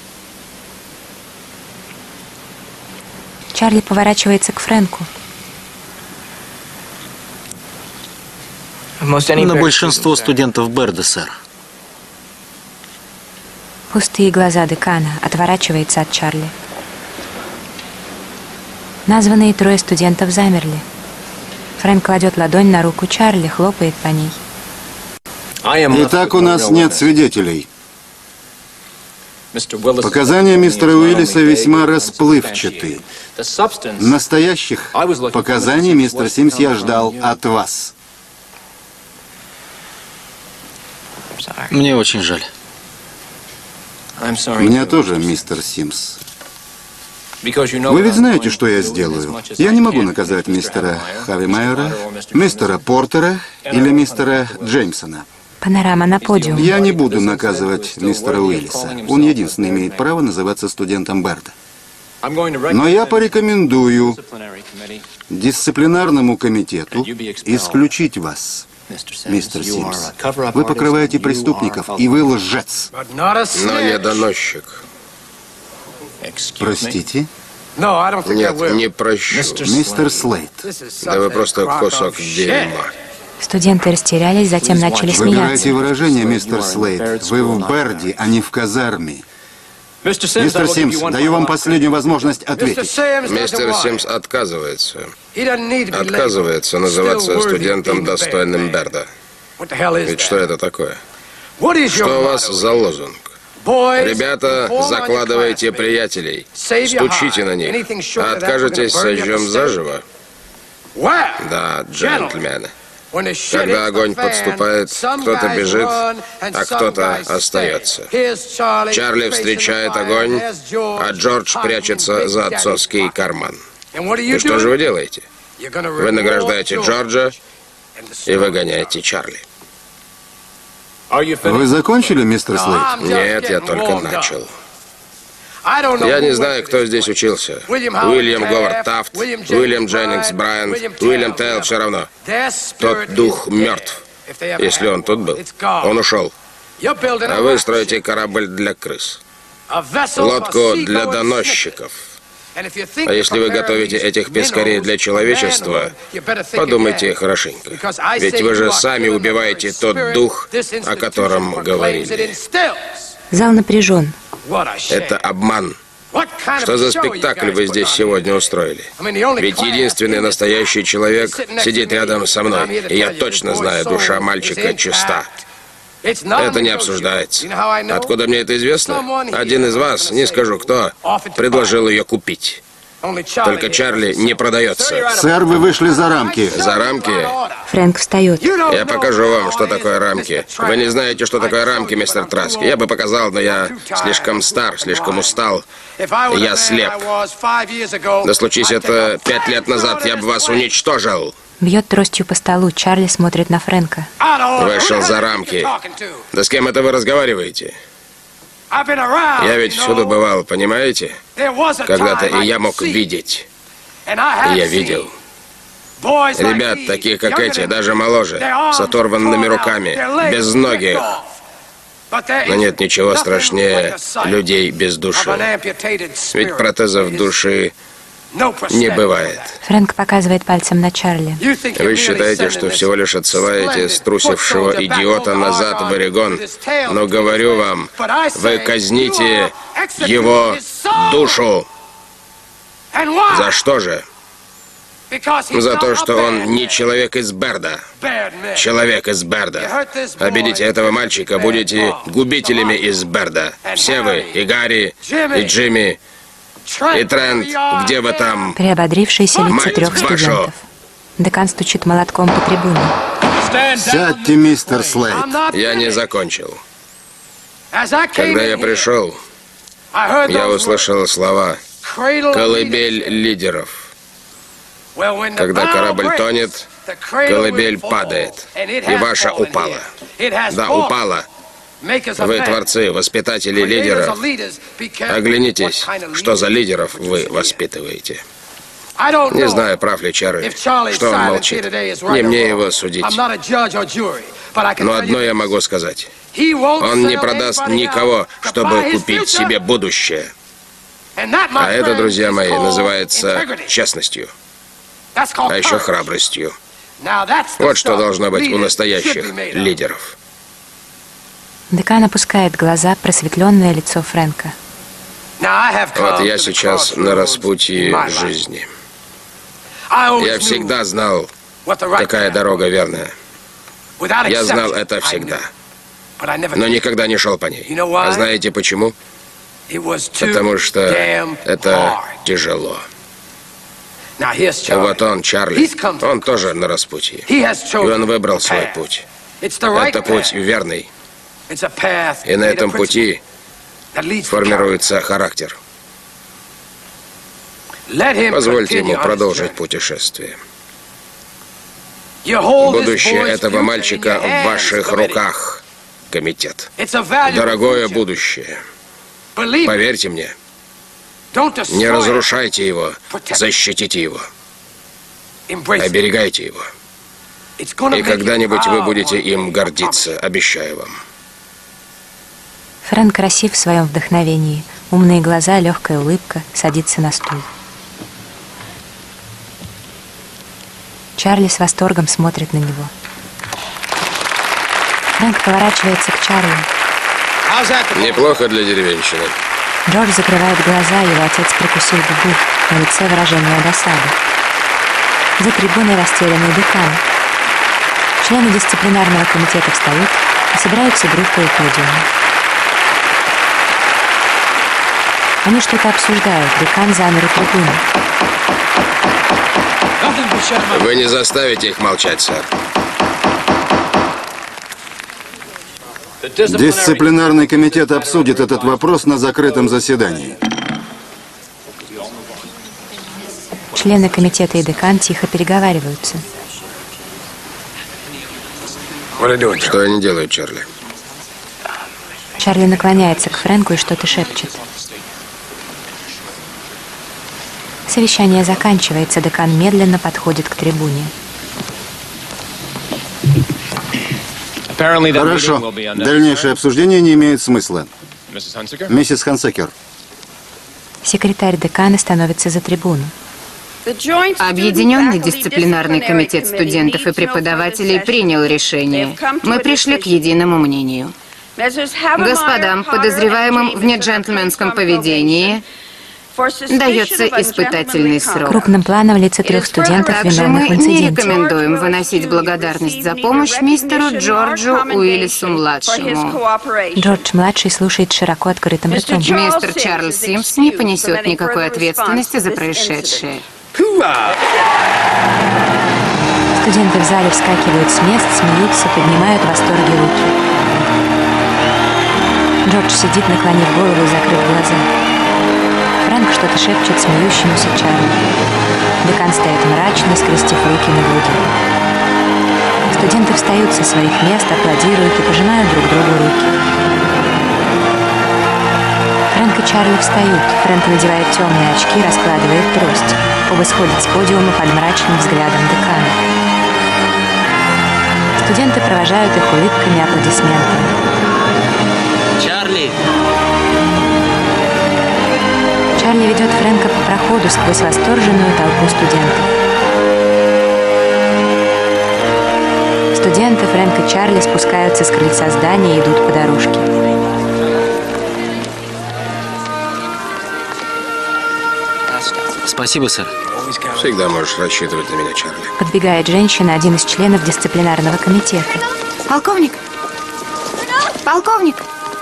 Чарли поворачивается к Фрэнку. На большинство студентов Берда, сэр. Пустые глаза декана, отворачивается от Чарли. Названные 3 студентов замерли. Фрэнк кладет ладонь на руку Чарли, хлопает по ней. Итак, у нас нет свидетелей. Показания мистера Уиллиса весьма расплывчаты. Настоящих показаний, мистер Симс, я ждал от вас. Мне очень жаль. Мне тоже, мистер Симс. Вы ведь знаете, что я сделаю. Я не могу наказать мистера Хавемайера, мистера Портера или мистера Джеймсона. Панорама на подиум. Я не буду наказывать мистера Уиллиса. Он единственный имеет право называться студентом Берда. Но я порекомендую дисциплинарному комитету исключить вас. Мистер Симс, вы покрываете преступников, и вы лжец. Но не доносчик. Простите? Нет, не прощу. Мистер Слейд. Да вы просто кусок дерьма. Студенты растерялись, затем начали Выбирайте смеяться. выражение, мистер Слейд. Вы в Берди, а не в казарме. Мистер Симс, даю вам последнюю возможность ответить. Мистер Симс отказывается. Отказывается называться студентом, достойным Берда. Ведь что это такое? Что у вас за лозунг? Ребята, закладывайте приятелей, стучите на них, а откажетесь, сожжем заживо. Да, джентльмены. Когда огонь подступает, кто-то бежит, а кто-то остается. Чарли встречает огонь, а Джордж прячется за отцовский карман. И что же вы делаете? Вы награждаете Джорджа и выгоняете Чарли. Вы закончили, мистер Слейд? Нет, я только начал. Я не знаю, кто здесь учился. Уильям Говард Тафт, Уильям Дженнингс Брайант, Уильям Тейл, все равно. Тот дух мертв. Если он тут был, он ушел. А вы строите корабль для крыс. Лодку для доносчиков. А если вы готовите этих пескарей для человечества, подумайте хорошенько. Ведь вы же сами убиваете тот дух, о котором говорили. Зал напряжен. Это обман. Что за спектакль вы здесь сегодня устроили? Ведь единственный настоящий человек сидит рядом со мной, и я точно знаю, душа мальчика чиста. Это не обсуждается. Откуда мне это известно? Один из вас, не скажу кто, предложил ее купить. Только Чарли не продается. Сэр, вы вышли за рамки. За рамки? Фрэнк встает. Я покажу вам, что такое рамки. Вы не знаете, что такое рамки, мистер Траск. Я бы показал, но я слишком стар, слишком устал. Я слеп. Да случись это 5 лет назад, я бы вас уничтожил. Бьет тростью по столу. Чарли смотрит на Фрэнка. Вышел за рамки. Да с кем это вы разговариваете? Я ведь всюду бывал, понимаете? Когда-то и я мог видеть. И я видел. Ребят, таких как эти, даже моложе, с оторванными руками, без ноги. Но нет ничего страшнее людей без души. Ведь протезов души не бывает. Фрэнк показывает пальцем на Чарли. Вы считаете, что всего лишь отсылаете струсившего идиота назад в Орегон, но говорю вам, вы казните его душу. За что же? За то, что он не человек из Берда. Человек из Берда. Обидите этого мальчика, будете губителями из Берда. Все вы, и Гарри, и Джимми, и Трент, где вы там? Приободрившиеся лица 3 студентов. Декан стучит молотком по трибуне. Сядьте, мистер Слейд. Я не закончил. Когда я пришел, я услышал слова «колыбель лидеров». Когда корабль тонет, колыбель падает. И ваша упала. Да, упала. Вы творцы, воспитатели лидеров. Оглянитесь, что за лидеров вы воспитываете. Не знаю, прав ли Чарли, что он молчит. Не мне его судить. Но одно я могу сказать. Он не продаст никого, чтобы купить себе будущее. А это, друзья мои, называется честностью. А еще храбростью. Вот что должно быть у настоящих лидеров. Декан опускает глаза, просветленное лицо Фрэнка. Вот я сейчас на распутье жизни. Я всегда знал, какая дорога верная. Я знал это всегда. Но никогда не шел по ней. А знаете почему? Потому что это тяжело. Вот он, Чарли, он тоже на распутье. И он выбрал свой путь. Это путь верный. И на этом пути формируется характер. Позвольте ему продолжить путешествие. Будущее этого мальчика в ваших руках, комитет. Дорогое будущее. Поверьте мне. Не разрушайте его, защитите его. Оберегайте его. И когда-нибудь вы будете им гордиться, обещаю вам. Фрэнк красив в своем вдохновении. Умные глаза, легкая улыбка, садится на стул. Чарли с восторгом смотрит на него. Фрэнк поворачивается к Чарли. Неплохо для деревенщины. Джордж закрывает глаза, его отец прикусил губу, на лице выражение досады. За трибуной расстеленный декан. Члены дисциплинарного комитета встают и собираются группой у подиума. Они что-то обсуждают, декан замер у трибуны. Вы не заставите их молчать, сэр. Дисциплинарный комитет обсудит этот вопрос на закрытом заседании. Члены комитета и декан тихо переговариваются. Что они делают, Чарли? Чарли наклоняется к Фрэнку и что-то шепчет. Совещание заканчивается, декан медленно подходит к трибуне. Хорошо. Дальнейшее обсуждение не имеет смысла. Миссис Хансекер. Секретарь декана становится за трибуну. Объединенный дисциплинарный комитет студентов и преподавателей принял решение. Мы пришли к единому мнению. Господам, подозреваемым в неджентльменском поведении, дается испытательный срок. Крупным планом лица 3 студентов, Также виновных мы в не инциденте. рекомендуем выносить благодарность за помощь мистеру Джорджу Уиллису-младшему. Джордж-младший слушает широко открытым ртом. Мистер Чарльз Симс не понесет никакой ответственности за происшедшее. Студенты в зале вскакивают с мест, смеются, поднимают в восторге руки. Джордж сидит, наклонив голову и закрыв глаза. Фрэнк что-то шепчет смеющемуся Чарли. Декан стоит мрачно, скрестив руки на груди. Студенты встают со своих мест, аплодируют и пожимают друг другу руки. Фрэнк и Чарли встают. Фрэнк надевает темные очки, раскладывает трость. Оба сходят с подиума под мрачным взглядом декана. Студенты провожают их улыбками и аплодисментами. Чарли! Чарли ведет Фрэнка по проходу сквозь восторженную толпу студентов. Студенты, Фрэнк и Чарли спускаются с крыльца здания и идут по дорожке. Спасибо, сэр. Всегда можешь рассчитывать на меня, Чарли. Подбегает женщина, один из членов дисциплинарного комитета. Полковник! Полковник!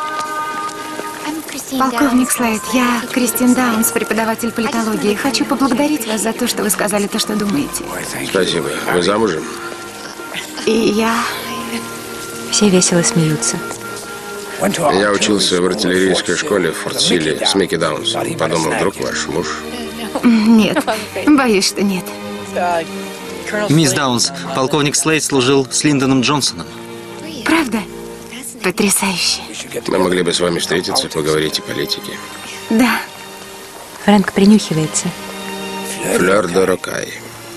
Полковник Слейд, я Кристин Даунс, преподаватель политологии. Хочу поблагодарить вас за то, что вы сказали то, что думаете. Спасибо. Вы замужем? И я... Все весело смеются. Я учился в артиллерийской школе в Форт-Силе с Микки Даунс. Подумал, вдруг ваш муж? Нет, боюсь, что нет. Мисс Даунс, полковник Слейд служил с Линдоном Джонсоном. Правда? Потрясающе. Мы могли бы с вами встретиться, поговорить о политике. Да. Фрэнк принюхивается. Флёр де Рокай.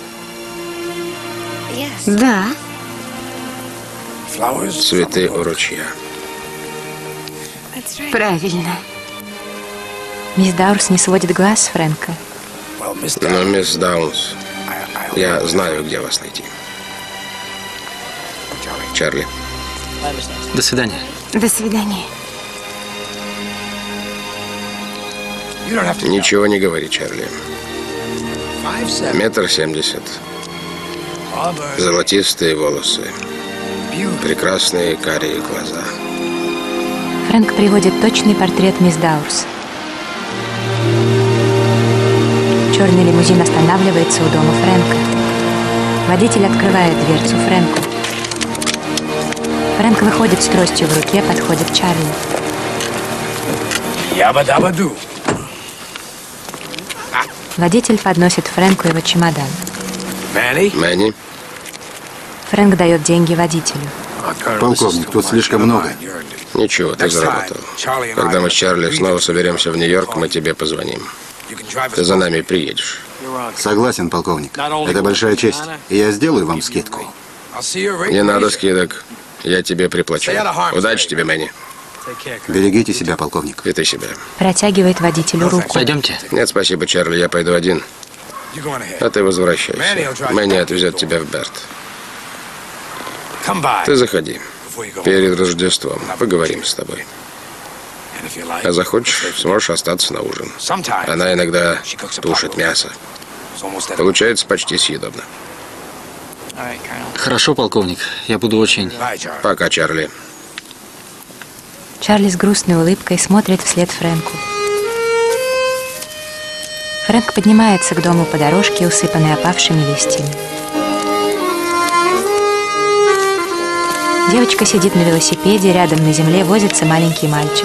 Да. Цветы у ручья. Правильно. Мисс Даурс не сводит глаз с Фрэнка. Но, мисс Даунс, я знаю, где вас найти. Чарли. До свидания. До свидания. Ничего не говори, Чарли. 1,70 м. Золотистые волосы. Прекрасные карие глаза. Фрэнк приводит точный портрет мисс Даурс. Черный лимузин останавливается у дома Фрэнка. Водитель открывает дверцу Фрэнку. Фрэнк выходит с тростью в руке, подходит к Чарли. Ябба-дабба-ду. Водитель подносит Фрэнку его чемодан. Мэнни? Фрэнк дает деньги водителю. Полковник, тут слишком много. Ничего, ты заработал. Когда мы с Чарли снова соберемся в Нью-Йорк, мы тебе позвоним. Ты за нами приедешь. Согласен, полковник. Это большая честь. И я сделаю вам скидку. Не надо скидок. Я тебе приплачу. Удачи тебе, Мэнни. Берегите себя, полковник. И ты себя. Протягивает водителю руку. Пойдемте. Нет, спасибо, Чарли, я пойду один. А ты возвращайся. Мэнни отвезет тебя в Берт. Ты заходи. Перед Рождеством поговорим с тобой. А захочешь, сможешь остаться на ужин. Она иногда тушит мясо. Получается почти съедобно. Хорошо, полковник. Я буду очень... Пока, Чарли. Чарли с грустной улыбкой смотрит вслед Фрэнку. Фрэнк поднимается к дому по дорожке, усыпанной опавшими листьями. Девочка сидит на велосипеде, рядом на земле возится маленький мальчик.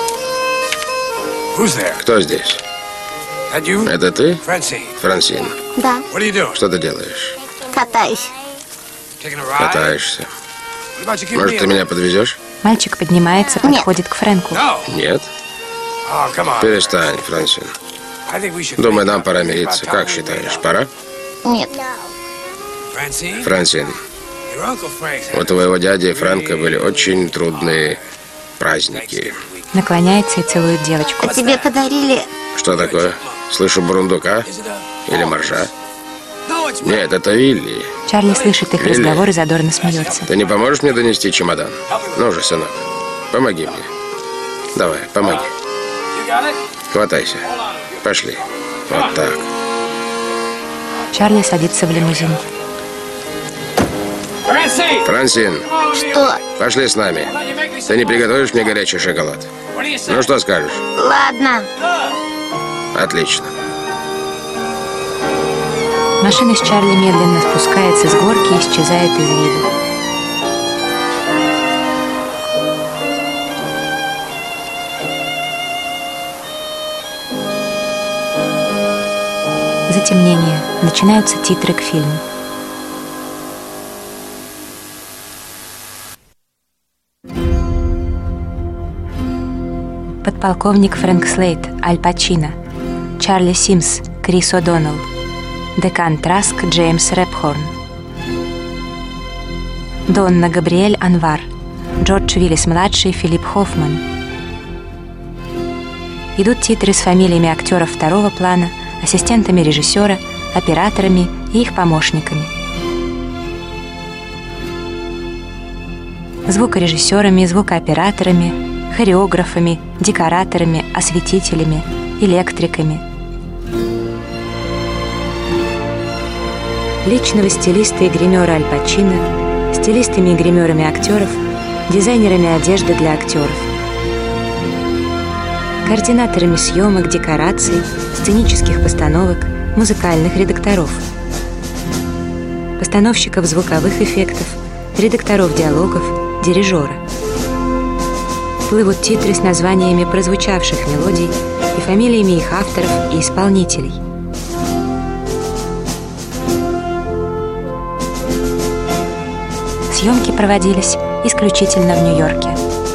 Кто здесь? Это ты? Франсин. Да, Что ты делаешь? катаюсь. Катаешься. Может, ты меня подвезешь? Мальчик поднимается, подходит к Фрэнку. Нет? Перестань, Франсин. Думаю, нам пора мириться. Как считаешь, пора? Нет. Франсин, у твоего дяди Фрэнка были очень трудные праздники. Наклоняется и целует девочку. А тебе подарили... Что такое? Слышу бурундука? Или моржа? Нет, это Вилли. Чарли слышит их Вилли. разговор и задорно смеется. Ты не поможешь мне донести чемодан? Ну же, сынок, помоги мне. Давай, помоги. Хватайся. Пошли. Вот так. Чарли садится в лимузин. Франсин, Что? пошли с нами. Ты не приготовишь мне горячий шоколад? Ну, что скажешь? Ладно. Отлично. Машина с Чарли медленно спускается с горки и исчезает из виду. Затемнение. Начинаются титры к фильму. Подполковник Фрэнк Слейд, Аль Пачино, Чарли Симс, Крис О'Доннелл, Декан Траск, Джеймс Рэпхорн, Донна Габриэль Анвар, Джордж Уиллис-младший, Филипп Хоффман. Идут титры с фамилиями актеров второго плана, ассистентами режиссера, операторами и их помощниками. Звукорежиссерами, звукооператорами, хореографами, декораторами, осветителями, электриками. Личного стилиста и гримера Аль Пачино, стилистами и гримерами актеров, дизайнерами одежды для актеров, координаторами съемок, декораций, сценических постановок, музыкальных редакторов, постановщиков звуковых эффектов, редакторов диалогов, дирижера. Плывут титры с названиями прозвучавших мелодий и фамилиями их авторов и исполнителей. Съемки проводились исключительно в Нью-Йорке.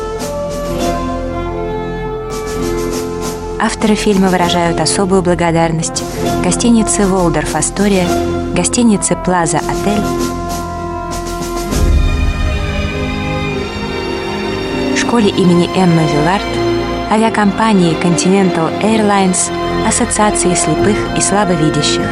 Авторы фильма выражают особую благодарность гостинице «Волдорф Астория», гостинице «Плаза Отель», школе имени Эммы Виллард, авиакомпании Continental Airlines, Ассоциации слепых и слабовидящих.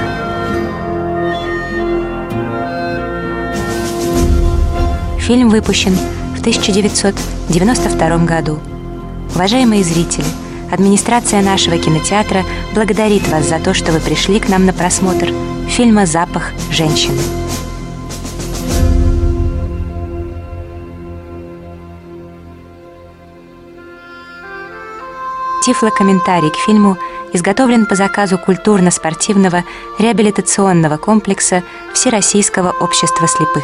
Фильм выпущен в 1992 году. Уважаемые зрители, администрация нашего кинотеатра благодарит вас за то, что вы пришли к нам на просмотр фильма «Запах женщины». Тифлокомментарий к фильму изготовлен по заказу культурно-спортивного реабилитационного комплекса Всероссийского общества слепых.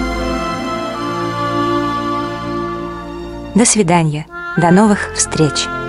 До свидания. До новых встреч.